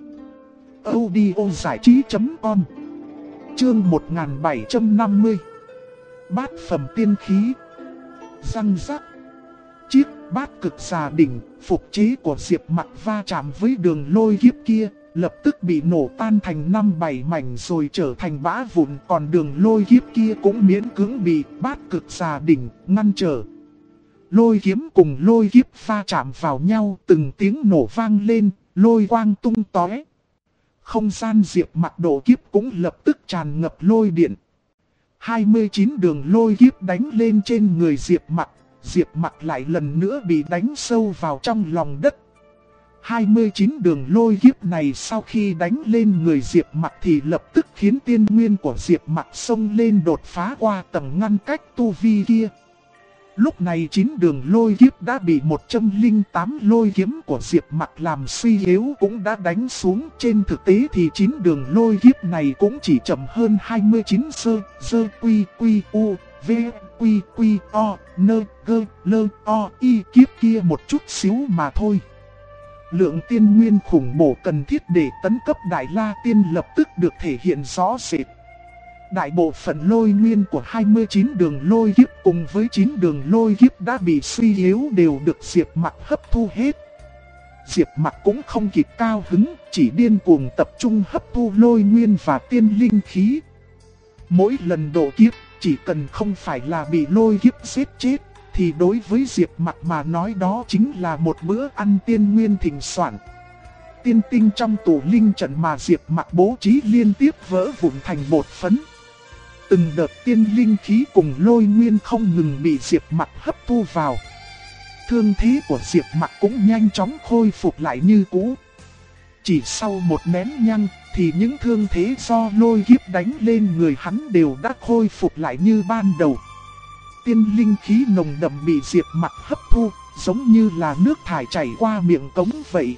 audiozảichí.com. Chương 1750. Bát phẩm tiên khí. Răng rắc. Chiếc Bát Cực Xà Đỉnh phục chế của Diệp Mặc va chạm với đường lôi kiếp kia, lập tức bị nổ tan thành 5-7 mảnh rồi trở thành bã vụn, còn đường lôi kiếp kia cũng miễn cưỡng bị Bát Cực Xà Đỉnh ngăn trở. Lôi kiếm cùng lôi kiếp va chạm vào nhau, từng tiếng nổ vang lên, lôi quang tung tóe. Không gian Diệp Mặc độ kiếp cũng lập tức tràn ngập lôi điện. 29 đường lôi kiếp đánh lên trên người Diệp Mặc lại lần nữa bị đánh sâu vào trong lòng đất. 29 đường lôi kiếp này sau khi đánh lên người Diệp Mặc thì lập tức khiến tiên nguyên của Diệp Mặc xông lên đột phá qua tầng ngăn cách tu vi kia. Lúc này 9 đường lôi kiếp đã bị 108 lôi kiếm của Diệp Mặc làm suy yếu cũng đã đánh xuống. Trên thực tế thì 9 đường lôi kiếp này cũng chỉ chậm hơn 29 sơ quy quy u v quy quy o nơ gơ lơ o y kiếp kia một chút xíu mà thôi. Lượng tiên nguyên khủng bổ cần thiết để tấn cấp Đại La Tiên lập tức được thể hiện rõ rệt. Đại bộ phận lôi nguyên của 29 đường lôi kiếp cùng với 9 đường lôi kiếp đã bị suy yếu đều được Diệp Mặc hấp thu hết. Diệp Mặc cũng không kịp cao hứng, chỉ điên cuồng tập trung hấp thu lôi nguyên và tiên linh khí. Mỗi lần độ kiếp, chỉ cần không phải là bị lôi kiếp giết chết, thì đối với Diệp Mặc mà nói đó chính là một bữa ăn tiên nguyên thịnh soạn. Tiên tinh trong tủ linh trận mà Diệp Mặc bố trí liên tiếp vỡ vụn thành bột phấn. Từng đợt tiên linh khí cùng lôi nguyên không ngừng bị Diệp Mặc hấp thu vào. Thương thế của Diệp Mặc cũng nhanh chóng khôi phục lại như cũ. Chỉ sau một nén nhang thì những thương thế do lôi kiếp đánh lên người hắn đều đã khôi phục lại như ban đầu. Tiên linh khí nồng đậm bị Diệp Mặc hấp thu, giống như là nước thải chảy qua miệng cống vậy.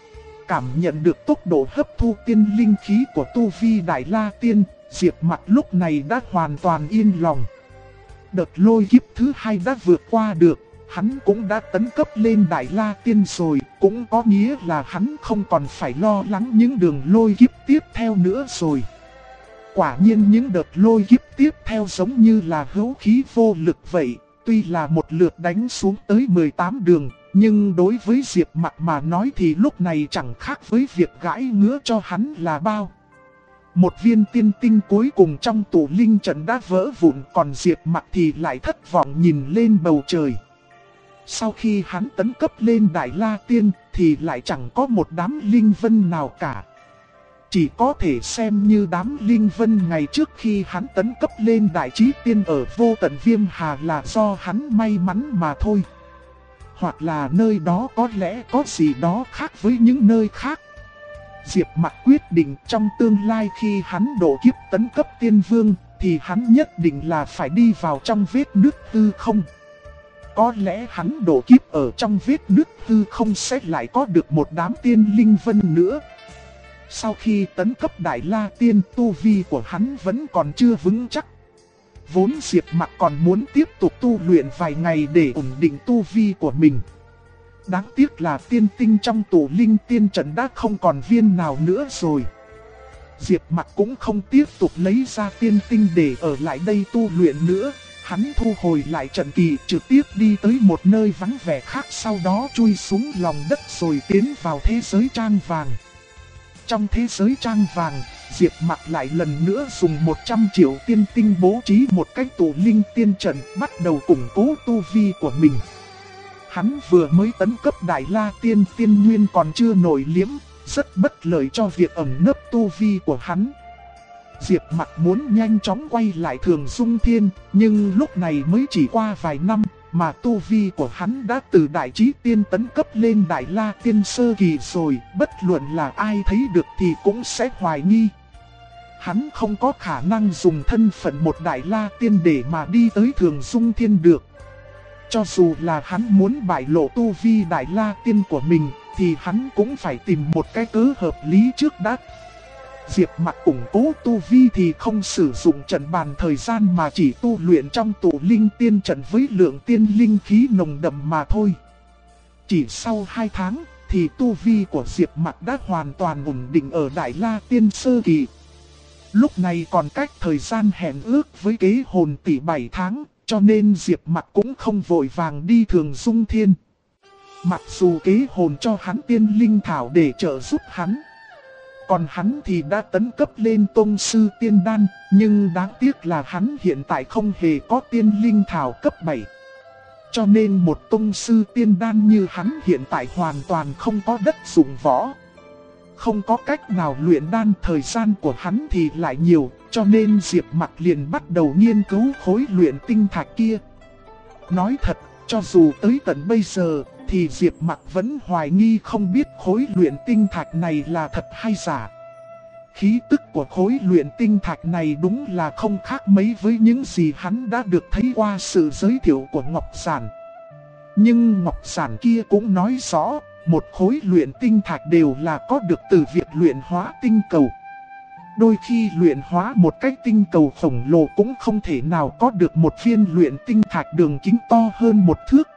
Cảm nhận được tốc độ hấp thu tiên linh khí của tu vi Đại La Tiên, Diệp Mặc lúc này đã hoàn toàn yên lòng. Đợt lôi kiếp thứ hai đã vượt qua được, hắn cũng đã tấn cấp lên Đại La Tiên rồi, cũng có nghĩa là hắn không còn phải lo lắng những đường lôi kiếp tiếp theo nữa rồi. Quả nhiên những đợt lôi kiếp tiếp theo giống như là hữu khí vô lực vậy, tuy là một lượt đánh xuống tới 18 đường, nhưng đối với Diệp Mặc mà nói thì lúc này chẳng khác với việc gãi ngứa cho hắn là bao. Một viên tiên tinh cuối cùng trong tủ linh trận đã vỡ vụn, còn Diệp Mặc thì lại thất vọng nhìn lên bầu trời. Sau khi hắn tấn cấp lên Đại La Tiên thì lại chẳng có một đám linh vân nào cả. Chỉ có thể xem như đám linh vân ngày trước khi hắn tấn cấp lên Đại Chí Tiên ở Vô Tận Viêm Hà là do hắn may mắn mà thôi. Hoặc là nơi đó có lẽ có gì đó khác với những nơi khác. Diệp Mặc quyết định trong tương lai khi hắn độ kiếp tấn cấp tiên vương thì hắn nhất định là phải đi vào trong vết nứt hư không. Có lẽ hắn độ kiếp ở trong vết nứt hư không sẽ lại có được một đám tiên linh vân nữa. Sau khi tấn cấp Đại La Tiên, tu vi của hắn vẫn còn chưa vững chắc. Vốn Diệp Mặc còn muốn tiếp tục tu luyện vài ngày để ổn định tu vi của mình. Đáng tiếc là tiên tinh trong tủ linh tiên trận đã không còn viên nào nữa rồi. Diệp Mặc cũng không tiếp tục lấy ra tiên tinh để ở lại đây tu luyện nữa. Hắn thu hồi lại trận kỳ, trực tiếp đi tới một nơi vắng vẻ khác, sau đó chui xuống lòng đất rồi tiến vào thế giới trang vàng. Trong thế giới trang vàng, Diệp Mặc lại lần nữa dùng 100 triệu tiên tinh bố trí một cái tủ linh tiên trận, bắt đầu củng cố tu vi của mình. Hắn vừa mới tấn cấp Đại La Tiên, tiên nguyên còn chưa nổi liếm, rất bất lợi cho việc ẩn nấp tu vi của hắn. Diệp Mặc muốn nhanh chóng quay lại Thường Dung Thiên, nhưng lúc này mới chỉ qua vài năm, mà tu vi của hắn đã từ Đại Chí Tiên tấn cấp lên Đại La Tiên sơ kỳ rồi, bất luận là ai thấy được thì cũng sẽ hoài nghi. Hắn không có khả năng dùng thân phận một Đại La Tiên để mà đi tới Thường Dung Thiên được. Cho dù là hắn muốn bại lộ tu vi Đại La Tiên của mình, thì hắn cũng phải tìm một cái cớ hợp lý trước đã. Diệp Mặc củng cố tu vi thì không sử dụng trận bàn thời gian mà chỉ tu luyện trong tụ linh tiên trận với lượng tiên linh khí nồng đậm mà thôi. Chỉ sau 2 tháng thì tu vi của Diệp Mặc đã hoàn toàn ổn định ở Đại La Tiên sơ kỳ. Lúc này còn cách thời gian hẹn ước với kế hồn tỷ 7 tháng, cho nên Diệp Mặc cũng không vội vàng đi Thường Dung Thiên. Mặc dù kế hồn cho hắn tiên linh thảo để trợ giúp hắn, còn hắn thì đã tấn cấp lên tông sư tiên đan, nhưng đáng tiếc là hắn hiện tại không hề có tiên linh thảo cấp 7. Cho nên một tông sư tiên đan như hắn hiện tại hoàn toàn không có đất dụng võ. Không có cách nào luyện đan, thời gian của hắn thì lại nhiều, cho nên Diệp Mặc liền bắt đầu nghiên cứu khối luyện tinh thạch kia. Nói thật, cho dù tới tận bây giờ, thì Diệp Mặc vẫn hoài nghi không biết khối luyện tinh thạch này là thật hay giả. Khí tức của khối luyện tinh thạch này đúng là không khác mấy với những gì hắn đã được thấy qua sự giới thiệu của Ngọc Giản. Nhưng Ngọc Giản kia cũng nói rõ, một khối luyện tinh thạch đều là có được từ việc luyện hóa tinh cầu. Đôi khi luyện hóa một cái tinh cầu khổng lồ cũng không thể nào có được một viên luyện tinh thạch đường kính to hơn 1 thước.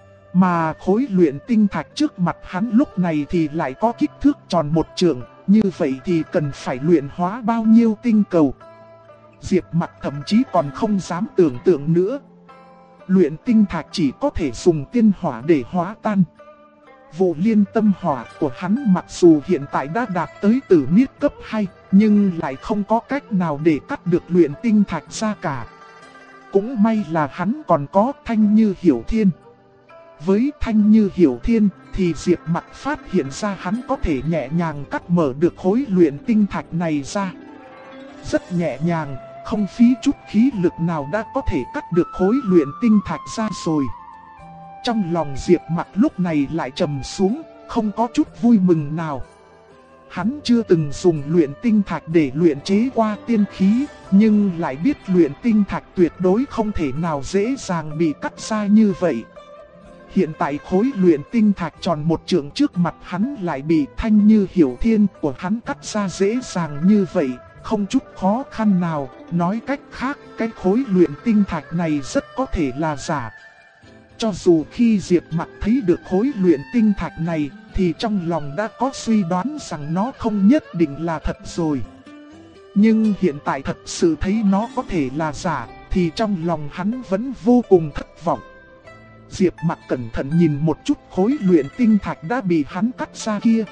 Mà khối luyện tinh thạch trước mặt hắn lúc này thì lại có kích thước tròn 1 trượng, như vậy thì cần phải luyện hóa bao nhiêu tinh cầu. Diệp Mặc thậm chí còn không dám tưởng tượng nữa. Luyện tinh thạch chỉ có thể dùng tiên hỏa để hóa tan. Vụ liên tâm hỏa của hắn mặc dù hiện tại đã đạt tới tử niết cấp 2, nhưng lại không có cách nào để cắt được luyện tinh thạch ra cả. Cũng may là hắn còn có Thanh Như Hiểu Thiên. Với Thanh Như Hiểu Thiên thì Diệp Mặc phát hiện ra hắn có thể nhẹ nhàng cắt mở được khối luyện tinh thạch này ra. Rất nhẹ nhàng, không phí chút khí lực nào đã có thể cắt được khối luyện tinh thạch ra rồi. Trong lòng Diệp Mặc lúc này lại trầm xuống, không có chút vui mừng nào. Hắn chưa từng dùng luyện tinh thạch để luyện chế qua tiên khí, nhưng lại biết luyện tinh thạch tuyệt đối không thể nào dễ dàng bị cắt ra như vậy. Hiện tại khối luyện tinh thạch tròn một trượng trước mặt hắn lại bị Thanh Như Hiểu Thiên của hắn cắt ra dễ dàng như vậy, không chút khó khăn nào. Nói cách khác, cái khối luyện tinh thạch này rất có thể là giả. Cho dù khi Diệp Mặc thấy được khối luyện tinh thạch này, thì trong lòng đã có suy đoán rằng nó không nhất định là thật rồi. Nhưng hiện tại thật sự thấy nó có thể là giả, thì trong lòng hắn vẫn vô cùng thất vọng. Diệp Mặc cẩn thận nhìn một chút khối luyện tinh thạch đã bị hắn cắt ra kia.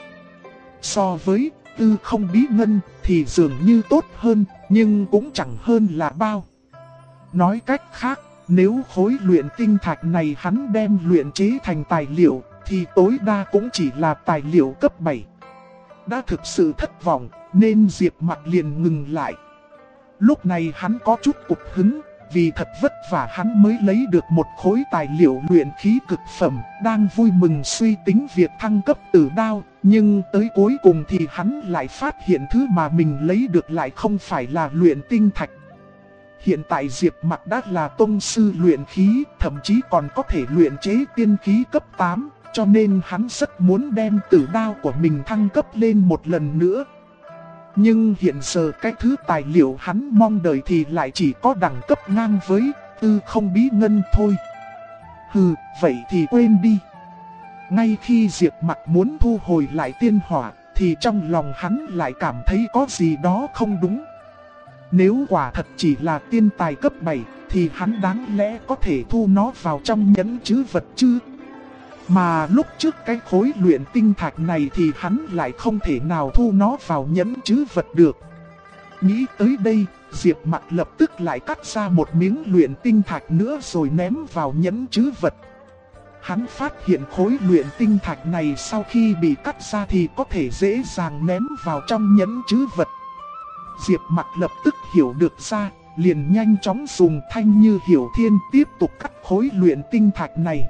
So với Tư Không Bí Ngân thì dường như tốt hơn, nhưng cũng chẳng hơn là bao. Nói cách khác, nếu khối luyện tinh thạch này hắn đem luyện chế thành tài liệu, thì tối đa cũng chỉ là tài liệu cấp 7. Đã thực sự thất vọng, nên Diệp Mặc liền ngừng lại. Lúc này hắn có chút cục hứng, vì thật vất vả hắn mới lấy được một khối tài liệu luyện khí cực phẩm, đang vui mừng suy tính việc thăng cấp tử đao. Nhưng tới cuối cùng thì hắn lại phát hiện thứ mà mình lấy được lại không phải là luyện tinh thạch. Hiện tại Diệp Mặc đã là tông sư luyện khí, thậm chí còn có thể luyện chế tiên khí cấp 8, cho nên hắn rất muốn đem tử đao của mình thăng cấp lên một lần nữa. Nhưng hiện giờ cái thứ tài liệu hắn mong đợi thì lại chỉ có đẳng cấp ngang với Tư Không Bí Ngân thôi. Hừ, vậy thì quên đi. Ngay khi Diệp Mặc muốn thu hồi lại tiên hỏa, thì trong lòng hắn lại cảm thấy có gì đó không đúng. Nếu quả thật chỉ là tiên tài cấp 7, thì hắn đáng lẽ có thể thu nó vào trong nhẫn trữ vật chứ. Mà lúc trước cái khối luyện tinh thạch này thì hắn lại không thể nào thu nó vào nhẫn trữ vật được. Nghĩ tới đây, Diệp Mặc lập tức lại cắt ra một miếng luyện tinh thạch nữa rồi ném vào nhẫn trữ vật. Hắn phát hiện khối luyện tinh thạch này sau khi bị cắt ra thì có thể dễ dàng ném vào trong nhẫn trữ vật. Diệp Mặc lập tức hiểu được ra, liền nhanh chóng dùng Thanh Như Hiểu Thiên tiếp tục cắt khối luyện tinh thạch này.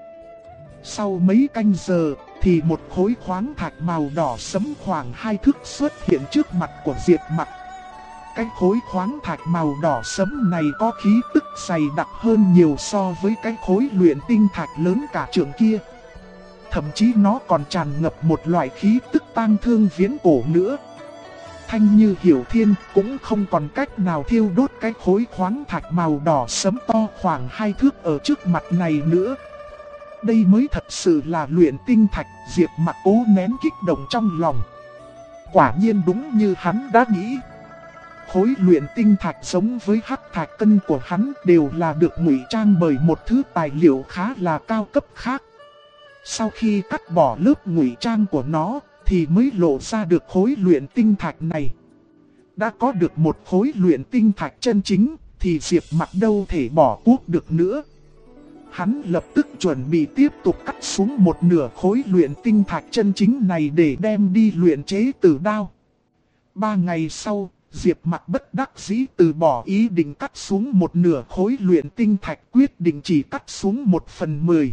Sau mấy canh giờ thì một khối khoáng thạch màu đỏ sẫm khoảng 2 thước xuất hiện trước mặt của Diệp Mặc. Cái khối khoáng thạch màu đỏ sẫm này có khí tức dày đặc hơn nhiều so với cái khối luyện tinh thạch lớn cả trượng kia. Thậm chí nó còn tràn ngập một loại khí tức tang thương viễn cổ nữa. Thanh Như Hiểu Thiên cũng không còn cách nào thiêu đốt cái khối khoáng thạch màu đỏ sẫm to khoảng 2 thước ở trước mặt này nữa. Đây mới thật sự là luyện tinh thạch. Diệp Mặc cố nén kích động trong lòng. Quả nhiên đúng như hắn đã nghĩ. Khối luyện tinh thạch giống với hắc thạch cân của hắn đều là được ngụy trang bởi một thứ tài liệu khá là cao cấp khác. Sau khi cắt bỏ lớp ngụy trang của nó thì mới lộ ra được khối luyện tinh thạch này. Đã có được một khối luyện tinh thạch chân chính thì Diệp Mặc đâu thể bỏ cuộc được nữa. Hắn lập tức chuẩn bị tiếp tục cắt xuống một nửa khối luyện tinh thạch chân chính này để đem đi luyện chế tử đao. 3 ngày sau, Diệp Mặc bất đắc dĩ từ bỏ ý định cắt xuống một nửa khối luyện tinh thạch, quyết định chỉ cắt xuống 1/10.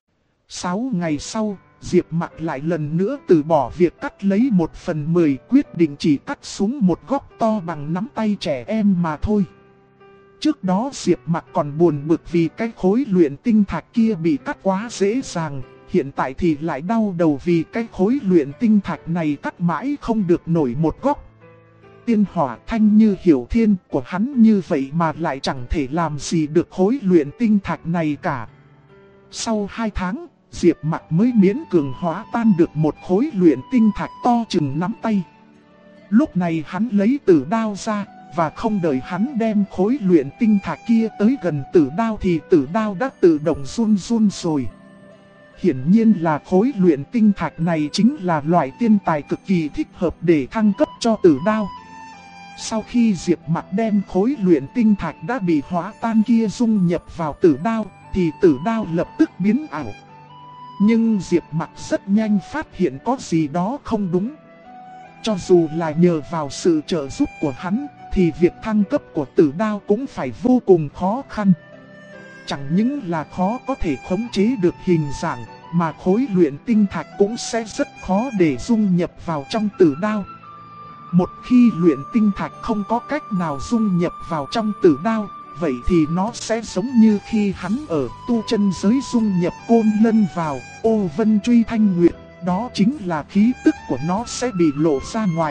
6 ngày sau, Diệp Mặc lại lần nữa từ bỏ việc cắt lấy 1/10, quyết định chỉ cắt xuống một góc to bằng nắm tay trẻ em mà thôi. Trước đó Diệp Mặc còn buồn bực vì cái khối luyện tinh thạch kia bị cắt quá dễ dàng, hiện tại thì lại đau đầu vì cái khối luyện tinh thạch này cắt mãi không được nổi một góc. Tiên hỏa Thanh Như Hiểu Thiên của hắn như vậy mà lại chẳng thể làm gì được khối luyện tinh thạch này cả. Sau 2 tháng, Diệp Mặc mới miễn cường hóa tan được một khối luyện tinh thạch to chừng nắm tay. Lúc này hắn lấy tử đao ra, và không đợi hắn đem khối luyện tinh thạch kia tới gần tử đao thì tử đao đã tự động run run rồi. Hiển nhiên là khối luyện tinh thạch này chính là loại tiên tài cực kỳ thích hợp để thăng cấp cho tử đao. Sau khi Diệp Mặc đem khối luyện tinh thạch đã bị hóa tan kia dung nhập vào tử đao, thì tử đao lập tức biến ảo. Nhưng Diệp Mặc rất nhanh phát hiện có gì đó không đúng. Cho dù là nhờ vào sự trợ giúp của hắn, thì việc thăng cấp của tử đao cũng phải vô cùng khó khăn. Chẳng những là khó có thể khống chế được hình dạng, mà khối luyện tinh thạch cũng sẽ rất khó để dung nhập vào trong tử đao. Một khi luyện tinh thạch không có cách nào dung nhập vào trong tử đao, vậy thì nó sẽ giống như khi hắn ở tu chân giới dung nhập côn lân vào ô vân truy thanh nguyệt, đó chính là khí tức của nó sẽ bị lộ ra ngoài.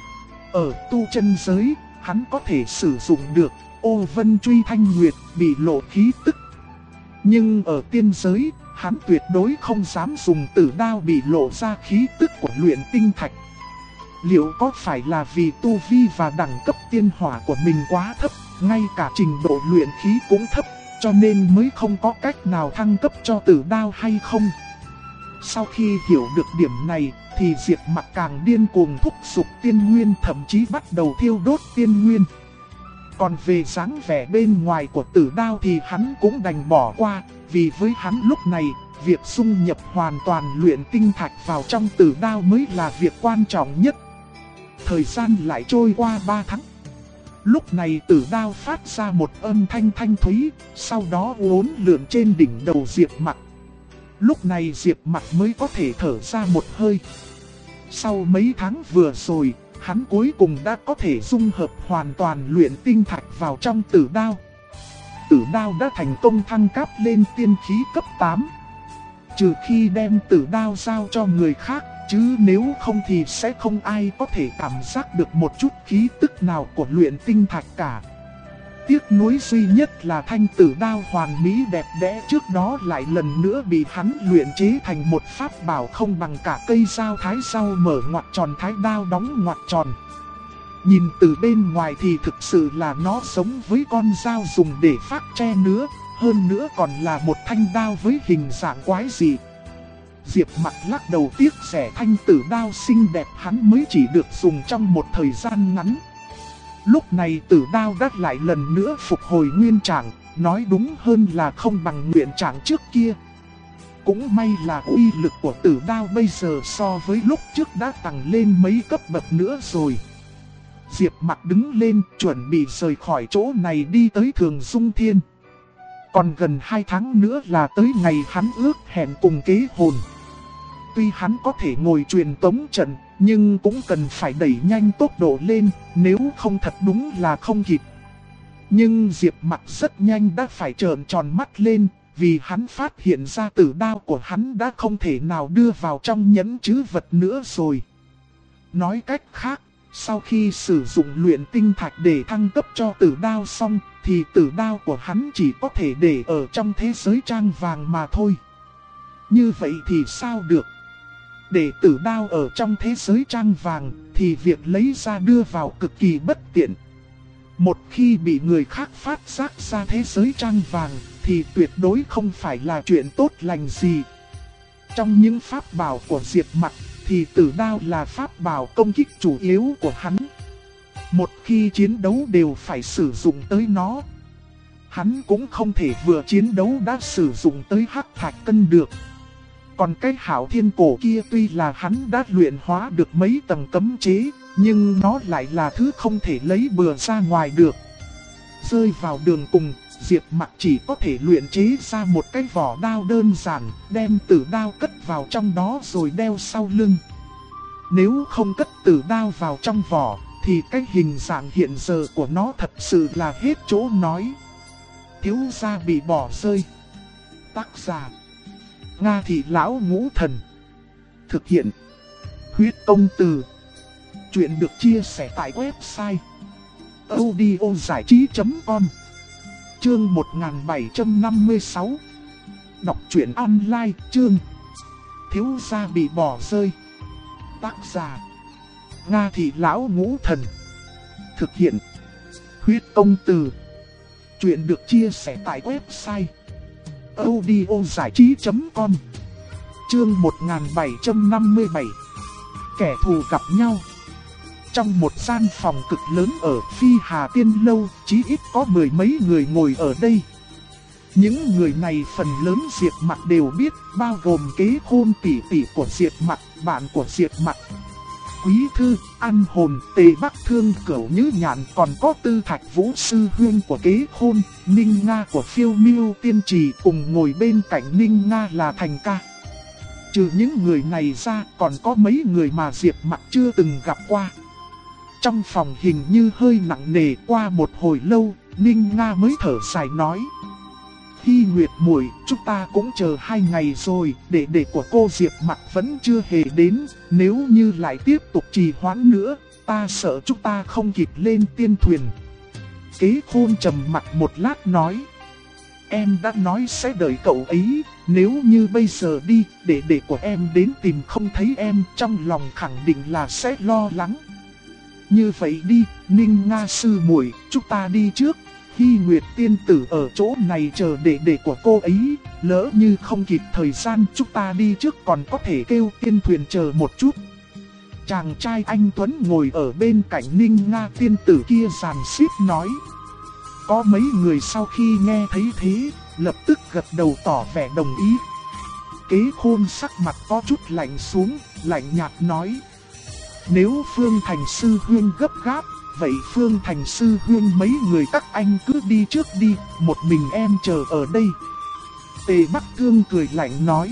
Ở tu chân giới, hắn có thể sử dụng được ô vân truy thanh nguyệt bị lộ khí tức. Nhưng ở tiên giới, hắn tuyệt đối không dám dùng tử đao bị lộ ra khí tức của luyện tinh thạch. Liệu có phải là vì tu vi và đẳng cấp tiên hỏa của mình quá thấp, ngay cả trình độ luyện khí cũng thấp, cho nên mới không có cách nào thăng cấp cho tử đao hay không? Sau khi hiểu được điểm này, thì Diệp Mặc càng điên cuồng thúc giục tiên nguyên, thậm chí bắt đầu thiêu đốt tiên nguyên. Còn về dáng vẻ bên ngoài của tử đao thì hắn cũng đành bỏ qua, vì với hắn lúc này, việc dung nhập hoàn toàn luyện tinh thạch vào trong tử đao mới là việc quan trọng nhất. Thời gian lại trôi qua 3 tháng. Lúc này tử đao phát ra một âm thanh thanh thúy, sau đó uốn lượn trên đỉnh đầu Diệp Mặc. Lúc này Diệp Mặc mới có thể thở ra một hơi. Sau mấy tháng vừa rồi, hắn cuối cùng đã có thể dung hợp hoàn toàn luyện tinh thạch vào trong tử đao. Tử đao đã thành công thăng cấp lên tiên khí cấp 8. Trừ khi đem tử đao giao cho người khác, chứ nếu không thì sẽ không ai có thể cảm giác được một chút khí tức nào của luyện tinh thạch cả. Tiếc nuối duy nhất là thanh tử đao hoàn mỹ đẹp đẽ trước đó lại lần nữa bị hắn luyện chế thành một pháp bảo không bằng cả cây dao thái sau mở ngoặc tròn thái đao đóng ngoặc tròn. Nhìn từ bên ngoài thì thực sự là nó giống với con dao dùng để phác tre nữa, hơn nữa còn là một thanh đao với hình dạng quái dị. Diệp Mặc lắc đầu tiếc rẻ thanh tử đao xinh đẹp hắn mới chỉ được dùng trong một thời gian ngắn. Lúc này tử đao đã lại lần nữa phục hồi nguyên trạng, nói đúng hơn là không bằng nguyên trạng trước kia. Cũng may là uy lực của tử đao bây giờ so với lúc trước đã tăng lên mấy cấp bậc nữa rồi. Diệp Mặc đứng lên chuẩn bị rời khỏi chỗ này đi tới Thường Dung Thiên. Còn gần 2 tháng nữa là tới ngày hắn ước hẹn cùng kế hồn. Tuy hắn có thể ngồi truyền tống trận, nhưng cũng cần phải đẩy nhanh tốc độ lên, nếu không thật đúng là không kịp. Nhưng Diệp Mặc rất nhanh đã phải trợn tròn mắt lên, vì hắn phát hiện ra tử đao của hắn đã không thể nào đưa vào trong nhẫn trữ vật nữa rồi. Nói cách khác, sau khi sử dụng luyện tinh thạch để thăng cấp cho tử đao xong, thì tử đao của hắn chỉ có thể để ở trong thế giới trang vàng mà thôi. Như vậy thì sao được? Để tử đao ở trong thế giới trang vàng thì việc lấy ra đưa vào cực kỳ bất tiện. Một khi bị người khác phát giác ra thế giới trang vàng thì tuyệt đối không phải là chuyện tốt lành gì. Trong những pháp bảo của Diệp Mặc thì tử đao là pháp bảo công kích chủ yếu của hắn. Một khi chiến đấu đều phải sử dụng tới nó. Hắn cũng không thể vừa chiến đấu đã sử dụng tới hắc thạch cân được. Còn cái hảo thiên cổ kia tuy là hắn đã luyện hóa được mấy tầng cấm chế, nhưng nó lại là thứ không thể lấy bừa ra ngoài được. Rơi vào đường cùng, Diệp Mặc chỉ có thể luyện chế ra một cái vỏ đao đơn giản, đem tử đao cất vào trong đó rồi đeo sau lưng. Nếu không cất tử đao vào trong vỏ, thì cái hình dạng hiện giờ của nó thật sự là hết chỗ nói. Thiếu gia bị bỏ rơi. Tác giả Nga Thị Lão Ngũ Thần. Thực hiện Huyết Công Từ. Chuyện được chia sẻ tại website audiozảichí.com. Chương 1756. Đọc truyện online chương Thiếu gia bị bỏ rơi. Tác giả Nga Thị Lão Ngũ Thần. Thực hiện Huyết công từ. Chuyện được chia sẻ tại website audiozảichí.com. Chương 1757. Kẻ thù gặp nhau. Trong một gian phòng cực lớn ở Phi Hà Tiên Lâu, chí ít có mười mấy người ngồi ở đây. Những người này phần lớn Diệp Mặc đều biết, bao gồm Kế Khôn tỷ tỷ của Diệp Mặc, bạn của Diệp Mặc, Quý Thư, An Hồn, Tề Bắc Thương, Cửu Như Nhạn, còn có Tư Thạch Vũ sư huynh của Kế Khôn, Ninh Nga của Phiêu Miêu Tiên Trì cùng ngồi bên cạnh Ninh Nga là Thành Ca. Trừ những người này ra, còn có mấy người mà Diệp Mặc chưa từng gặp qua. Trong phòng hình như hơi nặng nề, qua một hồi lâu, Ninh Nga mới thở dài nói: Hy Nguyệt muội, chúng ta cũng chờ 2 ngày rồi, đệ đệ của cô Diệp Mặc vẫn chưa hề đến, nếu như lại tiếp tục trì hoãn nữa, ta sợ chúng ta không kịp lên tiên thuyền. Kế Khôn trầm mặt một lát nói: Em đã nói sẽ đợi cậu ấy, nếu như bây giờ đi, đệ đệ của em đến tìm không thấy em, trong lòng khẳng định là sẽ lo lắng. Như vậy đi, Ninh Nga sư muội, chúng ta đi trước. Hy Nguyệt tiên tử ở chỗ này chờ đệ đệ của cô ấy, lỡ như không kịp thời gian chúng ta đi trước còn có thể kêu tiên thuyền chờ một chút. Chàng trai anh Tuấn ngồi ở bên cạnh Ninh Nga tiên tử kia giàn xít nói. Có mấy người sau khi nghe thấy thế, lập tức gật đầu tỏ vẻ đồng ý. Kế Khôn sắc mặt có chút lạnh xuống, lạnh nhạt nói: Nếu Phương Thành sư huynh gấp gáp, vậy Phương Thành sư huynh mấy người các anh cứ đi trước đi, một mình em chờ ở đây. Tề Bắc Thương cười lạnh nói: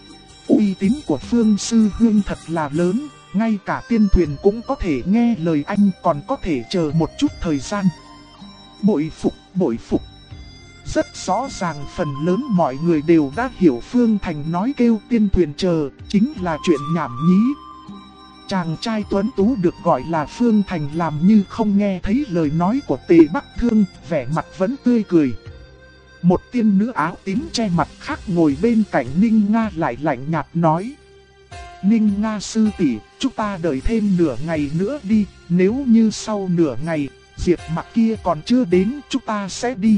Uy tín của Phương sư huynh thật là lớn, ngay cả tiên thuyền cũng có thể nghe lời anh, còn có thể chờ một chút thời gian. Bội phục, bội phục. Rất rõ ràng phần lớn mọi người đều đã hiểu Phương Thành nói kêu tiên thuyền chờ, chính là chuyện nhảm nhí. Chàng trai tuấn tú được gọi là Phương Thành làm như không nghe thấy lời nói của Tề Bắc Thương, vẻ mặt vẫn tươi cười. Một tiên nữ áo tím che mặt khác ngồi bên cạnh Ninh Nga lại lạnh nhạt nói: Ninh Nga sư tỷ, chúng ta đợi thêm nửa ngày nữa đi, nếu như sau nửa ngày, Diệp Mặc kia còn chưa đến, chúng ta sẽ đi.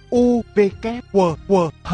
U-V-K-W-W-H.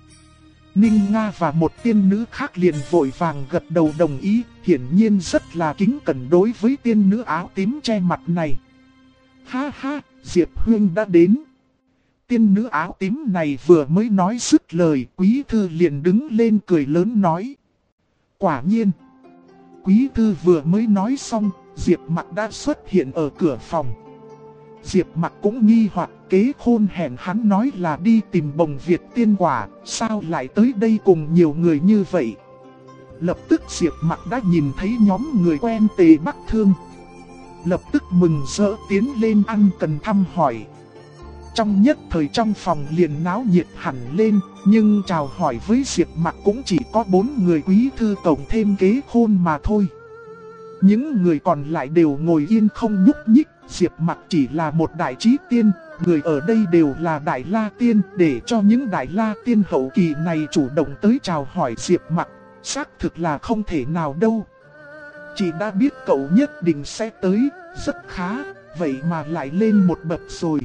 Ninh Nga và một tiên nữ khác liền vội vàng gật đầu đồng ý, hiển nhiên rất là kính cẩn đối với tiên nữ áo tím che mặt này. Ha ha, Diệp huynh đã đến. Tiên nữ áo tím này vừa mới nói dứt lời, Quý Thư liền đứng lên cười lớn nói: Quả nhiên. Quý Thư vừa mới nói xong, Diệp Mặc đã xuất hiện ở cửa phòng. Diệp Mặc cũng nghi hoặc, Kế Khôn hẹn hắn nói là đi tìm Bồng Việt tiên quả, sao lại tới đây cùng nhiều người như vậy. Lập tức Diệp Mặc đã nhìn thấy nhóm người quen Tề Bắc Thương. Lập tức mừng rỡ tiến lên ăn cần thăm hỏi. Trong nhất thời trong phòng liền náo nhiệt hẳn lên, nhưng chào hỏi với Diệp Mặc cũng chỉ có 4 người Quý Thư cộng thêm Kế Khôn mà thôi. Những người còn lại đều ngồi yên không nhúc nhích. Diệp Mặc chỉ là một đại trí tiên, người ở đây đều là đại la tiên, để cho những đại la tiên hậu kỳ này chủ động tới chào hỏi Diệp Mặc, xác thực là không thể nào đâu. Chị đã biết cậu nhất định sẽ tới, rất khá, vậy mà lại lên một bậc rồi.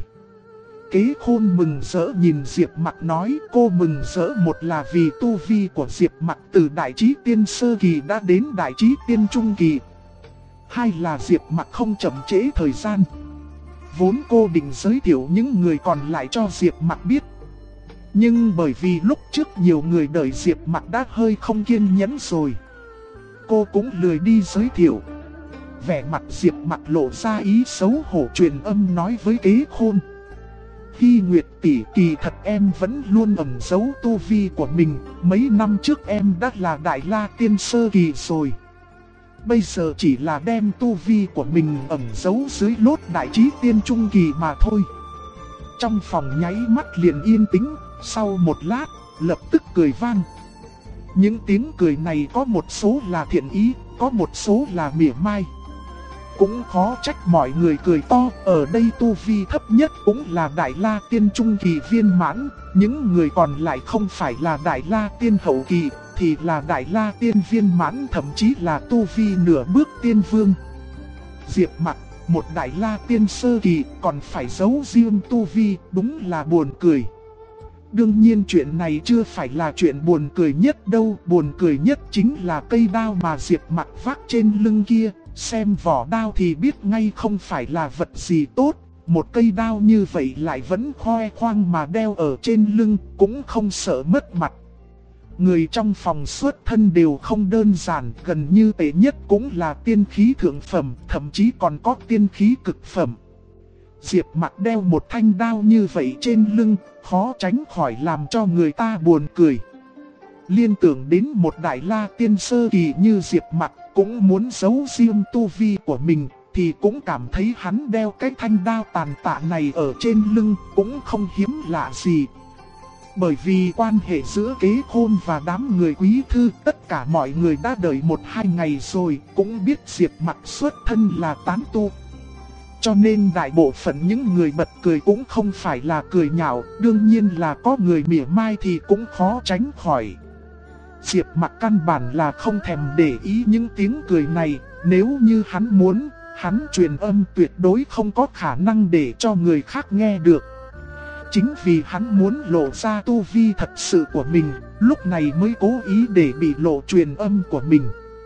Kế Khôn mừng rỡ nhìn Diệp Mặc nói, cô mừng rỡ một là vì tu vi của Diệp Mặc từ đại trí tiên sơ kỳ đã đến đại trí tiên trung kỳ. Hai là Diệp Mặc không chậm trễ thời gian. Vốn cô định giới thiệu những người còn lại cho Diệp Mặc biết, nhưng bởi vì lúc trước nhiều người đợi Diệp Mặc đã hơi không kiên nhẫn rồi, cô cũng lười đi giới thiệu. Vẻ mặt Diệp Mặc lộ ra ý xấu hổ, truyền âm nói với Kế Khôn: Hy Nguyệt tỷ, kỳ thật em vẫn luôn ẩn giấu tu vi của mình, mấy năm trước em đã là đại la tiên sơ kỳ rồi. Bây giờ chỉ là đem tu vi của mình ẩn giấu dưới lốt đại trí tiên trung kỳ mà thôi. Trong phòng nháy mắt liền yên tĩnh, sau một lát, lập tức cười vang. Những tiếng cười này có một số là thiện ý, có một số là mỉa mai. Cũng khó trách mọi người cười to, ở đây tu vi thấp nhất cũng là đại la tiên trung kỳ viên mãn, những người còn lại không phải là đại la tiên hậu kỳ, thì là đại la tiên viên mãn, thậm chí là tu vi nửa bước tiên vương. Diệp Mặc, một Đại La Tiên sơ kỳ còn phải giấu riêng tu vi, đúng là buồn cười. Đương nhiên chuyện này chưa phải là chuyện buồn cười nhất đâu, buồn cười nhất chính là cây đao mà Diệp Mặc vác trên lưng kia, xem vỏ đao thì biết ngay không phải là vật gì tốt, một cây đao như vậy lại vẫn khoe khoang mà đeo ở trên lưng, cũng không sợ mất mặt. Người trong phòng xuất thân đều không đơn giản, gần như tệ nhất cũng là tiên khí thượng phẩm, thậm chí còn có tiên khí cực phẩm. Diệp Mặc đeo một thanh đao như vậy trên lưng, khó tránh khỏi làm cho người ta buồn cười. Liên tưởng đến một Đại La Tiên sơ kỳ như Diệp Mặc cũng muốn giấu riêng tu vi của mình, thì cũng cảm thấy hắn đeo cái thanh đao tàn tạ này ở trên lưng cũng không hiếm lạ gì. Bởi vì quan hệ giữa Kế Khôn và đám người Quý Thư, tất cả mọi người đã đợi 1-2 ngày rồi, cũng biết Diệp Mặc xuất thân là tán tu. Cho nên đại bộ phận những người bật cười cũng không phải là cười nhạo, đương nhiên là có người mỉa mai thì cũng khó tránh khỏi. Diệp Mặc căn bản là không thèm để ý những tiếng cười này, nếu như hắn muốn, hắn truyền âm tuyệt đối không có khả năng để cho người khác nghe được. Chính vì hắn muốn lộ ra tu vi thật sự của mình, lúc này mới cố ý để bị lộ truyền âm của mình.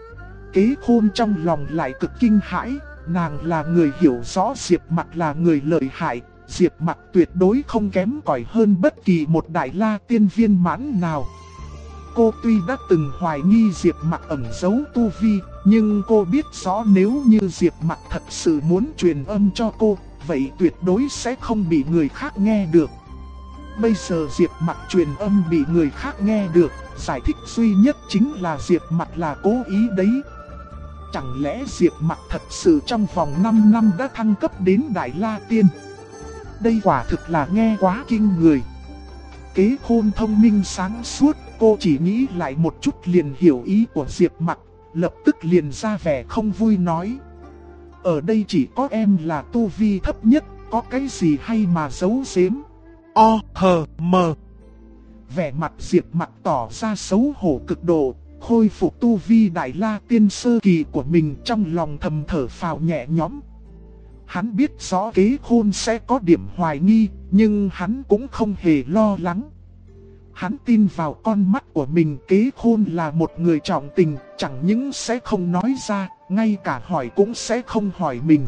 Kế Khôn trong lòng lại cực kinh hãi, nàng là người hiểu rõ Diệp Mặc là người lợi hại, Diệp Mặc tuyệt đối không kém cỏi hơn bất kỳ một Đại La Tiên viên mãn nào. Cô tuy đã từng hoài nghi Diệp Mặc ẩn giấu tu vi, nhưng cô biết rõ nếu như Diệp Mặc thật sự muốn truyền âm cho cô, vậy tuyệt đối sẽ không bị người khác nghe được. Bây giờ Diệp Mặc truyền âm bị người khác nghe được, giải thích duy nhất chính là Diệp Mặc là cố ý đấy. Chẳng lẽ Diệp Mặc thật sự trong vòng 5 năm đã thăng cấp đến Đại La Tiên? Đây quả thực là nghe quá kinh người. Kế Khôn thông minh sáng suốt, cô chỉ nghĩ lại một chút liền hiểu ý của Diệp Mặc, lập tức liền ra vẻ không vui nói: ở đây chỉ có em là tu vi thấp nhất, có cái gì hay mà giấu giếm? Vẻ mặt Diệp Mặc tỏ ra xấu hổ cực độ, khôi phục tu vi Đại La Tiên sơ kỳ của mình, trong lòng thầm thở phào nhẹ nhõm. Hắn biết rõ Kế Khôn sẽ có điểm hoài nghi, nhưng hắn cũng không hề lo lắng. Hắn tin vào con mắt của mình, Kế Khôn là một người trọng tình, chẳng những sẽ không nói ra, ngay cả hỏi cũng sẽ không hỏi mình.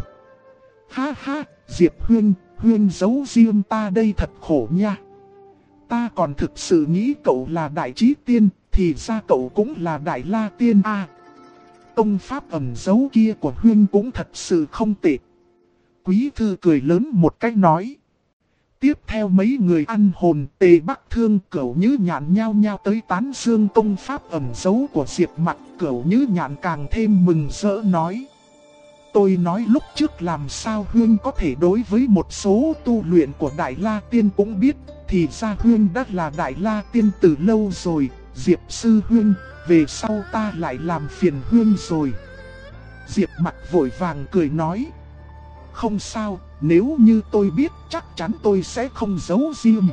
Ha ha, Diệp Huyên giấu riêng ta đây thật khổ nha. Ta còn thực sự nghĩ cậu là Đại Chí Tiên, thì ra cậu cũng là Đại La Tiên à. Công pháp ẩn giấu kia của Huyên cũng thật sự không tệ. Quý Thư cười lớn một cách nói. Tiếp theo mấy người ăn hồn, Tề Bắc Thương, Cửu Nhữ Nhạn nhao nhao tới tán dương công pháp ẩn giấu của Diệp Mặc. Cửu Nhữ Nhạn càng thêm mừng rỡ nói: tôi nói lúc trước làm sao Huyên có thể đối với một số tu luyện của Đại La Tiên cũng biết, thì ra Huyên đã là Đại La Tiên từ lâu rồi. Diệp sư Huyên, về sau ta lại làm phiền Huyên rồi. Diệp Mặc vội vàng cười nói: không sao, nếu như tôi biết chắc chắn tôi sẽ không giấu riêng.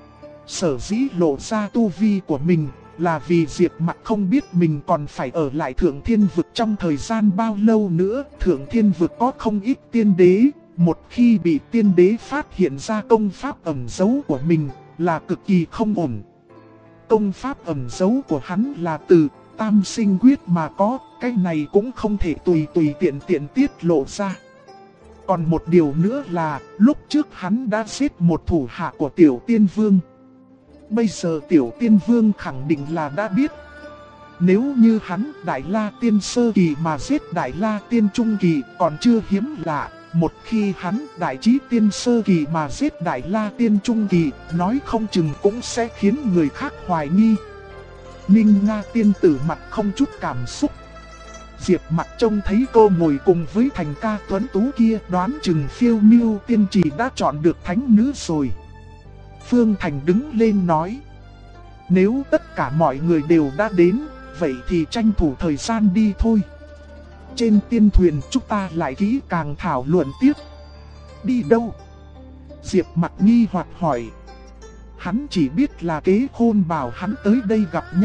Sở dĩ lộ ra tu vi của mình là vì Diệp Mặc không biết mình còn phải ở lại Thượng Thiên Vực trong thời gian bao lâu nữa. Thượng Thiên Vực có không ít tiên đế, một khi bị tiên đế phát hiện ra công pháp ẩn giấu của mình là cực kỳ không ổn. Công pháp ẩn giấu của hắn là từ Tam Sinh Quyết mà có, cái này cũng không thể tùy tiện tiết lộ ra. Còn một điều nữa là, lúc trước hắn đã giết một thủ hạ của Tiểu Tiên Vương. Bây giờ Tiểu Tiên Vương khẳng định là đã biết. Nếu như hắn Đại La Tiên sơ kỳ mà giết Đại La Tiên trung kỳ còn chưa hiếm lạ, một khi hắn Đại Chí Tiên sơ kỳ mà giết Đại La Tiên trung kỳ, nói không chừng cũng sẽ khiến người khác hoài nghi. Ninh Nga tiên tử mặt không chút cảm xúc. Diệp Mặc trông thấy cô ngồi cùng với Thành ca tuấn tú kia, đoán chừng Phiêu Miêu tiên chỉ đã chọn được thánh nữ rồi. Phương Thành đứng lên nói: nếu tất cả mọi người đều đã đến, vậy thì tranh thủ thời gian đi thôi. Trên tiên thuyền chúng ta lại kỹ càng thảo luận tiếp. Đi đâu? Diệp Mặc nghi hoặc hỏi. Hắn chỉ biết là Kế Khôn bảo hắn tới đây gặp nhau,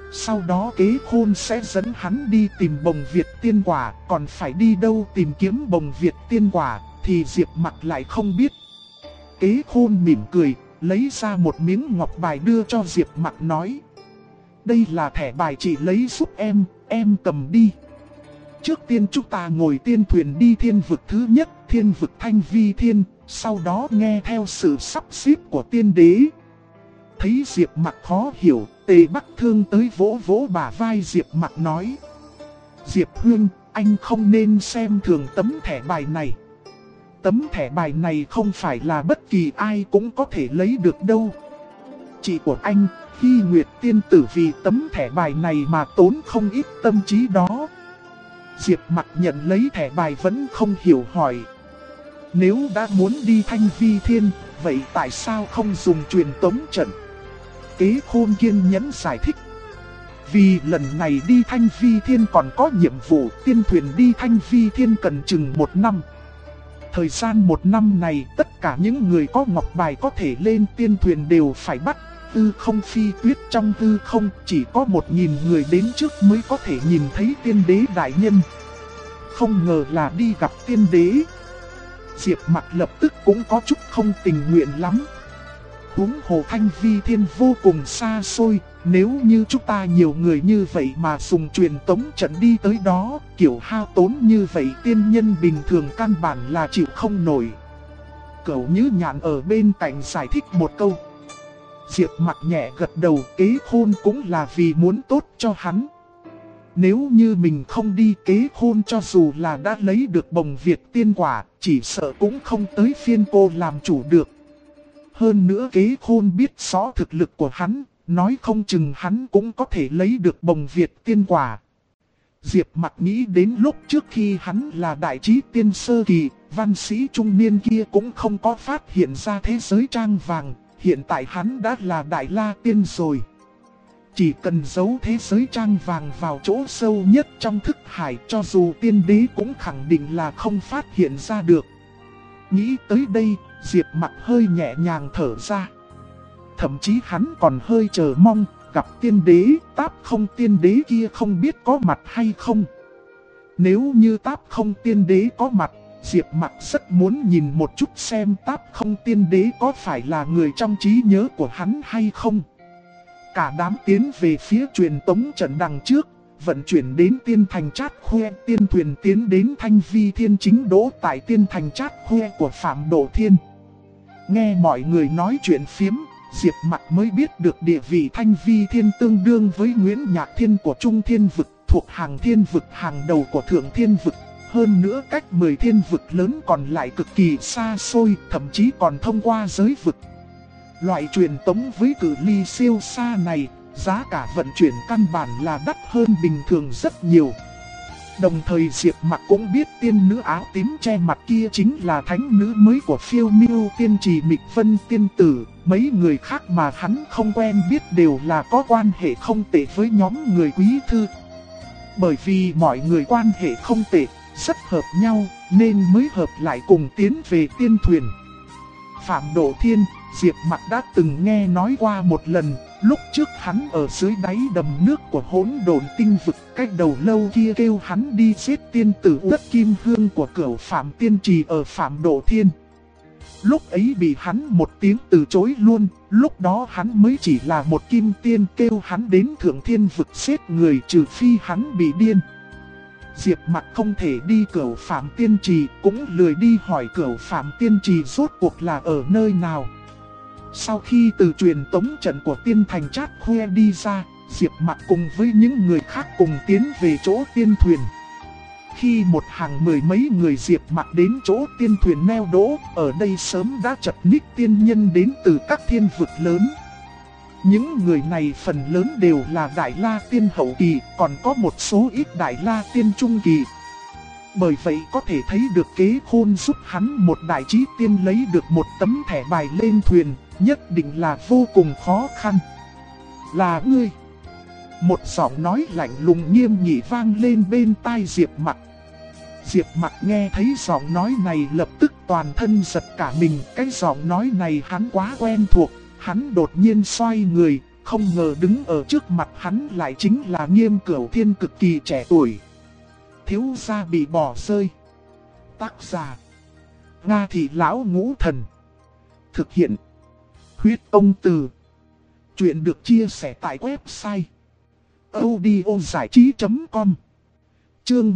Sau đó Kế Khôn sẽ dẫn hắn đi tìm bồng Việt tiên quả, còn phải đi đâu tìm kiếm bồng Việt tiên quả thì Diệp Mặc lại không biết. Kế Khôn mỉm cười, lấy ra một miếng ngọc bài đưa cho Diệp Mặc nói: đây là thẻ bài chị lấy giúp em cầm đi. Trước tiên chúng ta ngồi tiên thuyền đi thiên vực thứ nhất, thiên vực Thanh Vi Thiên, sau đó nghe theo sự sắp xếp của tiên đế. Thấy Diệp Mặc khó hiểu, Tề Bắc Thương tới vỗ vỗ bả vai Diệp Mặc nói: Diệp Huynh, anh không nên xem thường tấm thẻ bài này. Tấm thẻ bài này không phải là bất kỳ ai cũng có thể lấy được đâu. Chị của anh, Hy Nguyệt tiên tử vì tấm thẻ bài này mà tốn không ít tâm trí đó. Diệp Mặc nhận lấy thẻ bài vẫn không hiểu hỏi: nếu đã muốn đi Thanh Vi Thiên, vậy tại sao không dùng truyền tống trận? Kế Khôn kiên nhẫn giải thích: vì lần này đi Thanh Vi Thiên còn có nhiệm vụ, tiên thuyền đi Thanh Vi Thiên cần chừng 1 năm. Thời gian 1 năm này, tất cả những người có ngọc bài có thể lên tiên thuyền đều phải bắt tư không phi tuyết trong tư không, chỉ có 1000 người đến trước mới có thể nhìn thấy tiên đế đại nhân. Không ngờ là đi gặp tiên đế. Diệp Mặc lập tức cũng có chút không tình nguyện lắm. Huống hồ Thanh Vi Thiên vô cùng xa xôi, nếu như chúng ta nhiều người như vậy mà dùng truyền tống trận đi tới đó, kiểu hao tốn như vậy tiên nhân bình thường căn bản là chịu không nổi. Cẩu Nhứ Nhạn ở bên cạnh giải thích một câu. Diệp Mặc nhẹ gật đầu, Kế Khôn cũng là vì muốn tốt cho hắn. Nếu như mình không đi, Kế Khôn cho dù là đã lấy được bồng Việt tiên quả, chỉ sợ cũng không tới phiên cô làm chủ được. Hơn nữa Kế Khôn biết rõ thực lực của hắn, nói không chừng hắn cũng có thể lấy được bồng Việt tiên quả. Diệp Mặc nghĩ đến lúc trước khi hắn là đại trí tiên sơ kỳ, văn sĩ trung niên kia cũng không có phát hiện ra thế giới trang vàng, hiện tại hắn đã là đại la tiên rồi. Chỉ cần giấu thế giới trang vàng vào chỗ sâu nhất trong thức hải, cho dù tiên đế cũng khẳng định là không phát hiện ra được. Nghĩ tới đây, Diệp Mặc hơi nhẹ nhàng thở ra. Thậm chí hắn còn hơi chờ mong, gặp tiên đế, Táp Không tiên đế kia không biết có mặt hay không. Nếu như Táp Không tiên đế có mặt, Diệp Mặc rất muốn nhìn một chút xem Táp Không tiên đế có phải là người trong trí nhớ của hắn hay không. Cả đám tiến về phía truyền tống trận đằng trước, vận chuyển đến tiên thành Trát Khoe. Tiên thuyền tiến đến Thanh Vi Thiên chính đỗ tại tiên thành Trát Khoe của Phạm Độ Thiên. Nghe mọi người nói chuyện phiếm, Diệp Mặc mới biết được địa vị Thanh Vi Thiên tương đương với Nguyễn Nhạc Thiên của Trung Thiên Vực, thuộc hàng thiên vực hàng đầu của Thượng Thiên Vực. Hơn nữa cách 10 thiên vực lớn còn lại cực kỳ xa xôi, thậm chí còn thông qua giới vực. Loại truyền tống với cự ly siêu xa này, giá cả vận chuyển căn bản là đắt hơn bình thường rất nhiều. Đồng thời Diệp Mặc cũng biết tiên nữ áo tím che mặt kia chính là thánh nữ mới của Phiêu Miêu Tiên Trì Mịch Vân Tiên Tử. Mấy người khác mà hắn không quen biết đều là có quan hệ không tệ với nhóm người Quý Thư. Bởi vì mọi người quan hệ không tệ, rất hợp nhau, nên mới hợp lại cùng tiến về tiên thuyền. Phạm Độ Thiên, Diệp Mặc đã từng nghe nói qua một lần, lúc trước hắn ở dưới đáy đầm nước của Hỗn Độn Tinh Vực, cách đầu lâu kia kêu hắn đi giết tiên tử Đất Kim Hương của Cửu Phạm Tiên Trì ở Phạm Độ Thiên. Lúc ấy bị hắn một tiếng từ chối luôn, lúc đó hắn mới chỉ là một kim tiên, kêu hắn đến Thượng Thiên Vực giết người trừ phi hắn bị điên. Diệp Mặc không thể đi Cửu Phạm Tiên Trì, cũng lười đi hỏi Cửu Phạm Tiên Trì rốt cuộc là ở nơi nào. Sau khi từ truyền tống trận của tiên thành Trát Khoe đi ra, Diệp Mặc cùng với những người khác cùng tiến về chỗ tiên thuyền. Khi một hàng 10 mấy người Diệp Mặc đến chỗ tiên thuyền neo đỗ, ở đây sớm đã chật ních tiên nhân đến từ các thiên vực lớn. Những người này phần lớn đều là Đại La Tiên hậu kỳ, còn có một số ít Đại La Tiên trung kỳ. Bởi vậy có thể thấy được Kế Khôn giúp hắn một đại trí tiên lấy được một tấm thẻ bài lên thuyền, nhất định là vô cùng khó khăn. Là ngươi. Một giọng nói lạnh lùng nghiêm nghị vang lên bên tai Diệp Mặc. Diệp Mặc nghe thấy giọng nói này lập tức toàn thân giật cả mình. Cái giọng nói này hắn quá quen thuộc. Hắn đột nhiên xoay người, không ngờ đứng ở trước mặt hắn lại chính là Nghiêm Cửu Thiên cực kỳ trẻ tuổi. Thiếu gia bị bỏ rơi. Tác giả: Nga Thị Lão Ngũ Thần. Thực hiện: Huyết Ông Từ. Chuyện được chia sẻ tại website audiozảichí.com. Chương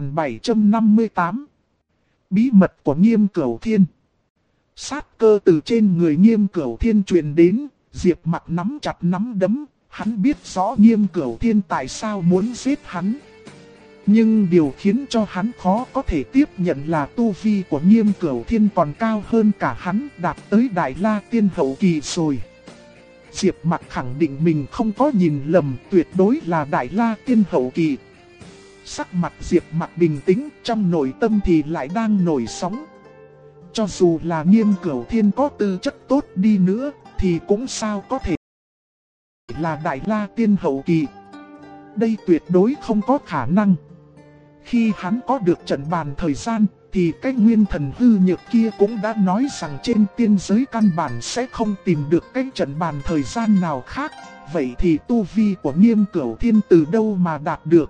1758. Bí mật của Nghiêm Cửu Thiên. Sát cơ từ trên người Nghiêm Cửu Thiên truyền đến, Diệp Mặc nắm chặt nắm đấm, hắn biết rõ Nghiêm Cửu Thiên tại sao muốn giết hắn. Nhưng điều khiến cho hắn khó có thể tiếp nhận là tu vi của Nghiêm Cửu Thiên còn cao hơn cả hắn, đạt tới Đại La Tiên hậu kỳ rồi. Diệp Mặc khẳng định mình không có nhìn lầm, tuyệt đối là Đại La Tiên hậu kỳ. Sắc mặt Diệp Mặc bình tĩnh, trong nội tâm thì lại đang nổi sóng. Cho dù là Nghiêm Cửu Thiên có tư chất tốt đi nữa, thì cũng sao có thể là Đại La Tiên hậu kỳ. Đây tuyệt đối không có khả năng. Khi hắn có được trận bàn thời gian, thì cái nguyên thần hư nhược kia cũng đã nói rằng trên tiên giới căn bản sẽ không tìm được cái trận bàn thời gian nào khác. Vậy thì tu vi của Nghiêm Cửu Thiên từ đâu mà đạt được?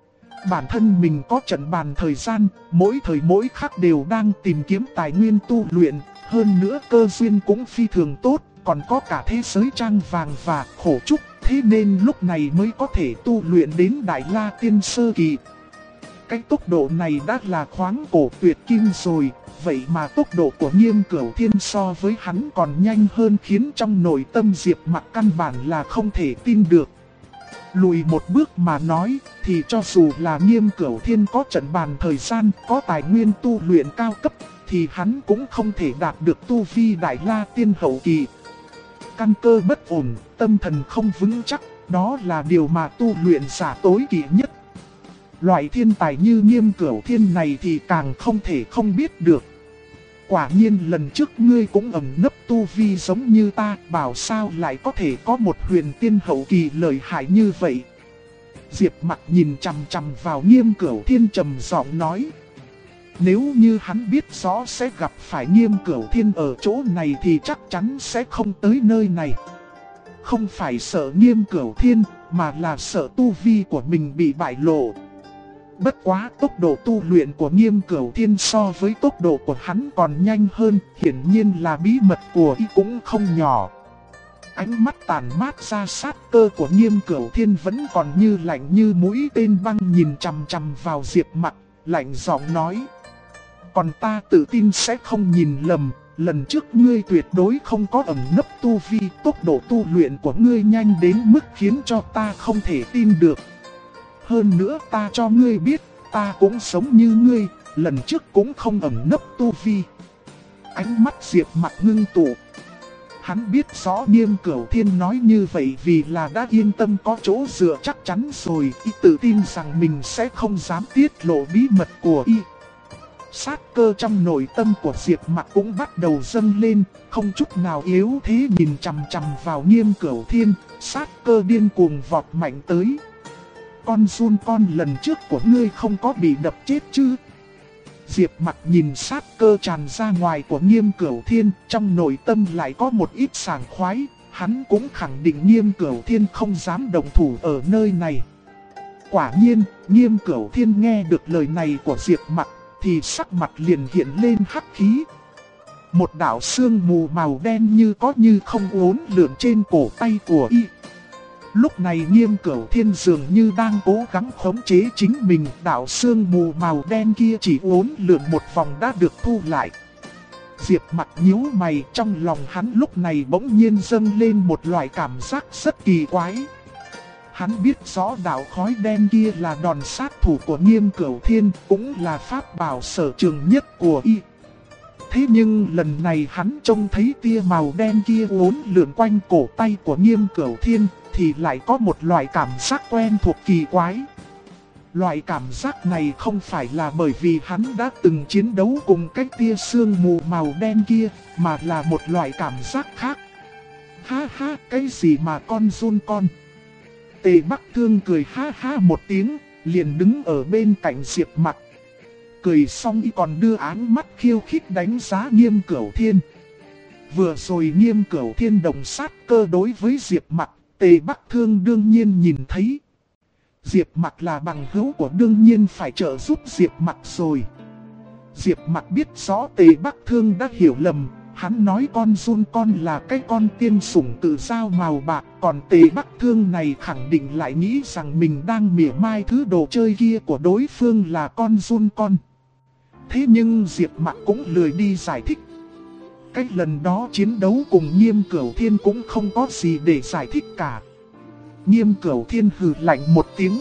Bản thân mình có trận bàn thời gian, mỗi thời mỗi khắc đều đang tìm kiếm tài nguyên tu luyện, hơn nữa cơ duyên cũng phi thường tốt, còn có cả thế giới trang vàng và khổ trúc, thế nên lúc này mới có thể tu luyện đến Đại La Tiên sơ kỳ. Cái tốc độ này đã là khoáng cổ tuyệt kim rồi, vậy mà tốc độ của Nghiêm Cửu Thiên so với hắn còn nhanh hơn, khiến trong nội tâm Diệp Mặc căn bản là không thể tin được. Lùi một bước mà nói, thì cho dù là Nghiêm Cửu Thiên có trận bàn thời gian, có tài nguyên tu luyện cao cấp, thì hắn cũng không thể đạt được tu vi Đại La Tiên hậu kỳ. Căn cơ bất ổn, tâm thần không vững chắc, đó là điều mà tu luyện giả tối kỵ nhất. Loại thiên tài như Nghiêm Cửu Thiên này thì càng không thể không biết được. Quả nhiên lần trước ngươi cũng ẩn nấp tu vi giống như ta, bảo sao lại có thể có một huyền tiên hậu kỳ lợi hại như vậy. Diệp Mặc nhìn chằm chằm vào Nghiêm Cửu Thiên trầm giọng nói. Nếu như hắn biết rõ sẽ gặp phải Nghiêm Cửu Thiên ở chỗ này thì chắc chắn sẽ không tới nơi này. Không phải sợ Nghiêm Cửu Thiên, mà là sợ tu vi của mình bị bại lộ. Bất quá tốc độ tu luyện của Nghiêm Cửu Thiên so với tốc độ của hắn còn nhanh hơn, hiển nhiên là bí mật của y cũng không nhỏ. Ánh mắt tàn mát ra sát cơ của Nghiêm Cửu Thiên vẫn còn như lạnh như mũi tên băng, nhìn chằm chằm vào Diệp Mặc, lạnh giọng nói. Còn ta tự tin sẽ không nhìn lầm, lần trước ngươi tuyệt đối không có ẩn nấp tu vi, tốc độ tu luyện của ngươi nhanh đến mức khiến cho ta không thể tin được. Hơn nữa ta cho ngươi biết, ta cũng sống như ngươi, lần trước cũng không ẩn nấp tu vi. Ánh mắt Diệp Mặc ngưng tụ. Hắn biết rõ Nghiêm Cửu Thiên nói như vậy vì là đã yên tâm có chỗ dựa chắc chắn rồi, y tự tin rằng mình sẽ không dám tiết lộ bí mật của y. Sát cơ trong nội tâm của Diệp Mặc cũng bắt đầu dâng lên, không chút nào yếu thế nhìn chằm chằm vào Nghiêm Cửu Thiên, sát cơ điên cuồng vọt mạnh tới. Con run con lần trước của ngươi không có bị đập chết chứ? Diệp Mặc nhìn sát cơ tràn ra ngoài của Nghiêm Cửu Thiên, trong nội tâm lại có một ít sảng khoái, hắn cũng khẳng định Nghiêm Cửu Thiên không dám động thủ ở nơi này. Quả nhiên, Nghiêm Cửu Thiên nghe được lời này của Diệp Mặc, thì sắc mặt liền hiện lên hắc khí. Một đạo sương mù màu đen như có như không uốn lượn trên cổ tay của y. Lúc này Nghiêm Cửu Thiên dường như đang cố gắng khống chế chính mình, đạo sương mù màu đen kia chỉ uốn lượn một vòng đã được thu lại. Diệp Mặc nhíu mày, trong lòng hắn lúc này bỗng nhiên dâng lên một loại cảm giác rất kỳ quái. Hắn biết rõ đạo khói đen kia là đòn sát thủ của Nghiêm Cửu Thiên, cũng là pháp bảo sở trường nhất của y. Thế nhưng lần này hắn trông thấy tia màu đen kia uốn lượn quanh cổ tay của Nghiêm Cửu Thiên, thì lại có một loại cảm giác quen thuộc kỳ quái. Loại cảm giác này không phải là bởi vì hắn đã từng chiến đấu cùng cái tia sương mù màu đen kia, mà là một loại cảm giác khác. Ha ha, cái gì mà con run con? Tề Bắc Thương cười ha ha một tiếng, liền đứng ở bên cạnh Diệp Mặc. Cười xong y còn đưa áng mắt khiêu khích đánh giá Nghiêm Cửu Thiên. Vừa rồi Nghiêm Cửu Thiên đồng sát cơ đối với Diệp Mặc, Tề Bắc Thương đương nhiên nhìn thấy. Diệp Mặc là bằng hữu của đương nhiên phải trợ giúp Diệp Mặc rồi. Diệp Mặc biết rõ Tề Bắc Thương đã hiểu lầm. Hắn nói con Jun con là cái con tiên sủng tự sao màu bạc. Còn Tề Bắc Thương này khẳng định lại nghĩ rằng mình đang mỉa mai thứ đồ chơi kia của đối phương là con Jun con. Thế nhưng Diệp Mặc cũng lười đi giải thích. Cách lần đó chiến đấu cùng Nghiêm Cửu Thiên cũng không có gì để giải thích cả. Nghiêm Cửu Thiên hừ lạnh một tiếng.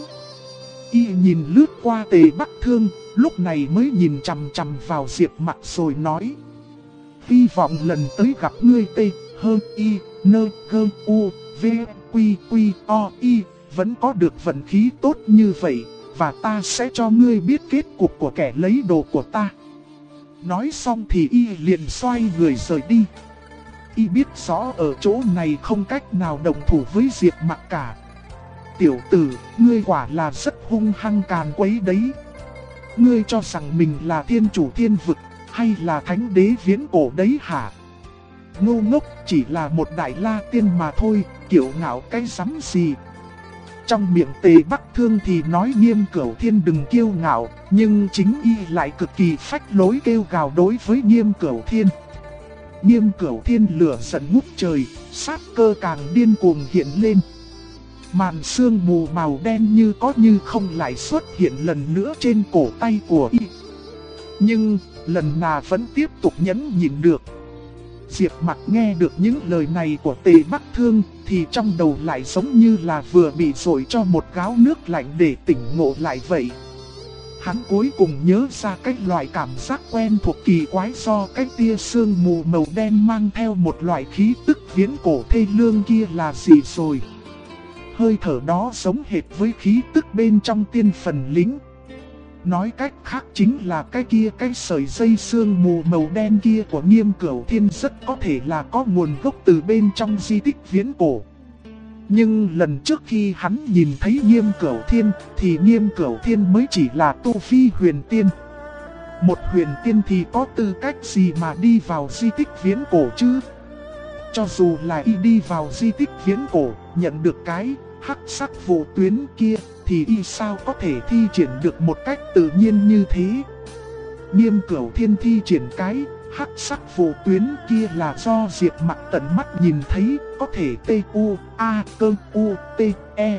Y nhìn lướt qua Tề Bắc Thương, lúc này mới nhìn chằm chằm vào Diệp Mặc rồi nói. Hy vọng lần tới gặp ngươi T, H, I, N, G, U, V, Quy, Quy, O, I, vẫn có được vận khí tốt như vậy, và ta sẽ cho ngươi biết kết cục của kẻ lấy đồ của ta. Nói xong thì Y liền xoay người rời đi. Y biết rõ ở chỗ này không cách nào đồng thủ với Diệp Mặc cả. Tiểu tử, ngươi quả là rất hung hăng càn quấy đấy. Ngươi cho rằng mình là thiên chủ thiên vực, hay là thánh đế viễn cổ đấy hả? Ngu ngốc, chỉ là một đại la tiên mà thôi, kiểu ngạo cái rắm gì. Trong miệng Tề Bắc Thương thì nói Nghiêm Cửu Thiên đừng kiêu ngạo, nhưng chính Y lại cực kỳ phách lối kêu gào đối với Nghiêm Cửu Thiên. Nghiêm Cửu Thiên lửa giận ngút trời, sát cơ càng điên cuồng hiện lên. Màn sương mù màu đen như có như không lại xuất hiện lần nữa trên cổ tay của Y. Nhưng, lần nào vẫn tiếp tục nhẫn nhịn được. Diệp Mặc nghe được những lời này của Tề Bắc Thương thì trong đầu lại giống như là vừa bị dội cho một gáo nước lạnh để tỉnh ngộ lại vậy. Hắn cuối cùng nhớ ra cái loại cảm giác quen thuộc kỳ quái do cái tia sương mù màu đen mang theo một loại khí tức viễn cổ thê lương kia là gì rồi. Hơi thở đó giống hệt với khí tức bên trong tiên phần lính. Nói cách khác chính là cái sợi dây sương mù màu đen kia của Nghiêm Cửu Thiên rất có thể là có nguồn gốc từ bên trong di tích viễn cổ. Nhưng lần trước khi hắn nhìn thấy Nghiêm Cửu Thiên thì Nghiêm Cửu Thiên mới chỉ là tu vi huyền tiên. Một huyền tiên thì có tư cách gì mà đi vào di tích viễn cổ chứ? Cho dù là Y đi vào di tích viễn cổ, nhận được cái hắc sắc vụ tuyến kia, thì Y sao có thể thi triển được một cách tự nhiên như thế? Nghiêm Cửu Thiên thi triển cái hắc sắc vụ tuyến kia là do Diệp Mặc tận mắt nhìn thấy, có thể T-U-A-Cơ-U-T-E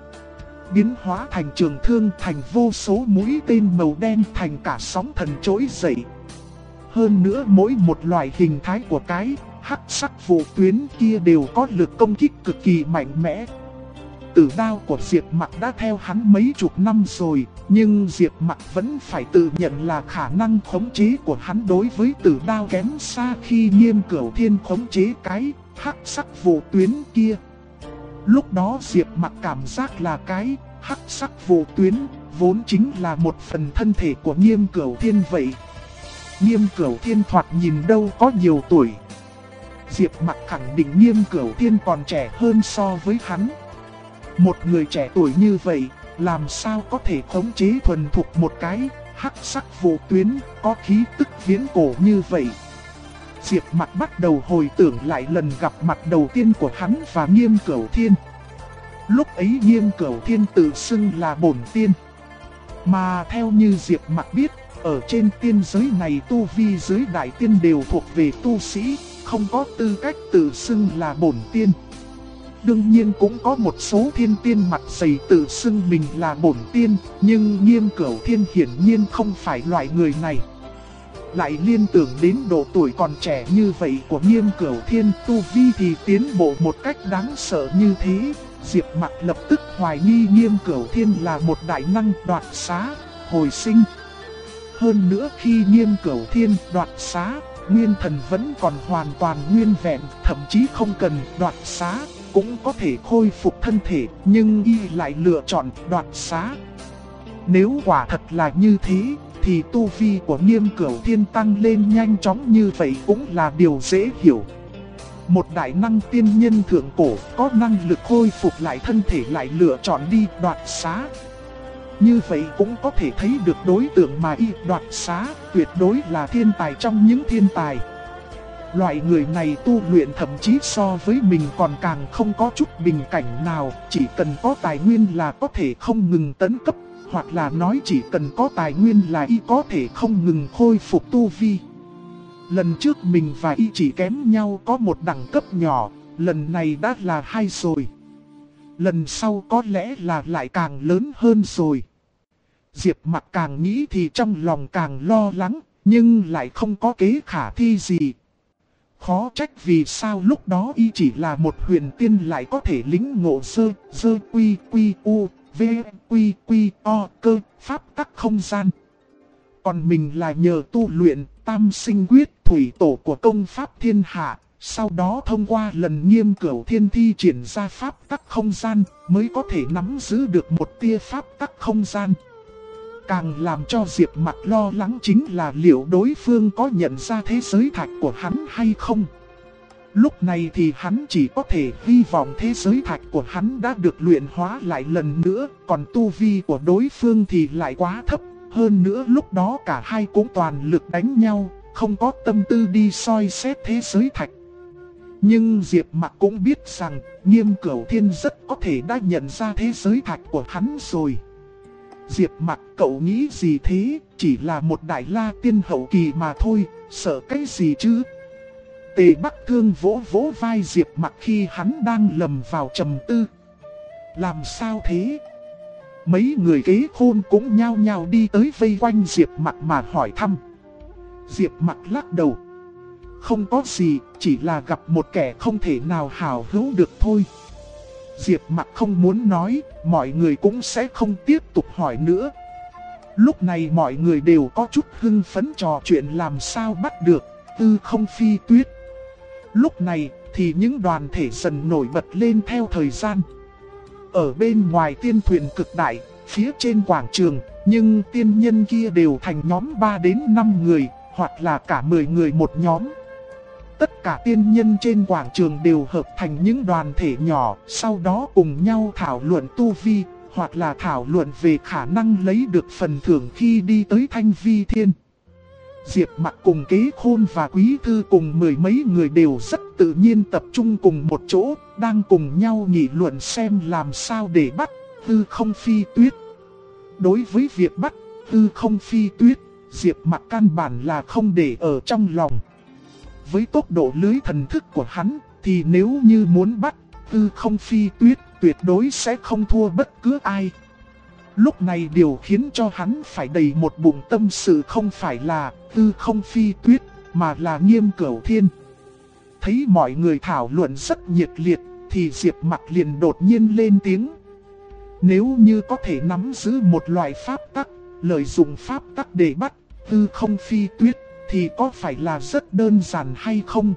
biến hóa thành trường thương, thành vô số mũi tên màu đen, thành cả sóng thần trỗi dậy. Hơn nữa mỗi một loại hình thái của cái hắc sắc vụ tuyến kia đều có lực công kích cực kỳ mạnh mẽ. Tử đao của Diệp Mặc đã theo hắn mấy chục năm rồi, nhưng Diệp Mặc vẫn phải tự nhận là khả năng khống chế của hắn đối với tử đao kém xa khi Nghiêm Cửu Thiên khống chế cái hắc sắc vụ tuyến kia. Lúc đó Diệp Mặc cảm giác là cái hắc sắc vụ tuyến vốn chính là một phần thân thể của Nghiêm Cửu Thiên vậy. Nghiêm Cửu Thiên thoạt nhìn đâu có nhiều tuổi. Diệp Mặc khẳng định Nghiêm Cửu Thiên còn trẻ hơn so với hắn. Một người trẻ tuổi như vậy, làm sao có thể khống chế thuần thục một cái hắc sắc vụ tuyến có khí tức viễn cổ như vậy? Diệp Mặc bắt đầu hồi tưởng lại lần gặp mặt đầu tiên của hắn và Nghiêm Cửu Thiên. Lúc ấy Nghiêm Cửu Thiên tự xưng là bổn tiên. Mà theo như Diệp Mặc biết, ở trên tiên giới này tu vi dưới đại tiên đều thuộc về tu sĩ, không có tư cách tự xưng là bổn tiên. Đương nhiên cũng có một số thiên tiên mặt dày tự xưng mình là bổn tiên, nhưng Nghiêm Cửu Thiên hiển nhiên không phải loại người này. Lại liên tưởng đến độ tuổi còn trẻ như vậy của Nghiêm Cửu Thiên, tu vi thì tiến bộ một cách đáng sợ như thế, Diệp Mặc lập tức hoài nghi Nghiêm Cửu Thiên là một đại năng đoạt xá, hồi sinh. Hơn nữa khi Nghiêm Cửu Thiên đoạt xá, nguyên thần vẫn còn hoàn toàn nguyên vẹn, thậm chí không cần đoạt xá cũng có thể khôi phục thân thể, nhưng Y lại lựa chọn đoạt xá. Nếu quả thật là như thế, thì tu vi của Nghiêm Cửu Thiên tăng lên nhanh chóng như vậy cũng là điều dễ hiểu. Một đại năng tiên nhân thượng cổ có năng lực khôi phục lại thân thể lại lựa chọn đi đoạt xá. Như vậy cũng có thể thấy được đối tượng mà Y đoạt xá tuyệt đối là thiên tài trong những thiên tài. Loại người này tu luyện thậm chí so với mình còn càng không có chút bình cảnh nào, chỉ cần có tài nguyên là có thể không ngừng tấn cấp, hoặc là nói chỉ cần có tài nguyên là y có thể không ngừng khôi phục tu vi. Lần trước mình và y chỉ kém nhau có một đẳng cấp nhỏ, lần này đã là 2 rồi. Lần sau có lẽ là lại càng lớn hơn rồi. Diệp Mặc càng nghĩ thì trong lòng càng lo lắng, nhưng lại không có kế khả thi gì. Khó trách vì sao lúc đó y chỉ là một huyền tiên lại có thể lĩnh ngộ sơ quy quy u, v quy quy o cơ, pháp tắc không gian. Còn mình là nhờ tu luyện tam sinh quyết thủy tổ của công pháp thiên hạ, sau đó thông qua lần Nghiêm Cửu Thiên thi triển ra pháp tắc không gian, mới có thể nắm giữ được một tia pháp tắc không gian. Càng làm cho Diệp Mặc lo lắng chính là liệu đối phương có nhận ra thế giới thạch của hắn hay không. Lúc này thì hắn chỉ có thể hy vọng thế giới thạch của hắn đã được luyện hóa lại lần nữa, còn tu vi của đối phương thì lại quá thấp. Hơn nữa lúc đó cả hai cũng toàn lực đánh nhau, không có tâm tư đi soi xét thế giới thạch. Nhưng Diệp Mặc cũng biết rằng Nghiêm Cửu Thiên rất có thể đã nhận ra thế giới thạch của hắn rồi. Diệp Mặc, cậu nghĩ gì thế? Chỉ là một đại la tiên hậu kỳ mà thôi, sợ cái gì chứ? Tề Bắc Thương vỗ vỗ vai Diệp Mặc khi hắn đang lầm vào trầm tư. Làm sao thế? Mấy người kế khôn cũng nhao nhao đi tới vây quanh Diệp Mặc mà hỏi thăm. Diệp Mặc lắc đầu. Không có gì, chỉ là gặp một kẻ không thể nào hảo hữu được thôi. Diệp Mặc không muốn nói, mọi người cũng sẽ không tiếp tục hỏi nữa. Lúc này mọi người đều có chút hưng phấn trò chuyện làm sao bắt được Tư Không Phi Tuyết. Lúc này thì những đoàn thể dần nổi bật lên theo thời gian. Ở bên ngoài tiên thuyền cực đại, phía trên quảng trường, nhưng tiên nhân kia đều thành nhóm 3 đến 5 người, hoặc là cả 10 người một nhóm. Tất cả tiên nhân trên quảng trường đều hợp thành những đoàn thể nhỏ, sau đó cùng nhau thảo luận tu vi, hoặc là thảo luận về khả năng lấy được phần thưởng khi đi tới Thanh Vi Thiên. Diệp Mặc cùng Kế Khôn và Quý Thư cùng 10 mấy người đều rất tự nhiên tập trung cùng một chỗ, đang cùng nhau nghị luận xem làm sao để bắt Tư Không Phi Tuyết. Đối với việc bắt Tư Không Phi Tuyết, Diệp Mặc căn bản là không để ở trong lòng. Với tốc độ lưới thần thức của hắn, thì nếu như muốn bắt Tư Không Phi Tuyết, tuyệt đối sẽ không thua bất cứ ai. Lúc này điều khiến cho hắn phải đầy một bụng tâm sự không phải là Tư Không Phi Tuyết, mà là Nghiêm Cửu Thiên. Thấy mọi người thảo luận rất nhiệt liệt, thì Diệp Mặc liền đột nhiên lên tiếng. Nếu như có thể nắm giữ một loại pháp tắc, lợi dụng pháp tắc để bắt Tư Không Phi Tuyết, thì có phải là rất đơn giản hay không?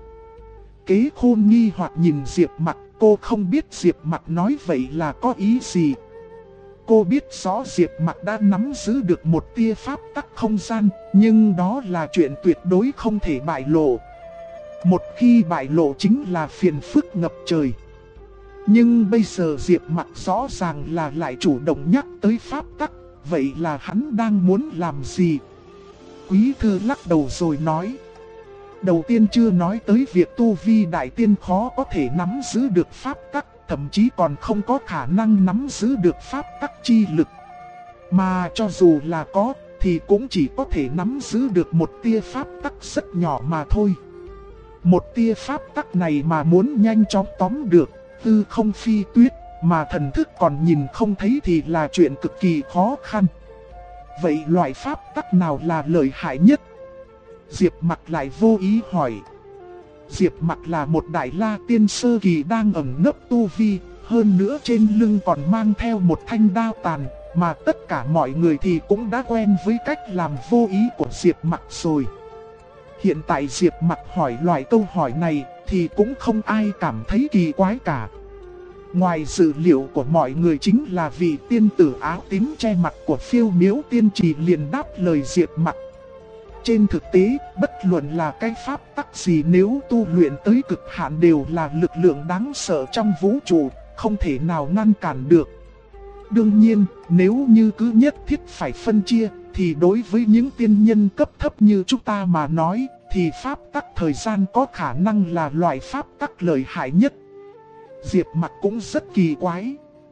Kế Khôn nghi hoặc nhìn Diệp Mặc, cô không biết Diệp Mặc nói vậy là có ý gì. Cô biết rõ Diệp Mặc đã nắm giữ được một tia pháp tắc không gian, nhưng đó là chuyện tuyệt đối không thể bại lộ. Một khi bại lộ chính là phiền phức ngập trời. Nhưng bây giờ Diệp Mặc rõ ràng là lại chủ động nhắc tới pháp tắc, vậy là hắn đang muốn làm gì? Quý Thư lắc đầu rồi nói. Đầu tiên chưa nói tới việc tu vi đại tiên khó có thể nắm giữ được pháp tắc, thậm chí còn không có khả năng nắm giữ được pháp tắc chi lực. Mà cho dù là có, thì cũng chỉ có thể nắm giữ được một tia pháp tắc rất nhỏ mà thôi. Một tia pháp tắc này mà muốn nhanh chóng tóm được Tư Không Phi Tuyết, mà thần thức còn nhìn không thấy thì là chuyện cực kỳ khó khăn. Vậy loại pháp tắc nào là lợi hại nhất? Diệp Mặc lại vô ý hỏi. Diệp Mặc là một đại la tiên sơ kỳ đang ẩn nấp tu vi, hơn nữa trên lưng còn mang theo một thanh đao tàn, mà tất cả mọi người thì cũng đã quen với cách làm vô ý của Diệp Mặc rồi. Hiện tại Diệp Mặc hỏi loại câu hỏi này thì cũng không ai cảm thấy kỳ quái cả. Ngoài dự liệu của mọi người chính là vị tiên tử áo tím che mặt của Phiêu Miếu Tiên Trì liền đáp lời Diệp Mặc. Trên thực tế, bất luận là cái pháp tắc gì nếu tu luyện tới cực hạn đều là lực lượng đáng sợ trong vũ trụ, không thể nào ngăn cản được. Đương nhiên, nếu như cứ nhất thiết phải phân chia, thì đối với những tiên nhân cấp thấp như chúng ta mà nói, thì pháp tắc thời gian có khả năng là loại pháp tắc lợi hại nhất. Diệp Mặc cũng rất kỳ quái.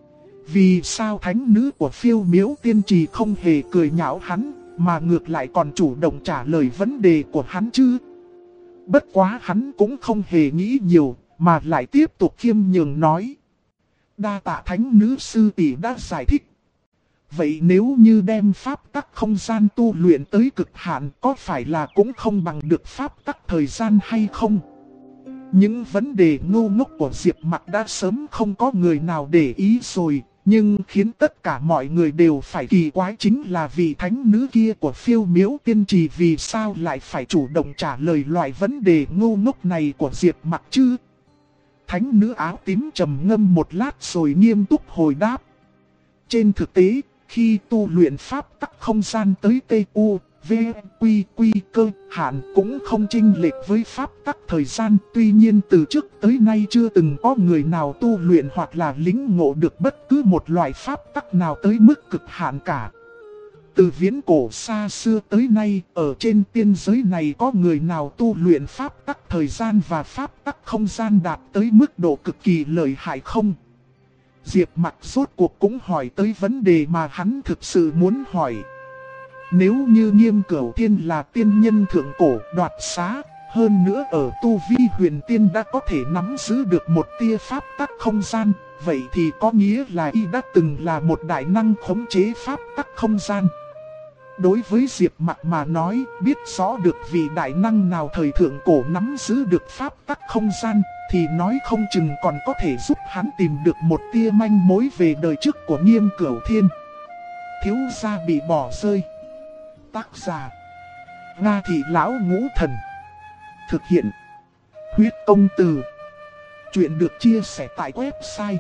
Vì sao thánh nữ của Phiêu Miễu Tiên Trì không hề cười nhạo hắn, mà ngược lại còn chủ động trả lời vấn đề của hắn chứ? Bất quá hắn cũng không hề nghĩ nhiều, mà lại tiếp tục khiêm nhường nói. Đa tạ thánh nữ sư tỷ đã giải thích. Vậy nếu như đem pháp tắc không gian tu luyện tới cực hạn, có phải là cũng không bằng được pháp tắc thời gian hay không? Những vấn đề ngu ngốc của Diệp Mặc đã sớm không có người nào để ý rồi, nhưng khiến tất cả mọi người đều phải kỳ quái chính là vị thánh nữ kia của Phiêu Miễu Tiên Trì vì sao lại phải chủ động trả lời loại vấn đề ngu ngốc này của Diệp Mặc chứ? Thánh nữ áo tím trầm ngâm một lát rồi nghiêm túc hồi đáp. Trên thực tế, khi tu luyện pháp tắc không gian tới TU, V, Quy, Quy cơ hạn cũng không chênh lệch với pháp tắc thời gian. Tuy nhiên từ trước tới nay chưa từng có người nào tu luyện hoặc là lĩnh ngộ được bất cứ một loại pháp tắc nào tới mức cực hạn cả. Từ viễn cổ xa xưa tới nay, ở trên tiên giới này có người nào tu luyện pháp tắc thời gian và pháp tắc không gian đạt tới mức độ cực kỳ lợi hại không? Diệp Mặc rốt cuộc cũng hỏi tới vấn đề mà hắn thực sự muốn hỏi. Nếu như Nghiêm Cửu Thiên là tiên nhân thượng cổ đoạt xá, hơn nữa ở tu vi huyền tiên đã có thể nắm giữ được một tia pháp tắc không gian, vậy thì có nghĩa là y đã từng là một đại năng khống chế pháp tắc không gian. Đối với Diệp Mặc mà nói, biết rõ được vị đại năng nào thời thượng cổ nắm giữ được pháp tắc không gian, thì nói không chừng còn có thể giúp hắn tìm được một tia manh mối về đời trước của Nghiêm Cửu Thiên. Thiếu gia bị bỏ rơi. Tác giả: Nga Thị Lão Ngũ Thần. Thực hiện: Huyết Công Từ. Chuyện được chia sẻ tại website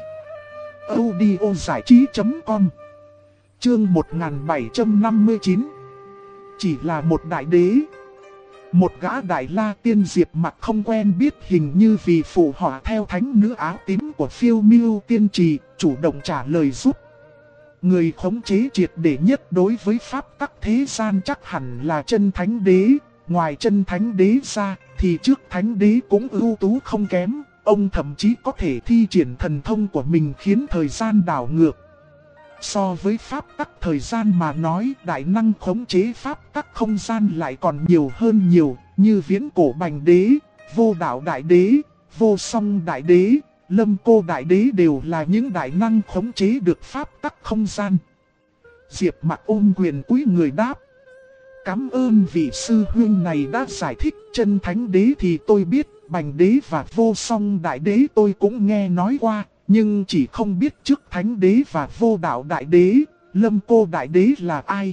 audiozảichí.com. Chương 1759. Chỉ là một đại đế. Một gã đại la tiên Diệp Mặc không quen biết, hình như vì phụ họ theo thánh nữ áo tím của Phiêu Miễu Tiên Trì, chủ động trả lời giúp. Người khống chế triệt để nhất đối với pháp tắc thế gian chắc hẳn là chân thánh đế. Ngoài chân thánh đế ra thì trước thánh đế cũng ưu tú không kém. Ông thậm chí có thể thi triển thần thông của mình khiến thời gian đảo ngược. So với pháp tắc thời gian mà nói, đại năng khống chế pháp tắc không gian lại còn nhiều hơn nhiều, như Viễn Cổ Bành Đế, Vô Đạo Đại Đế, Vô Song Đại Đế, Lâm Cô Đại Đế đều là những đại năng khống chế được pháp tắc không gian. Diệp Mặc ôm quyền cúi người đáp. Cảm ơn vị sư huynh này đã giải thích. Chân thánh đế thì tôi biết, Bành Đế và Vô Song Đại Đế tôi cũng nghe nói qua. Nhưng chỉ không biết trước thánh đế và Vô Đạo Đại Đế, Lâm Cô Đại Đế là ai.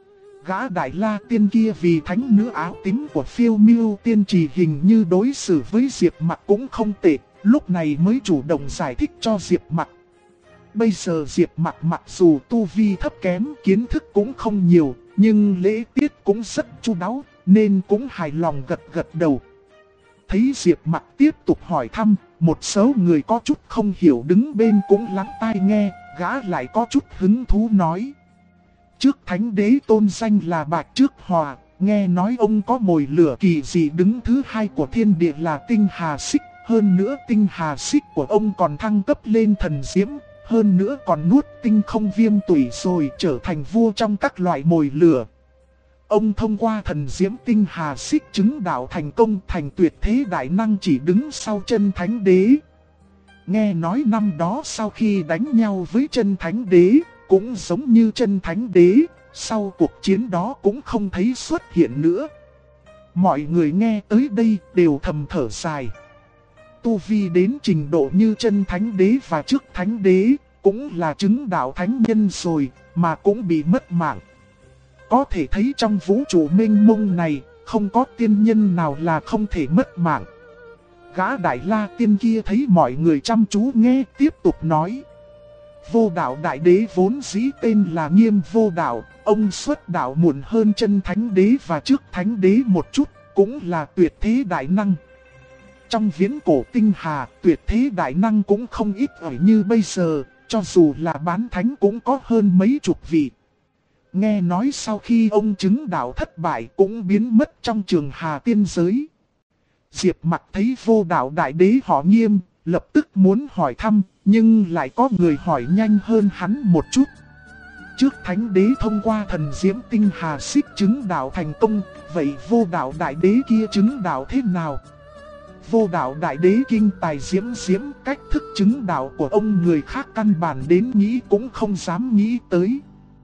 Gã đại la tiên kia vì thánh nữ áo tím của Phiêu Miễu Tiên Trì hình như đối xử với Diệp Mặc cũng không tệ, lúc này mới chủ động giải thích cho Diệp Mặc. Bây giờ Diệp Mặc mặc dù tu vi thấp kém, kiến thức cũng không nhiều, nhưng lễ tiết cũng rất chu đáo, nên cũng hài lòng gật gật đầu. Thấy Diệp Mặc tiếp tục hỏi thăm, một số người có chút không hiểu đứng bên cũng lắng tai nghe, gã lại có chút hứng thú nói. Trước thánh đế tôn danh là Bạch Trước Hòa, nghe nói ông có mồi lửa kỳ dị đứng thứ hai của thiên địa là tinh hà xích. Hơn nữa tinh hà xích của ông còn thăng cấp lên thần diễm, hơn nữa còn nuốt tinh không viêm tủy rồi trở thành vua trong các loại mồi lửa. Ông thông qua thần diễm tinh hà xích chứng đạo thành công thành tuyệt thế đại năng chỉ đứng sau chân thánh đế. Nghe nói năm đó sau khi đánh nhau với chân thánh đế, cũng giống như chân thánh đế, sau cuộc chiến đó cũng không thấy xuất hiện nữa. Mọi người nghe tới đây đều thầm thở dài. Tu vi đến trình độ như chân thánh đế và trước thánh đế, cũng là chứng đạo thánh nhân rồi, mà cũng bị mất mạng. Có thể thấy trong vũ trụ mênh mông này, không có tiên nhân nào là không thể mất mạng. Gã đại la tiên kia thấy mọi người chăm chú nghe, tiếp tục nói. Vô Đạo Đại Đế vốn dĩ tên là Nghiêm Vô Đạo, ông xuất đạo muộn hơn chân thánh đế và trước thánh đế một chút, cũng là tuyệt thế đại năng. Trong viễn cổ tinh hà, tuyệt thế đại năng cũng không ít ở như bây giờ, cho dù là bán thánh cũng có hơn mấy chục vị. Nghe nói sau khi ông chứng đạo thất bại cũng biến mất trong trường Hà Tiên giới. Diệp Mặc thấy Vô Đạo Đại Đế họ Nghiêm, lập tức muốn hỏi thăm, nhưng lại có người hỏi nhanh hơn hắn một chút. Trước Thánh Đế thông qua thần diễm tinh hà xích chứng đạo thành công, vậy Vô Đạo Đại Đế kia chứng đạo thế nào? Vô Đạo Đại Đế kinh tài diễm diễm, cách thức chứng đạo của ông người khác căn bản đến nghĩ cũng không dám nghĩ tới.